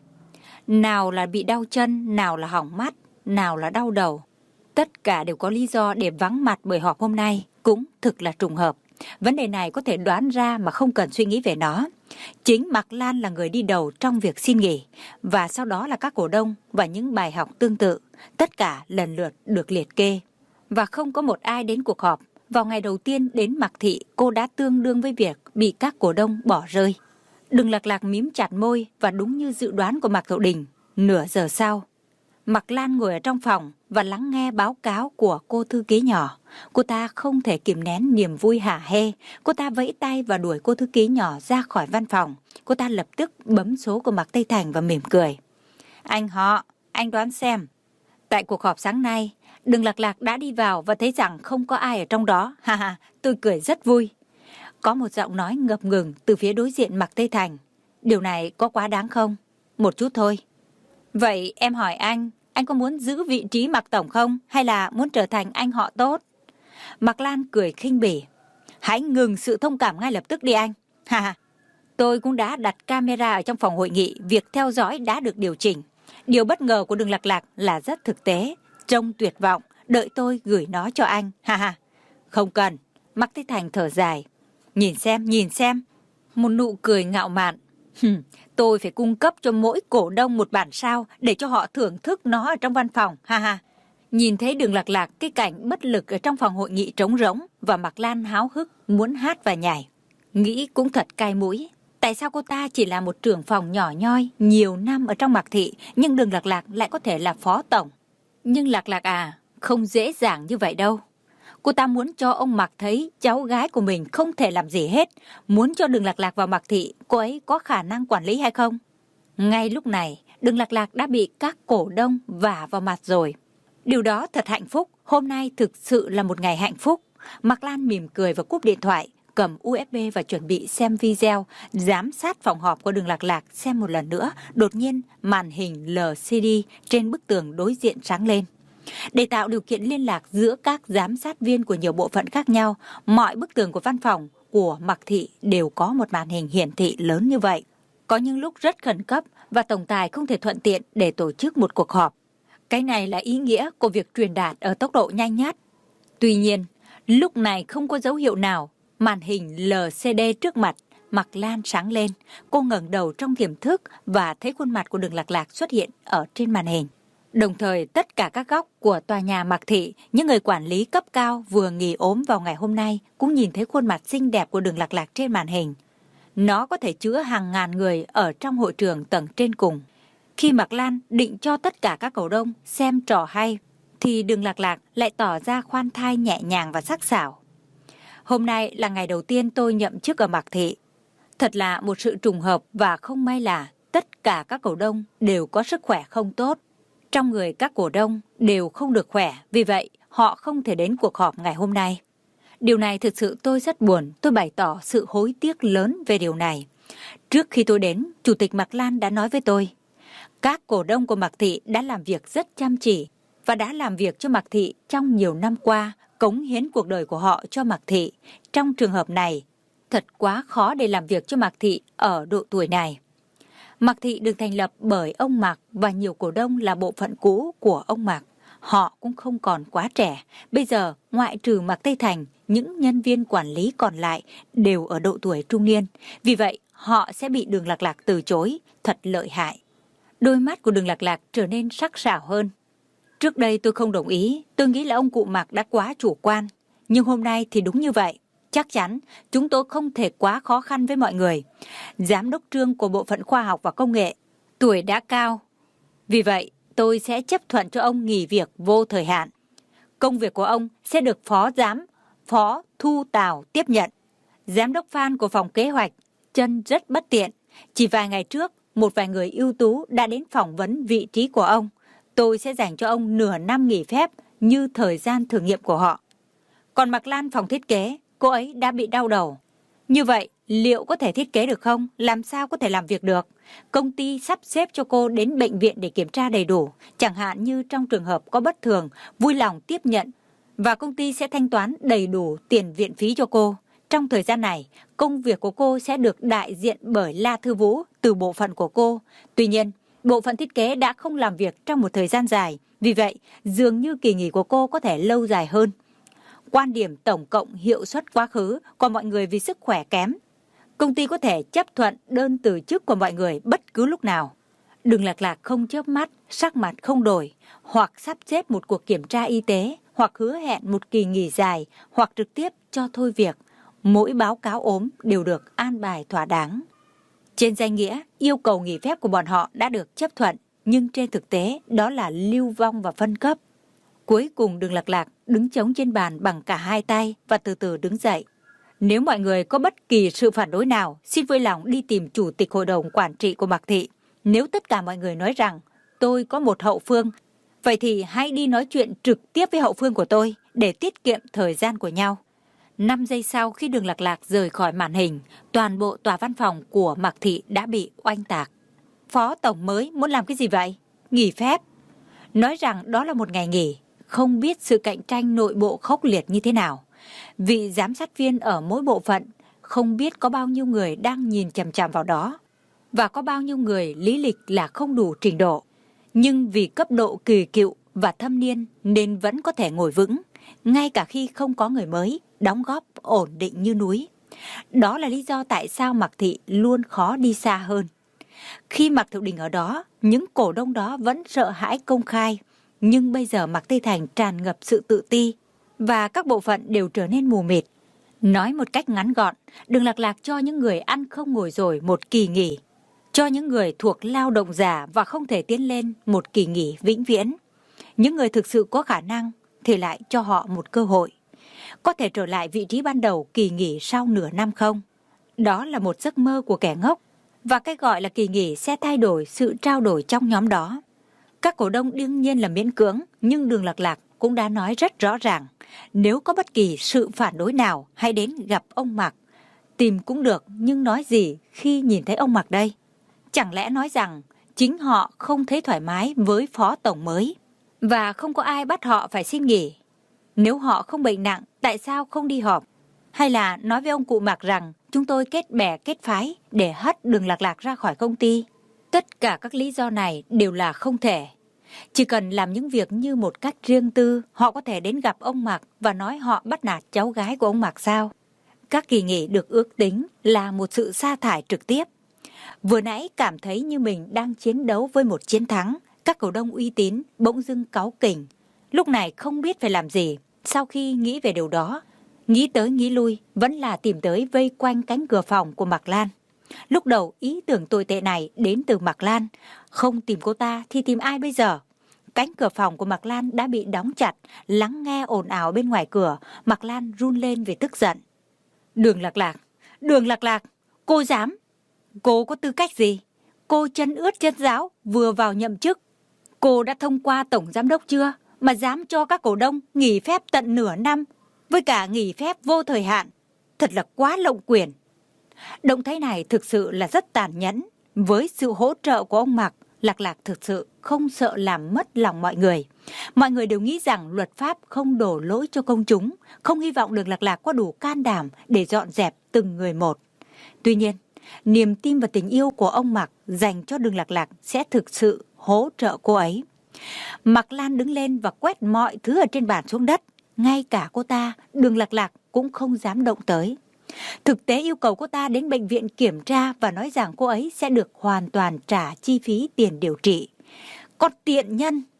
Nào là bị đau chân, nào là hỏng mắt, nào là đau đầu. Tất cả đều có lý do để vắng mặt buổi họp hôm nay, cũng thực là trùng hợp. Vấn đề này có thể đoán ra mà không cần suy nghĩ về nó. Chính Mạc Lan là người đi đầu trong việc xin nghỉ, và sau đó là các cổ đông và những bài học tương tự. Tất cả lần lượt được liệt kê. Và không có một ai đến cuộc họp. Vào ngày đầu tiên đến Mạc Thị, cô đã tương đương với việc bị các cổ đông bỏ rơi. Đường Lạc Lạc mím chặt môi và đúng như dự đoán của Mạc Thậu Đình, nửa giờ sau, Mạc Lan ngồi ở trong phòng và lắng nghe báo cáo của cô thư ký nhỏ. Cô ta không thể kìm nén niềm vui hả hê. Cô ta vẫy tay và đuổi cô thư ký nhỏ ra khỏi văn phòng. Cô ta lập tức bấm số của Mạc Tây Thành và mỉm cười. Anh họ, anh đoán xem. Tại cuộc họp sáng nay, Đường Lạc Lạc đã đi vào và thấy rằng không có ai ở trong đó. Ha ha, tôi cười rất vui. Có một giọng nói ngập ngừng từ phía đối diện Mạc Tây Thành. Điều này có quá đáng không? Một chút thôi. Vậy em hỏi anh có muốn giữ vị trí Mạc Tổng không? Hay là muốn trở thành anh họ tốt? Mạc Lan cười khinh bỉ. Hãy ngừng sự thông cảm ngay lập tức đi anh. Ha ha. Tôi cũng đã đặt camera ở trong phòng hội nghị. Việc theo dõi đã được điều chỉnh. Điều bất ngờ của Đường Lạc Lạc là rất thực tế. Trông tuyệt vọng. Đợi tôi gửi nó cho anh. Ha ha. Không cần. Mạc Tây Thành thở dài. Nhìn xem. Một nụ cười ngạo mạn. Tôi phải cung cấp cho mỗi cổ đông một bản sao để cho họ thưởng thức nó ở trong văn phòng. Ha ha. Nhìn thấy Đường Lạc Lạc cái cảnh bất lực ở trong phòng hội nghị trống rỗng và Mạc Lan háo hức muốn hát và nhảy. Nghĩ cũng thật cay mũi. Tại sao cô ta chỉ là một trưởng phòng nhỏ nhoi nhiều năm ở trong Mạc Thị, nhưng Đường Lạc Lạc lại có thể là phó tổng? Nhưng Lạc Lạc à, không dễ dàng như vậy đâu. Cô ta muốn cho ông Mạc thấy cháu gái của mình không thể làm gì hết. Muốn cho Đường Lạc Lạc vào Mạc Thị, cô ấy có khả năng quản lý hay không? Ngay lúc này, Đường Lạc Lạc đã bị các cổ đông vả vào mặt rồi. Điều đó thật hạnh phúc. Hôm nay thực sự là một ngày hạnh phúc. Mạc Lan mỉm cười và cúp điện thoại, cầm USB và chuẩn bị xem video, giám sát phòng họp của Đường Lạc Lạc xem một lần nữa. Đột nhiên, màn hình LCD trên bức tường đối diện sáng lên. Để tạo điều kiện liên lạc giữa các giám sát viên của nhiều bộ phận khác nhau, mọi bức tường của văn phòng của Mạc Thị đều có một màn hình hiển thị lớn như vậy. Có những lúc rất khẩn cấp và tổng tài không thể thuận tiện để tổ chức một cuộc họp. Cái này là ý nghĩa của việc truyền đạt ở tốc độ nhanh nhất. Tuy nhiên, lúc này không có dấu hiệu nào, màn hình LCD trước mặt Mạc Lan sáng lên. Cô ngẩng đầu trong tiềm thức và thấy khuôn mặt của Đường Lạc Lạc xuất hiện ở trên màn hình. Đồng thời, tất cả các góc của tòa nhà Mạc Thị, những người quản lý cấp cao vừa nghỉ ốm vào ngày hôm nay cũng nhìn thấy khuôn mặt xinh đẹp của Đường Lạc Lạc trên màn hình. Nó có thể chứa hàng ngàn người ở trong hội trường tầng trên cùng. Khi Mạc Lan định cho tất cả các cổ đông xem trò hay, thì Đường Lạc Lạc lại tỏ ra khoan thai nhẹ nhàng và sắc sảo. Hôm nay là ngày đầu tiên tôi nhậm chức ở Mạc Thị. Thật là một sự trùng hợp và không may là tất cả các cổ đông đều có sức khỏe không tốt. Trong người các cổ đông đều không được khỏe, vì vậy họ không thể đến cuộc họp ngày hôm nay. Điều này thực sự tôi rất buồn, tôi bày tỏ sự hối tiếc lớn về điều này. Trước khi tôi đến, Chủ tịch Mạc Lan đã nói với tôi, các cổ đông của Mạc Thị đã làm việc rất chăm chỉ và đã làm việc cho Mạc Thị trong nhiều năm qua, cống hiến cuộc đời của họ cho Mạc Thị. Trong trường hợp này, thật quá khó để làm việc cho Mạc Thị ở độ tuổi này. Mạc Thị được thành lập bởi ông Mạc và nhiều cổ đông là bộ phận cũ của ông Mạc. Họ cũng không còn quá trẻ. Bây giờ, ngoại trừ Mạc Tây Thành, những nhân viên quản lý còn lại đều ở độ tuổi trung niên. Vì vậy, họ sẽ bị Đường Lạc Lạc từ chối, thật lợi hại. Đôi mắt của Đường Lạc Lạc trở nên sắc sảo hơn. Trước đây tôi không đồng ý, tôi nghĩ là ông cụ Mạc đã quá chủ quan. Nhưng hôm nay thì đúng như vậy. Chắc chắn chúng tôi không thể quá khó khăn với mọi người. Giám đốc Trương của Bộ phận Khoa học và Công nghệ, tuổi đã cao. Vì vậy, tôi sẽ chấp thuận cho ông nghỉ việc vô thời hạn. Công việc của ông sẽ được Phó Thu Tào tiếp nhận. Giám đốc Phan của phòng kế hoạch, chân rất bất tiện. Chỉ vài ngày trước, một vài người ưu tú đã đến phỏng vấn vị trí của ông. tôi sẽ dành cho ông nửa năm nghỉ phép như thời gian thử nghiệm của họ. Còn Mạc Lan phòng thiết kế, cô ấy đã bị đau đầu. Như vậy, liệu có thể thiết kế được không? Làm sao có thể làm việc được? Công ty sắp xếp cho cô đến bệnh viện để kiểm tra đầy đủ. Chẳng hạn như trong trường hợp có bất thường, vui lòng tiếp nhận. Và công ty sẽ thanh toán đầy đủ tiền viện phí cho cô. Trong thời gian này, công việc của cô sẽ được đại diện bởi La Thư Vũ từ bộ phận của cô. Tuy nhiên, bộ phận thiết kế đã không làm việc trong một thời gian dài. Vì vậy, dường như kỳ nghỉ của cô có thể lâu dài hơn. Quan điểm tổng cộng hiệu suất quá khứ, còn mọi người vì sức khỏe kém. Công ty có thể chấp thuận đơn từ chức của mọi người bất cứ lúc nào. Đường Lạc Lạc không chớp mắt, sắc mặt không đổi, hoặc sắp xếp một cuộc kiểm tra y tế, hoặc hứa hẹn một kỳ nghỉ dài, hoặc trực tiếp cho thôi việc. Mỗi báo cáo ốm đều được an bài thỏa đáng. Trên danh nghĩa, yêu cầu nghỉ phép của bọn họ đã được chấp thuận, nhưng trên thực tế đó là lưu vong và phân cấp. Cuối cùng Đường Lạc Lạc đứng chống trên bàn bằng cả hai tay và từ từ đứng dậy. Nếu mọi người có bất kỳ sự phản đối nào, xin vui lòng đi tìm chủ tịch hội đồng quản trị của Mạc Thị. Nếu tất cả mọi người nói rằng tôi có một hậu phương, vậy thì hãy đi nói chuyện trực tiếp với hậu phương của tôi để tiết kiệm thời gian của nhau. 5 giây sau khi Đường Lạc Lạc rời khỏi màn hình, toàn bộ tòa văn phòng của Mạc Thị đã bị oanh tạc. Phó tổng mới muốn làm cái gì vậy? Nghỉ phép. Nói rằng đó là một ngày nghỉ, không biết sự cạnh tranh nội bộ khốc liệt như thế nào. Vị giám sát viên ở mỗi bộ phận không biết có bao nhiêu người đang nhìn chằm chằm vào đó và có bao nhiêu người lý lịch là không đủ trình độ. Nhưng vì cấp độ kỳ cựu và thâm niên nên vẫn có thể ngồi vững, ngay cả khi không có người mới, đóng góp ổn định như núi. Đó là lý do tại sao Mạc Thị luôn khó đi xa hơn. Khi Mạc Thiệu Đình ở đó, những cổ đông đó vẫn sợ hãi công khai. Nhưng bây giờ Mạc Tây Thành tràn ngập sự tự ti và các bộ phận đều trở nên mù mịt. Nói một cách ngắn gọn, Đường Lạc Lạc cho những người ăn không ngồi rồi một kỳ nghỉ. Cho những người thuộc lao động già và không thể tiến lên một kỳ nghỉ vĩnh viễn. Những người thực sự có khả năng thì lại cho họ một cơ hội. Có thể trở lại vị trí ban đầu kỳ nghỉ sau nửa năm không? Đó là một giấc mơ của kẻ ngốc. Và cái gọi là kỳ nghỉ sẽ thay đổi sự trao đổi trong nhóm đó. Các cổ đông đương nhiên là miễn cưỡng, nhưng Đường Lạc Lạc cũng đã nói rất rõ ràng. Nếu có bất kỳ sự phản đối nào, hãy đến gặp ông Mạc. Tìm cũng được, nhưng nói gì khi nhìn thấy ông Mạc đây? Chẳng lẽ nói rằng chính họ không thấy thoải mái với phó tổng mới và không có ai bắt họ phải xin nghỉ? Nếu họ không bệnh nặng, tại sao không đi họp? Hay là nói với ông cụ Mạc rằng chúng tôi kết bè kết phái để hất Đường Lạc Lạc ra khỏi công ty? Tất cả các lý do này đều là không thể. Chỉ cần làm những việc như một cách riêng tư, họ có thể đến gặp ông Mạc và nói họ bắt nạt cháu gái của ông Mạc sao? Các kỳ nghỉ được ước tính là một sự sa thải trực tiếp. Vừa nãy cảm thấy như mình đang chiến đấu với một chiến thắng, các cổ đông uy tín bỗng dưng cáu kỉnh. Lúc này không biết phải làm gì. Sau khi nghĩ về điều đó, nghĩ tới nghĩ lui, vẫn là tìm tới vây quanh cánh cửa phòng của Mạc Lan. Lúc đầu ý tưởng tồi tệ này đến từ Mạc Lan, không tìm cô ta thì tìm ai bây giờ? Cánh cửa phòng của Mạc Lan đã bị đóng chặt, lắng nghe ồn ào bên ngoài cửa, Mạc Lan run lên vì tức giận. Đường Lạc Lạc, cô dám? Cô có tư cách gì? Cô chân ướt chân ráo vừa vào nhậm chức. Cô đã thông qua tổng giám đốc chưa mà dám cho các cổ đông nghỉ phép tận nửa năm, với cả nghỉ phép vô thời hạn? Thật là quá lộng quyền. Động thái này thực sự là rất tàn nhẫn. Với sự hỗ trợ của ông Mạc, Lạc Lạc thực sự không sợ làm mất lòng mọi người. Mọi người đều nghĩ rằng luật pháp không đổ lỗi cho công chúng, không hy vọng Đường Lạc Lạc có đủ can đảm để dọn dẹp từng người một. Tuy nhiên, niềm tin và tình yêu của ông Mạc dành cho Đường Lạc Lạc sẽ thực sự hỗ trợ cô ấy. Mạc Lan đứng lên và quét mọi thứ ở trên bàn xuống đất. Ngay cả cô ta, Đường Lạc Lạc cũng không dám động tới. Thực tế yêu cầu cô ta đến bệnh viện kiểm tra và nói rằng cô ấy sẽ được hoàn toàn trả chi phí tiền điều trị. Còn tiện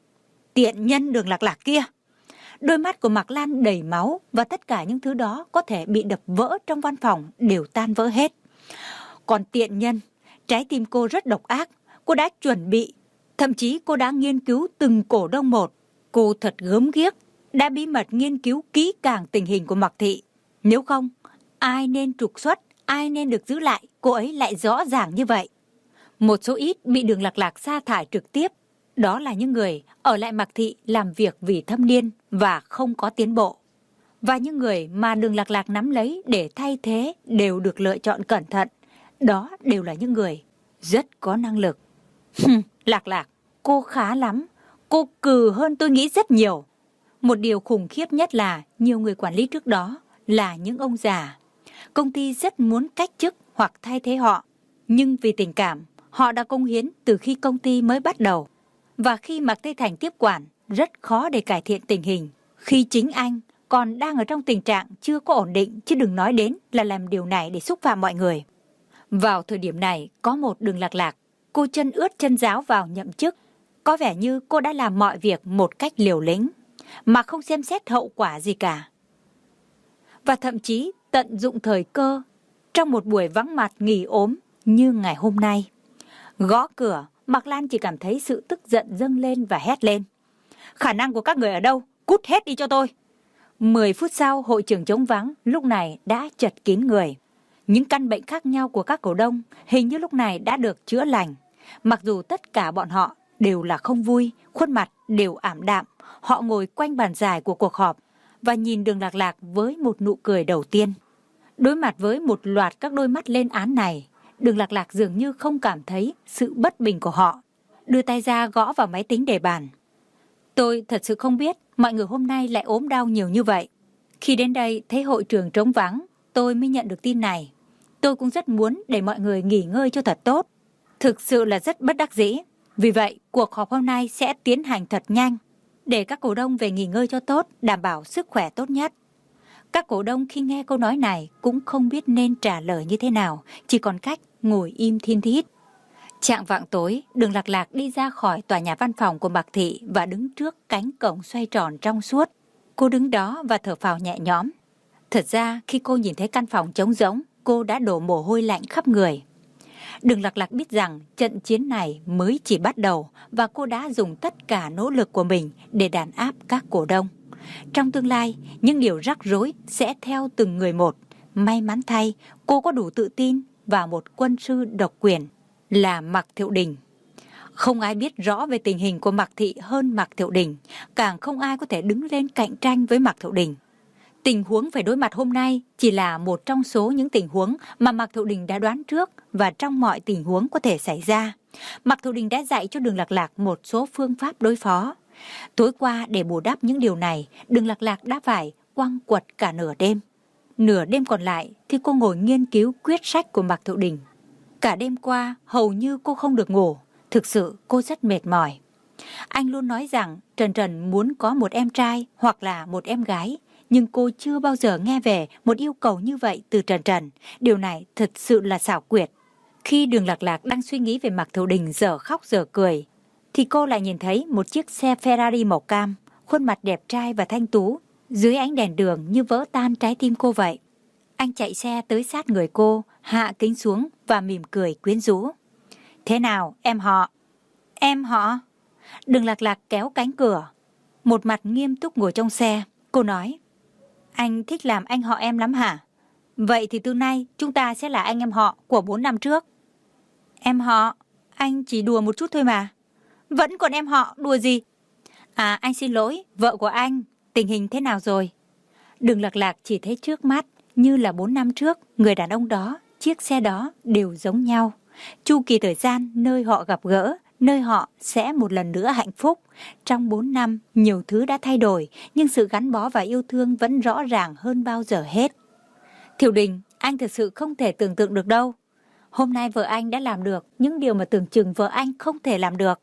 nhân Đường Lạc Lạc kia. Đôi mắt của Mạc Lan đầy máu và tất cả những thứ đó có thể bị đập vỡ trong văn phòng đều tan vỡ hết. Còn tiện nhân, trái tim cô rất độc ác. Cô đã chuẩn bị, thậm chí cô đã nghiên cứu từng cổ đông một. Cô thật gớm ghiếc, đã bí mật nghiên cứu kỹ càng tình hình của Mạc Thị. Nếu không, ai nên trục xuất, ai nên được giữ lại, cô ấy lại rõ ràng như vậy. Một số ít bị Đường Lạc Lạc sa thải trực tiếp, Đó là những người ở lại Mạc Thị làm việc vì thâm niên và không có tiến bộ. Và những người mà Đường Lạc Lạc nắm lấy để thay thế đều được lựa chọn cẩn thận. Đó đều là những người rất có năng lực. Lạc Lạc, cô khá lắm. Cô cừ hơn tôi nghĩ rất nhiều. Một điều khủng khiếp nhất là nhiều người quản lý trước đó là những ông già. Công ty rất muốn cách chức hoặc thay thế họ. Nhưng vì tình cảm, họ đã cống hiến từ khi công ty mới bắt đầu. Và khi Mạc Tây Thành tiếp quản, rất khó để cải thiện tình hình. Khi chính anh còn đang ở trong tình trạng chưa có ổn định, chứ đừng nói đến là làm điều này để xúc phạm mọi người. Vào thời điểm này, có một Đường Lạc Lạc, cô chân ướt chân ráo vào nhậm chức. Có vẻ như cô đã làm mọi việc một cách liều lĩnh, mà không xem xét hậu quả gì cả. Và thậm chí tận dụng thời cơ, trong một buổi vắng mặt nghỉ ốm như ngày hôm nay. Gõ cửa, Mạc Lan chỉ cảm thấy sự tức giận dâng lên và hét lên. Khả năng của các người ở đâu? Cút hết đi cho tôi! 10 phút sau, hội trường trống vắng lúc này đã chật kín người. Những căn bệnh khác nhau của các cổ đông hình như lúc này đã được chữa lành. Mặc dù tất cả bọn họ đều là không vui, khuôn mặt đều ảm đạm. Họ ngồi quanh bàn dài của cuộc họp và nhìn Đường Lạc Lạc với một nụ cười đầu tiên. Đối mặt với một loạt các đôi mắt lên án này, Đường Lạc Lạc dường như không cảm thấy sự bất bình của họ. Đưa tay ra gõ vào máy tính để bàn. Tôi thật sự không biết mọi người hôm nay lại ốm đau nhiều như vậy. Khi đến đây thấy hội trường trống vắng, tôi mới nhận được tin này. Tôi cũng rất muốn để mọi người nghỉ ngơi cho thật tốt. Thực sự là rất bất đắc dĩ. Vì vậy, cuộc họp hôm nay sẽ tiến hành thật nhanh, để các cổ đông về nghỉ ngơi cho tốt, đảm bảo sức khỏe tốt nhất. Các cổ đông khi nghe câu nói này cũng không biết nên trả lời như thế nào, chỉ còn cách ngồi im thin thít. Chạng vạng tối, Đường Lạc Lạc đi ra khỏi tòa nhà văn phòng của Mạc Thị và đứng trước cánh cổng xoay tròn trong suốt. Cô đứng đó và thở phào nhẹ nhõm. Thật ra, khi cô nhìn thấy căn phòng trống rỗng, cô đã đổ mồ hôi lạnh khắp người. Đường Lạc Lạc biết rằng trận chiến này mới chỉ bắt đầu và cô đã dùng tất cả nỗ lực của mình để đàn áp các cổ đông. Trong tương lai, những điều rắc rối sẽ theo từng người một. May mắn thay, cô có đủ tự tin vào một quân sư độc quyền là Mạc Thiệu Đình. Không ai biết rõ về tình hình của Mạc Thị hơn Mạc Thiệu Đình, càng không ai có thể đứng lên cạnh tranh với Mạc Thiệu Đình. Tình huống phải đối mặt hôm nay chỉ là một trong số những tình huống mà Mạc Thiệu Đình đã đoán trước và trong mọi tình huống có thể xảy ra. Mạc Thiệu Đình đã dạy cho Đường Lạc Lạc một số phương pháp đối phó. Tối qua để bù đắp những điều này, Đường Lạc Lạc đã phải quăng quật cả nửa đêm. Nửa đêm còn lại thì cô ngồi nghiên cứu quyết sách của Mạc Thiệu Đình. Cả đêm qua hầu như cô không được ngủ, thực sự cô rất mệt mỏi. Anh luôn nói rằng Trần Trần muốn có một em trai hoặc là một em gái, nhưng cô chưa bao giờ nghe về một yêu cầu như vậy từ Trần Trần. Điều này thật sự là xảo quyệt. Khi Đường Lạc Lạc đang suy nghĩ về Mạc Thiệu Đình dở khóc dở cười, thì cô lại nhìn thấy một chiếc xe Ferrari màu cam, khuôn mặt đẹp trai và thanh tú, dưới ánh đèn đường như vỡ tan trái tim cô vậy. Anh chạy xe tới sát người cô, hạ kính xuống và mỉm cười quyến rũ. Thế nào, em họ? Em họ? Đường Lạc Lạc kéo cánh cửa, một mặt nghiêm túc ngồi trong xe. Cô nói, anh thích làm anh họ em lắm hả? Vậy thì từ nay chúng ta sẽ là anh em họ của 4 năm trước. Em họ? Anh chỉ đùa một chút thôi mà. Vẫn còn em họ, đùa gì? À, anh xin lỗi, vợ của anh, tình hình thế nào rồi? Đường Lạc Lạc chỉ thấy trước mắt như là 4 năm trước, người đàn ông đó, chiếc xe đó đều giống nhau. Chu kỳ thời gian nơi họ gặp gỡ, nơi họ sẽ một lần nữa hạnh phúc. Trong 4 năm, nhiều thứ đã thay đổi, nhưng sự gắn bó và yêu thương vẫn rõ ràng hơn bao giờ hết. Thiệu Đình, anh thật sự không thể tưởng tượng được đâu. Hôm nay vợ anh đã làm được những điều mà tưởng chừng vợ anh không thể làm được.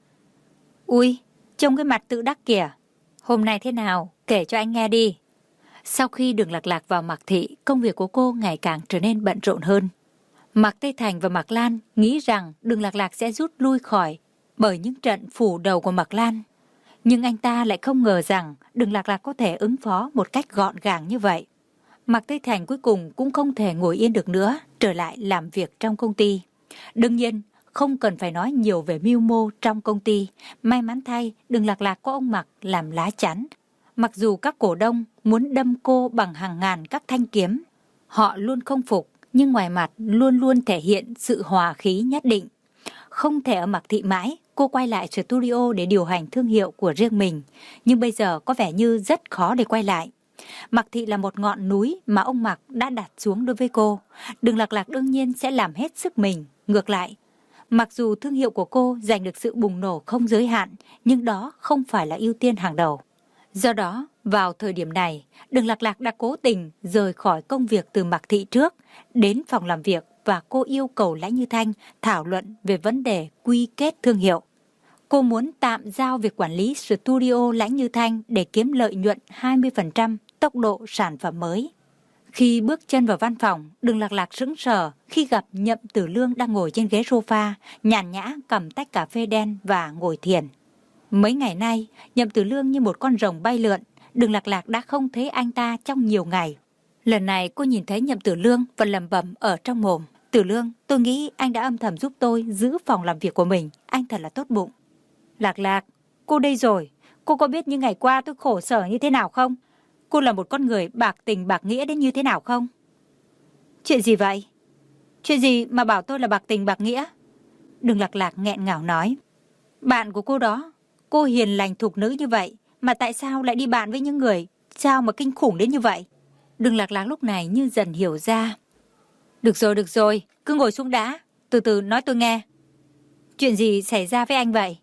Ui, trông cái mặt tự đắc kìa. Hôm nay thế nào, kể cho anh nghe đi. Sau khi Đường Lạc Lạc vào Mạc Thị, công việc của cô ngày càng trở nên bận rộn hơn. Mạc Tây Thành và Mạc Lan nghĩ rằng Đường Lạc Lạc sẽ rút lui khỏi bởi những trận phủ đầu của Mạc Lan. Nhưng anh ta lại không ngờ rằng Đường Lạc Lạc có thể ứng phó một cách gọn gàng như vậy. Mạc Tây Thành cuối cùng cũng không thể ngồi yên được nữa, trở lại làm việc trong công ty. Đương nhiên, không cần phải nói nhiều về mưu mô trong công ty. May mắn thay, Đường Lạc Lạc có ông Mạc làm lá chắn. Mặc dù các cổ đông muốn đâm cô bằng hàng ngàn các thanh kiếm, họ luôn không phục, nhưng ngoài mặt luôn luôn thể hiện sự hòa khí nhất định. Không thể ở Mạc Thị mãi, cô quay lại studio để điều hành thương hiệu của riêng mình, nhưng bây giờ có vẻ như rất khó để quay lại. Mạc Thị là một ngọn núi mà ông Mạc đã đặt xuống đối với cô. Đường Lạc Lạc đương nhiên sẽ làm hết sức mình. Ngược lại, mặc dù thương hiệu của cô giành được sự bùng nổ không giới hạn, nhưng đó không phải là ưu tiên hàng đầu. Do đó, vào thời điểm này, Đường Lạc Lạc đã cố tình rời khỏi công việc từ Mạc Thị trước, đến phòng làm việc và cô yêu cầu Lãnh Như Thanh thảo luận về vấn đề quy kết thương hiệu. Cô muốn tạm giao việc quản lý studio Lãnh Như Thanh để kiếm lợi nhuận 20% tốc độ sản phẩm mới. Khi bước chân vào văn phòng, Đường Lạc Lạc sững sờ khi gặp Nhậm Tử Lương đang ngồi trên ghế sofa, nhàn nhã cầm tách cà phê đen và ngồi thiền. Mấy ngày nay, Nhậm Tử Lương như một con rồng bay lượn, Đường Lạc Lạc đã không thấy anh ta trong nhiều ngày. Lần này cô nhìn thấy Nhậm Tử Lương và lẩm bẩm ở trong mồm: Tử Lương, tôi nghĩ anh đã âm thầm giúp tôi giữ phòng làm việc của mình, anh thật là tốt bụng. Lạc Lạc, cô đây rồi, cô có biết những ngày qua tôi khổ sở như thế nào không? Cô là một con người bạc tình bạc nghĩa đến như thế nào không? Chuyện gì vậy? Chuyện gì mà bảo tôi là bạc tình bạc nghĩa? Đường Lạc Lạc nghẹn ngào nói. Bạn của cô đó, cô hiền lành thục nữ như vậy, mà tại sao lại đi bạn với những người sao mà kinh khủng đến như vậy? Đường Lạc Lạc lúc này như dần hiểu ra. Được rồi, cứ ngồi xuống đã, từ từ nói tôi nghe. Chuyện gì xảy ra với anh vậy?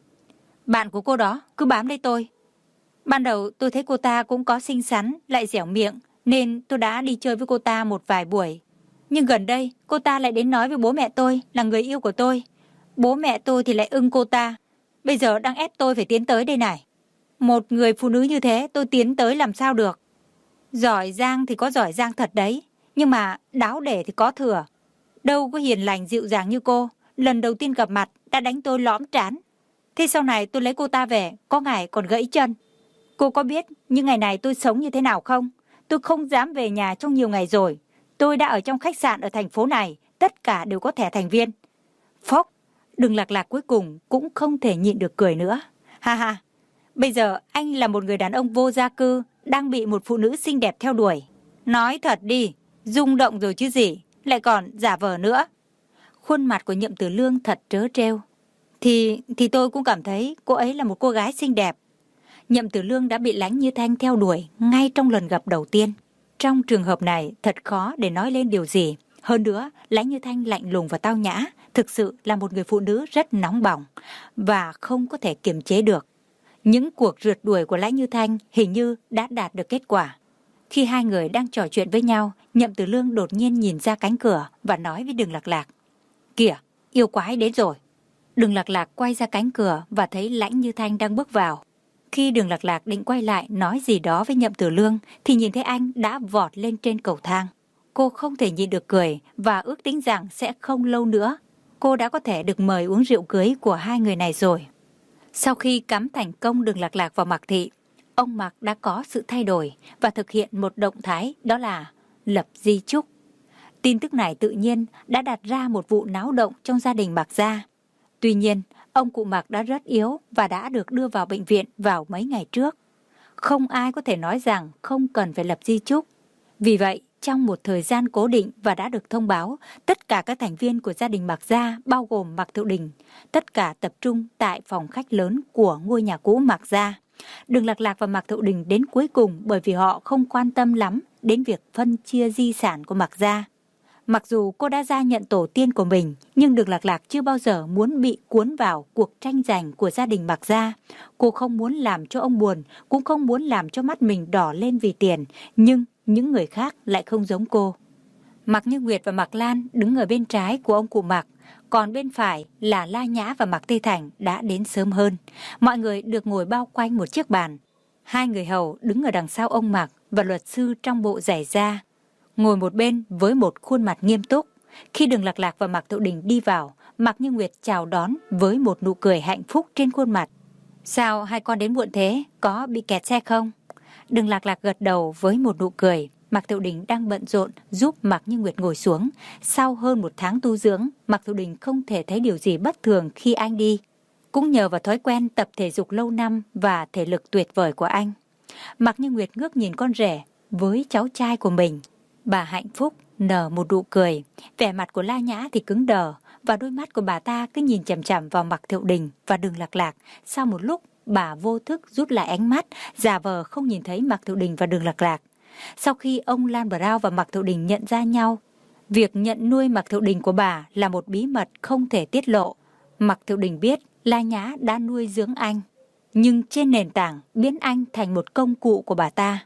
Bạn của cô đó cứ bám lấy tôi. Ban đầu tôi thấy cô ta cũng có xinh xắn, lại dẻo miệng, nên tôi đã đi chơi với cô ta một vài buổi. Nhưng gần đây, cô ta lại đến nói với bố mẹ tôi là người yêu của tôi. Bố mẹ tôi thì lại ưng cô ta. Bây giờ đang ép tôi phải tiến tới đây này. Một người phụ nữ như thế tôi tiến tới làm sao được. Giỏi giang thì có giỏi giang thật đấy, nhưng mà đáo để thì có thừa. Đâu có hiền lành dịu dàng như cô, lần đầu tiên gặp mặt đã đánh tôi lõm trán. Thế sau này tôi lấy cô ta về, có ngày còn gãy chân. Cô có biết những ngày này tôi sống như thế nào không? Tôi không dám về nhà trong nhiều ngày rồi. Tôi đã ở trong khách sạn ở thành phố này, tất cả đều có thẻ thành viên. Phốc, Đường Lạc Lạc cuối cùng cũng không thể nhịn được cười nữa. Ha ha, bây giờ anh là một người đàn ông vô gia cư, đang bị một phụ nữ xinh đẹp theo đuổi. Nói thật đi, rung động rồi chứ gì, lại còn giả vờ nữa. Khuôn mặt của Nhậm Tử Lương thật trớ trêu. Thì tôi cũng cảm thấy cô ấy là một cô gái xinh đẹp. Nhậm Tử Lương đã bị Lãnh Như Thanh theo đuổi ngay trong lần gặp đầu tiên. Trong trường hợp này thật khó để nói lên điều gì. Hơn nữa, Lãnh Như Thanh lạnh lùng và tao nhã, thực sự là một người phụ nữ rất nóng bỏng và không có thể kiềm chế được. Những cuộc rượt đuổi của Lãnh Như Thanh hình như đã đạt được kết quả. Khi hai người đang trò chuyện với nhau, Nhậm Tử Lương đột nhiên nhìn ra cánh cửa và nói với Đường Lạc Lạc: Kìa, yêu quái đến rồi. Đường Lạc Lạc quay ra cánh cửa và thấy Lãnh Như Thanh đang bước vào. Khi Đường Lạc Lạc định quay lại nói gì đó với Nhậm Tử Lương thì nhìn thấy anh đã vọt lên trên cầu thang. Cô không thể nhịn được cười và ước tính rằng sẽ không lâu nữa cô đã có thể được mời uống rượu cưới của hai người này rồi. Sau khi cắm thành công Đường Lạc Lạc vào Mạc Thị, ông Mạc đã có sự thay đổi và thực hiện một động thái, đó là lập di chúc. Tin tức này tự nhiên đã đặt ra một vụ náo động trong gia đình Mạc gia. Tuy nhiên, ông cụ Mạc đã rất yếu và đã được đưa vào bệnh viện vào mấy ngày trước. Không ai có thể nói rằng không cần phải lập di chúc. Vì vậy, trong một thời gian cố định và đã được thông báo, tất cả các thành viên của gia đình Mạc gia, bao gồm Mạc Thiệu Đình, tất cả tập trung tại phòng khách lớn của ngôi nhà cũ Mạc gia. Đường Lạc Lạc và Mạc Thiệu Đình đến cuối cùng bởi vì họ không quan tâm lắm đến việc phân chia di sản của Mạc gia. Mặc dù cô đã ra nhận tổ tiên của mình, nhưng Đường Lạc Lạc chưa bao giờ muốn bị cuốn vào cuộc tranh giành của gia đình Mạc gia. Cô không muốn làm cho ông buồn, cũng không muốn làm cho mắt mình đỏ lên vì tiền, nhưng những người khác lại không giống cô. Mạc Như Nguyệt và Mạc Lan đứng ở bên trái của ông cụ Mạc, còn bên phải là La Nhã và Mạc Tây Thành đã đến sớm hơn. Mọi người được ngồi bao quanh một chiếc bàn. Hai người hầu đứng ở đằng sau ông Mạc và luật sư trong bộ giày da ngồi một bên với một khuôn mặt nghiêm túc. Khi Đường Lạc Lạc và Mạc Thiệu Đình đi vào, Mạc Như Nguyệt chào đón với một nụ cười hạnh phúc trên khuôn mặt. Sao hai con đến muộn thế? Có bị kẹt xe không? Đường Lạc Lạc gật đầu với một nụ cười. Mạc Thiệu Đình đang bận rộn giúp Mạc Như Nguyệt ngồi xuống. Sau hơn một tháng tu dưỡng, Mạc Thiệu Đình không thể thấy điều gì bất thường khi anh đi. Cũng nhờ vào thói quen tập thể dục lâu năm và thể lực tuyệt vời của anh. Mạc Như Nguyệt ngước nhìn con rể với cháu trai của mình. Bà hạnh phúc nở một nụ cười, vẻ mặt của La Nhã thì cứng đờ, và đôi mắt của bà ta cứ nhìn chằm chằm vào Mạc Thiệu Đình và Đường Lạc Lạc. Sau một lúc, bà vô thức rút lại ánh mắt, giả vờ không nhìn thấy Mạc Thiệu Đình và Đường Lạc Lạc. Sau khi ông Lan Brown và Mạc Thiệu Đình nhận ra nhau, việc nhận nuôi Mạc Thiệu Đình của bà là một bí mật không thể tiết lộ. Mạc Thiệu Đình biết La Nhã đã nuôi dưỡng anh, nhưng trên nền tảng biến anh thành một công cụ của bà ta.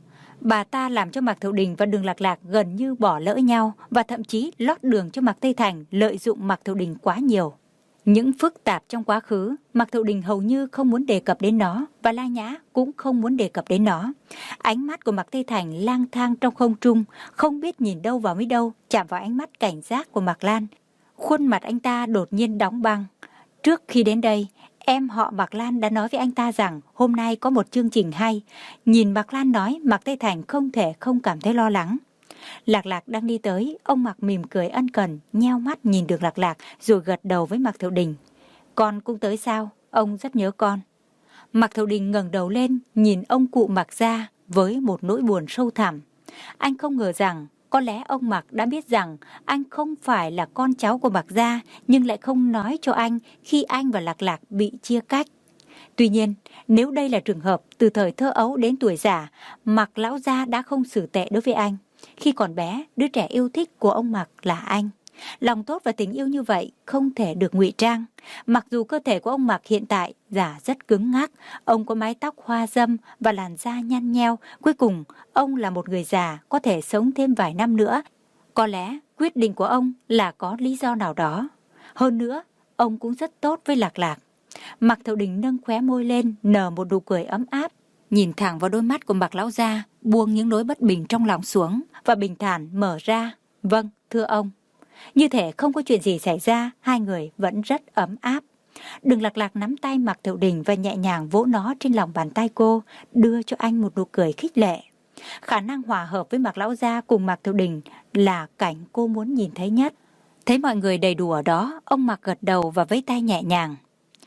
Bà ta làm cho Mạc Thiệu Đình và Đường Lạc Lạc gần như bỏ lỡ nhau và thậm chí lót đường cho Mạc Tây Thành lợi dụng Mạc Thiệu Đình quá nhiều. Những phức tạp trong quá khứ, Mạc Thiệu Đình hầu như không muốn đề cập đến nó và La Nhã cũng không muốn đề cập đến nó. Ánh mắt của Mạc Tây Thành lang thang trong không trung, không biết nhìn đâu vào mới đâu, chạm vào ánh mắt cảnh giác của Mạc Lan. Khuôn mặt anh ta đột nhiên đóng băng. Trước khi đến đây, em họ Mạc Lan đã nói với anh ta rằng hôm nay có một chương trình hay. Nhìn Mạc Lan nói, Mạc Tây Thành không thể không cảm thấy lo lắng. Lạc Lạc đang đi tới, ông Mạc mỉm cười ân cần, nheo mắt nhìn Đường Lạc Lạc rồi gật đầu với Mạc Thiệu Đình. Con cũng tới sao? Ông rất nhớ con. Mạc Thiệu Đình ngẩng đầu lên, nhìn ông cụ Mạc gia với một nỗi buồn sâu thẳm. Anh không ngờ rằng có lẽ ông Mạc đã biết rằng anh không phải là con cháu của Mạc gia, nhưng lại không nói cho anh khi anh và Lạc Lạc bị chia cách. Tuy nhiên, nếu đây là trường hợp từ thời thơ ấu đến tuổi già, Mạc lão gia đã không xử tệ đối với anh. Khi còn bé, đứa trẻ yêu thích của ông Mạc là anh. Lòng tốt và tình yêu như vậy không thể được ngụy trang. Mặc dù cơ thể của ông Mạc hiện tại giả rất cứng ngắc, ông có mái tóc hoa râm và làn da nhăn nheo. Cuối cùng, ông là một người già có thể sống thêm vài năm nữa. Có lẽ quyết định của ông là có lý do nào đó. Hơn nữa, ông cũng rất tốt với Lạc Lạc. Mạc Thiệu Đình nâng khóe môi lên, nở một nụ cười ấm áp, nhìn thẳng vào đôi mắt của Mạc lão gia, buông những nỗi bất bình trong lòng xuống và bình thản mở ra. Vâng, thưa ông. Như thể không có chuyện gì xảy ra, hai người vẫn rất ấm áp. Đường Lạc Lạc nắm tay Mạc Thiệu Đình và nhẹ nhàng vỗ nó trên lòng bàn tay cô, đưa cho anh một nụ cười khích lệ. Khả năng hòa hợp với Mạc lão gia cùng Mạc Thiệu Đình là cảnh cô muốn nhìn thấy nhất. Thấy mọi người đầy đủ ở đó, ông Mạc gật đầu và vẫy tay nhẹ nhàng.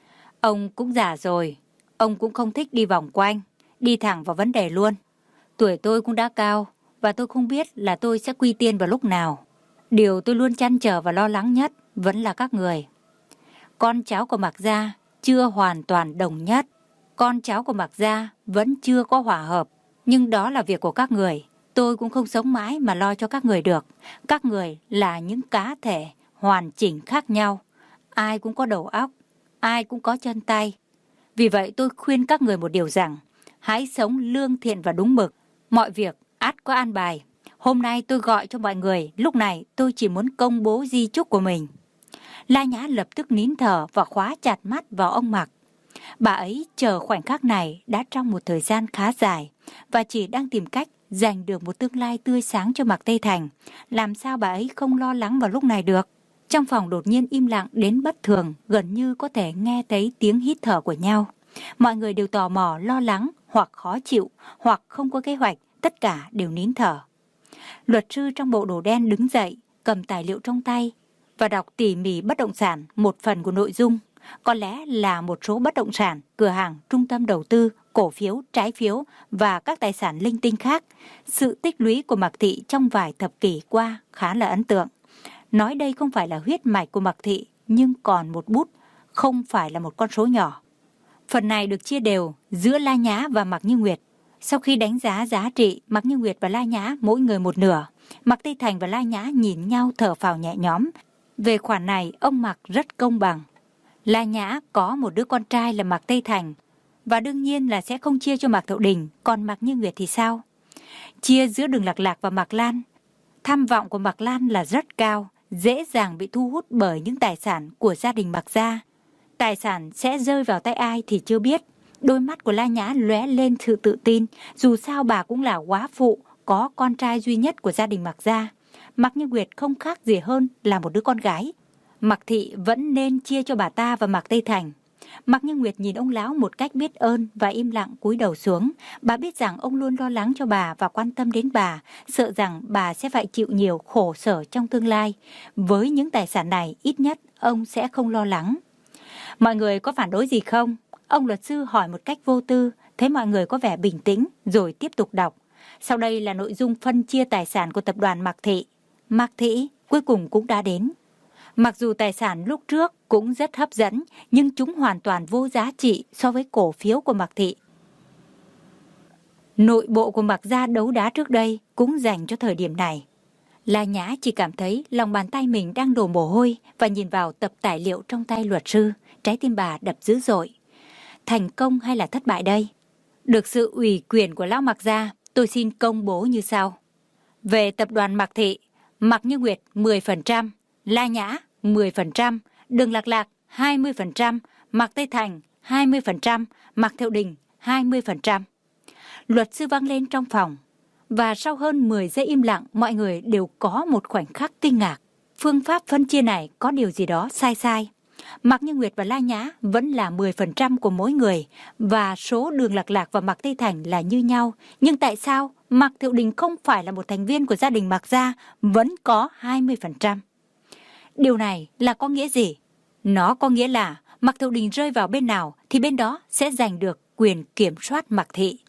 Ông cũng già rồi, ông cũng không thích đi vòng quanh, đi thẳng vào vấn đề luôn. Tuổi tôi cũng đã cao và tôi không biết là tôi sẽ quy tiên vào lúc nào. Điều tôi luôn trăn trở và lo lắng nhất vẫn là các người. Con cháu của Mạc gia chưa hoàn toàn đồng nhất. Con cháu của Mạc gia vẫn chưa có hòa hợp. Nhưng đó là việc của các người. Tôi cũng không sống mãi mà lo cho các người được. Các người là những cá thể hoàn chỉnh khác nhau. Ai cũng có đầu óc, ai cũng có chân tay. Vì vậy tôi khuyên các người một điều rằng, hãy sống lương thiện và đúng mực. Mọi việc ắt có an bài. Hôm nay tôi gọi cho mọi người, lúc này tôi chỉ muốn công bố di chúc của mình. La Nhã lập tức nín thở và khóa chặt mắt vào ông Mạc. Bà ấy chờ khoảnh khắc này đã trong một thời gian khá dài và chỉ đang tìm cách giành được một tương lai tươi sáng cho Mạc Tây Thành. Làm sao bà ấy không lo lắng vào lúc này được? Trong phòng đột nhiên im lặng đến bất thường, gần như có thể nghe thấy tiếng hít thở của nhau. Mọi người đều tò mò, lo lắng, hoặc khó chịu, hoặc không có kế hoạch, tất cả đều nín thở. Luật sư trong bộ đồ đen đứng dậy, cầm tài liệu trong tay và đọc tỉ mỉ bất động sản một phần của nội dung. Có lẽ là một số bất động sản, cửa hàng, trung tâm đầu tư, cổ phiếu, trái phiếu và các tài sản linh tinh khác. Sự tích lũy của Mạc Thị trong vài thập kỷ qua khá là ấn tượng. Nói đây không phải là huyết mạch của Mạc Thị, nhưng còn một bút, không phải là một con số nhỏ. Phần này được chia đều giữa La Nhã và Mạc Như Nguyệt. Sau khi đánh giá giá trị, Mạc Như Nguyệt và La Nhã mỗi người một nửa. Mạc Tây Thành và La Nhã nhìn nhau thở phào nhẹ nhõm. Về khoản này, ông Mạc rất công bằng. La Nhã có một đứa con trai là Mạc Tây Thành, và đương nhiên là sẽ không chia cho Mạc Thiệu Đình, còn Mạc Như Nguyệt thì sao? Chia giữa Đường Lạc Lạc và Mạc Lan. Tham vọng của Mạc Lan là rất cao, dễ dàng bị thu hút bởi những tài sản của gia đình Mạc gia. Tài sản sẽ rơi vào tay ai thì chưa biết. Đôi mắt của La Nhã lóe lên sự tự tin, dù sao bà cũng là góa phụ, có con trai duy nhất của gia đình Mạc gia. Mạc Như Nguyệt không khác gì hơn là một đứa con gái. Mạc Thị vẫn nên chia cho bà ta và Mạc Tây Thành. Mạc Như Nguyệt nhìn ông lão một cách biết ơn và im lặng cúi đầu xuống. Bà biết rằng ông luôn lo lắng cho bà và quan tâm đến bà, sợ rằng bà sẽ phải chịu nhiều khổ sở trong tương lai. Với những tài sản này, ít nhất ông sẽ không lo lắng. Mọi người có phản đối gì không? Ông luật sư hỏi một cách vô tư, thấy mọi người có vẻ bình tĩnh, rồi tiếp tục đọc. Sau đây là nội dung phân chia tài sản của tập đoàn Mạc Thị. Mạc Thị cuối cùng cũng đã đến. Mặc dù tài sản lúc trước cũng rất hấp dẫn, nhưng chúng hoàn toàn vô giá trị so với cổ phiếu của Mạc Thị. Nội bộ của Mạc gia đấu đá trước đây cũng dành cho thời điểm này. La Nhã chỉ cảm thấy lòng bàn tay mình đang đổ mồ hôi và nhìn vào tập tài liệu trong tay luật sư, trái tim bà đập dữ dội. Thành công hay là thất bại đây? Được sự ủy quyền của lão Mạc gia, tôi xin công bố như sau. Về tập đoàn Mạc Thị, Mạc Như Nguyệt 10%, La Nhã 10%, Đường Lạc Lạc 20%, Mạc Tây Thành 20%, Mạc Thiệu Đình 20%. Luật sư vang lên trong phòng. Và sau hơn 10 giây im lặng, mọi người đều có một khoảnh khắc kinh ngạc. Phương pháp phân chia này có điều gì đó sai sai. Mạc Như Nguyệt và La Nhã vẫn là 10% của mỗi người, và số Đường Lạc Lạc và Mạc Tây Thành là như nhau. Nhưng tại sao Mạc Thiệu Đình không phải là một thành viên của gia đình Mạc gia, vẫn có 20%? Điều này là có nghĩa gì? Nó có nghĩa là Mạc Thiệu Đình rơi vào bên nào thì bên đó sẽ giành được quyền kiểm soát Mạc Thị.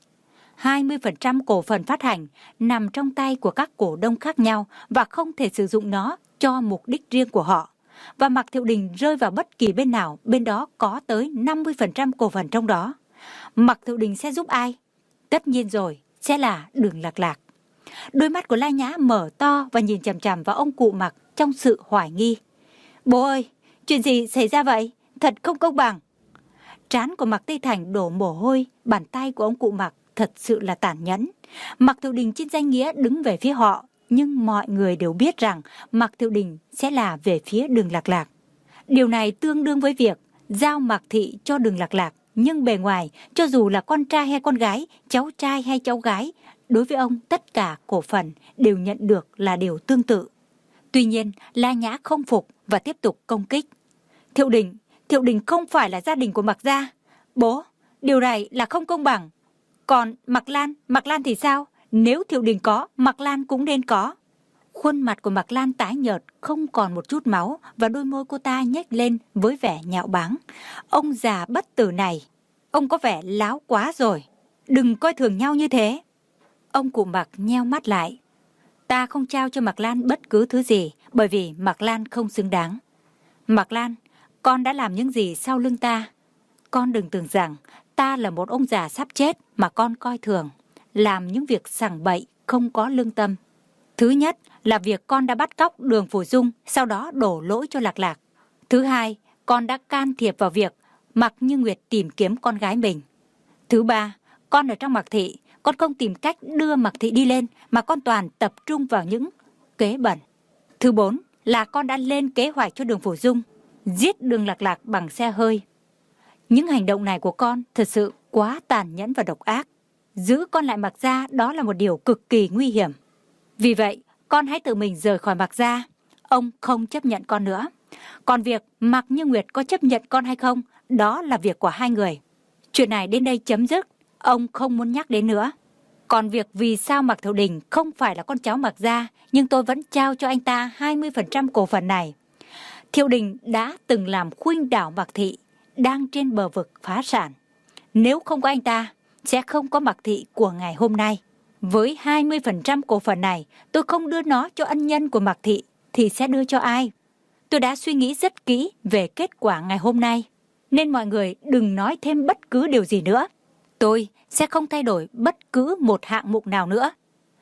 20% cổ phần phát hành nằm trong tay của các cổ đông khác nhau và không thể sử dụng nó cho mục đích riêng của họ. Và Mạc Thiệu Đình rơi vào bất kỳ bên nào, bên đó có tới 50% cổ phần trong đó. Mạc Thiệu Đình sẽ giúp ai? Tất nhiên rồi, sẽ là Đường Lạc Lạc. Đôi mắt của La Nhã mở to và nhìn chằm chằm vào ông cụ Mạc trong sự hoài nghi. Bố ơi, chuyện gì xảy ra vậy? Thật không công bằng. Trán của Mạc Tây Thành đổ mồ hôi, bàn tay của ông cụ Mạc thật sự là tàn nhẫn. Mạc Thiệu Đình trên danh nghĩa đứng về phía họ, nhưng mọi người đều biết rằng Mạc Thiệu Đình sẽ là về phía Đường Lạc Lạc. Điều này tương đương với việc giao Mạc Thị cho Đường Lạc Lạc, nhưng bề ngoài, cho dù là con trai hay con gái, cháu trai hay cháu gái, đối với ông tất cả cổ phần đều nhận được là điều tương tự. Tuy nhiên, La Nhã không phục và tiếp tục công kích. Thiệu Đình không phải là gia đình của Mạc gia. Bố, điều này là không công bằng. Còn Mạc Lan thì sao? Nếu Thiệu Đình có, Mạc Lan cũng nên có. Khuôn mặt của Mạc Lan tái nhợt, không còn một chút máu, và đôi môi cô ta nhếch lên với vẻ nhạo báng. Ông già bất tử này, ông có vẻ láo quá rồi. Đừng coi thường nhau như thế. Ông cụ Mạc nheo mắt lại. Ta không trao cho Mạc Lan bất cứ thứ gì, bởi vì Mạc Lan không xứng đáng. Mạc Lan, con đã làm những gì sau lưng ta? Con đừng tưởng rằng ta là một ông già sắp chết mà con coi thường, làm những việc sằng bậy, không có lương tâm. Thứ nhất là việc con đã bắt cóc Đường Phủ Dung, sau đó đổ lỗi cho Lạc Lạc. Thứ hai, con đã can thiệp vào việc Mạc Như Nguyệt tìm kiếm con gái mình. Thứ ba, con ở trong Mạc Thị, con không tìm cách đưa Mạc Thị đi lên, mà con toàn tập trung vào những kế bẩn. Thứ bốn là con đã lên kế hoạch cho Đường Phủ Dung giết Đường Lạc Lạc bằng xe hơi. Những hành động này của con thật sự quá tàn nhẫn và độc ác. Giữ con lại Mạc gia đó là một điều cực kỳ nguy hiểm. Vì vậy, con hãy tự mình rời khỏi Mạc gia. Ông không chấp nhận con nữa. Còn việc Mạc Như Nguyệt có chấp nhận con hay không, đó là việc của hai người. Chuyện này đến đây chấm dứt. Ông không muốn nhắc đến nữa. Còn việc vì sao Mạc Thiệu Đình không phải là con cháu Mạc gia, nhưng tôi vẫn trao cho anh ta 20% cổ phần này. Thiệu Đình đã từng làm khuynh đảo Mạc Thị, đang trên bờ vực phá sản. Nếu không có anh ta, sẽ không có Mạc Thị của ngày hôm nay. Với 20% cổ phần này, tôi không đưa nó cho ân nhân của Mạc Thị, thì sẽ đưa cho ai? Tôi đã suy nghĩ rất kỹ về kết quả ngày hôm nay, nên mọi người đừng nói thêm bất cứ điều gì nữa. Tôi sẽ không thay đổi bất cứ một hạng mục nào nữa.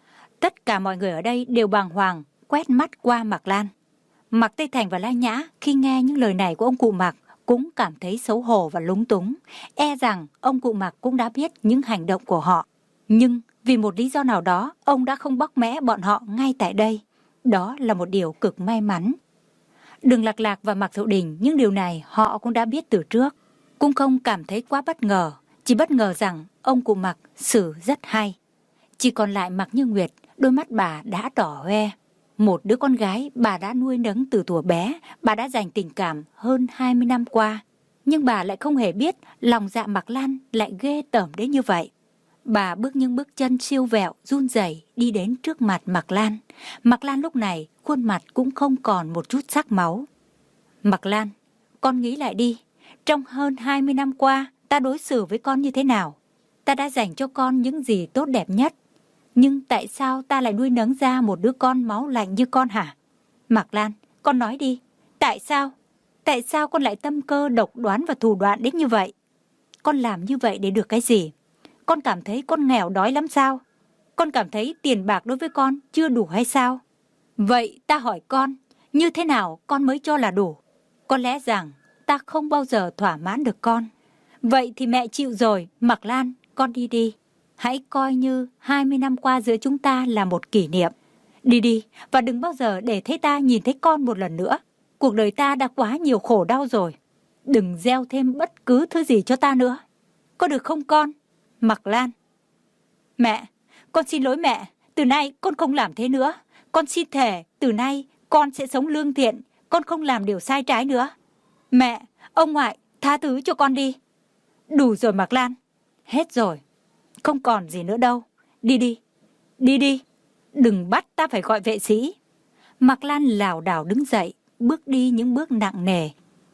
Tất cả mọi người ở đây đều bàng hoàng, quét mắt qua Mạc Lan. Mạc Tây Thành và La Nhã khi nghe những lời này của ông cụ Mạc cũng cảm thấy xấu hổ và lúng túng. E rằng ông cụ Mạc cũng đã biết những hành động của họ. Nhưng vì một lý do nào đó, ông đã không bóc mẽ bọn họ ngay tại đây. Đó là một điều cực may mắn. Đường Lạc Lạc và Mạc Thiệu Đình, những điều này họ cũng đã biết từ trước. Cũng không cảm thấy quá bất ngờ. Chỉ bất ngờ rằng ông cụ Mạc xử rất hay. Chỉ còn lại Mạc Như Nguyệt, đôi mắt bà đã đỏ hoe. Một đứa con gái bà đã nuôi nấng từ thuở bé, bà đã dành tình cảm hơn 20 năm qua. Nhưng bà lại không hề biết lòng dạ Mạc Lan lại ghê tởm đến như vậy. Bà bước những bước chân siêu vẹo, run rẩy đi đến trước mặt Mạc Lan. Mạc Lan lúc này khuôn mặt cũng không còn một chút sắc máu. Mạc Lan, con nghĩ lại đi. Trong hơn 20 năm qua, ta đối xử với con như thế nào? Ta đã dành cho con những gì tốt đẹp nhất. Nhưng tại sao ta lại nuôi nấng ra một đứa con máu lạnh như con hả? Mạc Lan, con nói đi. Tại sao? Tại sao con lại tâm cơ độc đoán và thủ đoạn đến như vậy? Con làm như vậy để được cái gì? Con cảm thấy con nghèo đói lắm sao? Con cảm thấy tiền bạc đối với con chưa đủ hay sao? Vậy ta hỏi con, như thế nào con mới cho là đủ? Có lẽ rằng ta không bao giờ thỏa mãn được con. Vậy thì mẹ chịu rồi, Mạc Lan, con đi đi. Hãy coi như 20 năm qua giữa chúng ta là một kỷ niệm. Đi đi, và đừng bao giờ để thấy ta nhìn thấy con một lần nữa. Cuộc đời ta đã quá nhiều khổ đau rồi. Đừng gieo thêm bất cứ thứ gì cho ta nữa. Có được không con? Mạc Lan. Mẹ, con xin lỗi mẹ. Từ nay con không làm thế nữa. Con xin thề, từ nay con sẽ sống lương thiện. Con không làm điều sai trái nữa. Mẹ, ông ngoại, tha thứ cho con đi. Đủ rồi Mạc Lan. Hết rồi. Không còn gì nữa đâu. Đi đi. Đi đi. Đừng bắt ta phải gọi vệ sĩ. Mạc Lan lảo đảo đứng dậy, bước đi những bước nặng nề.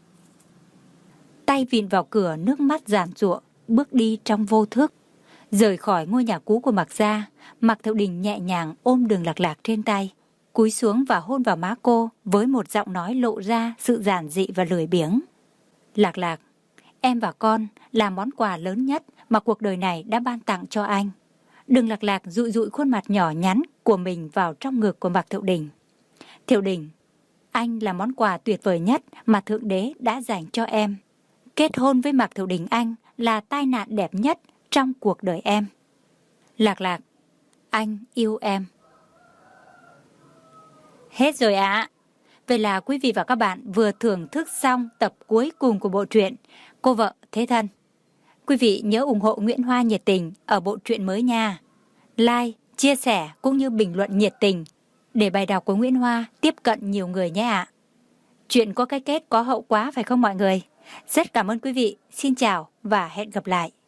Tay vịn vào cửa, nước mắt giàn giụa, bước đi trong vô thức. Rời khỏi ngôi nhà cũ của Mạc gia, Mạc Thiệu Đình nhẹ nhàng ôm Đường Lạc Lạc trên tay, cúi xuống và hôn vào má cô với một giọng nói lộ ra sự giản dị và lười biếng. Lạc Lạc, em và con là món quà lớn nhất mà cuộc đời này đã ban tặng cho anh. Đường Lạc Lạc dụi dụi khuôn mặt nhỏ nhắn của mình vào trong ngực của Mạc Thiệu Đình. Thiệu Đình, anh là món quà tuyệt vời nhất mà Thượng Đế đã dành cho em. Kết hôn với Mạc Thiệu Đình anh là tai nạn đẹp nhất trong cuộc đời em. Lạc Lạc, anh yêu em. Hết rồi ạ. Vậy là quý vị và các bạn vừa thưởng thức xong tập cuối cùng của bộ truyện Cô vợ thế thân. Quý vị nhớ ủng hộ Nguyễn Hoa nhiệt tình ở bộ truyện mới nha. Like, chia sẻ cũng như bình luận nhiệt tình để bài đọc của Nguyễn Hoa tiếp cận nhiều người nhé ạ. Chuyện có cái kết có hậu quá phải không mọi người? Rất cảm ơn quý vị. Xin chào và hẹn gặp lại.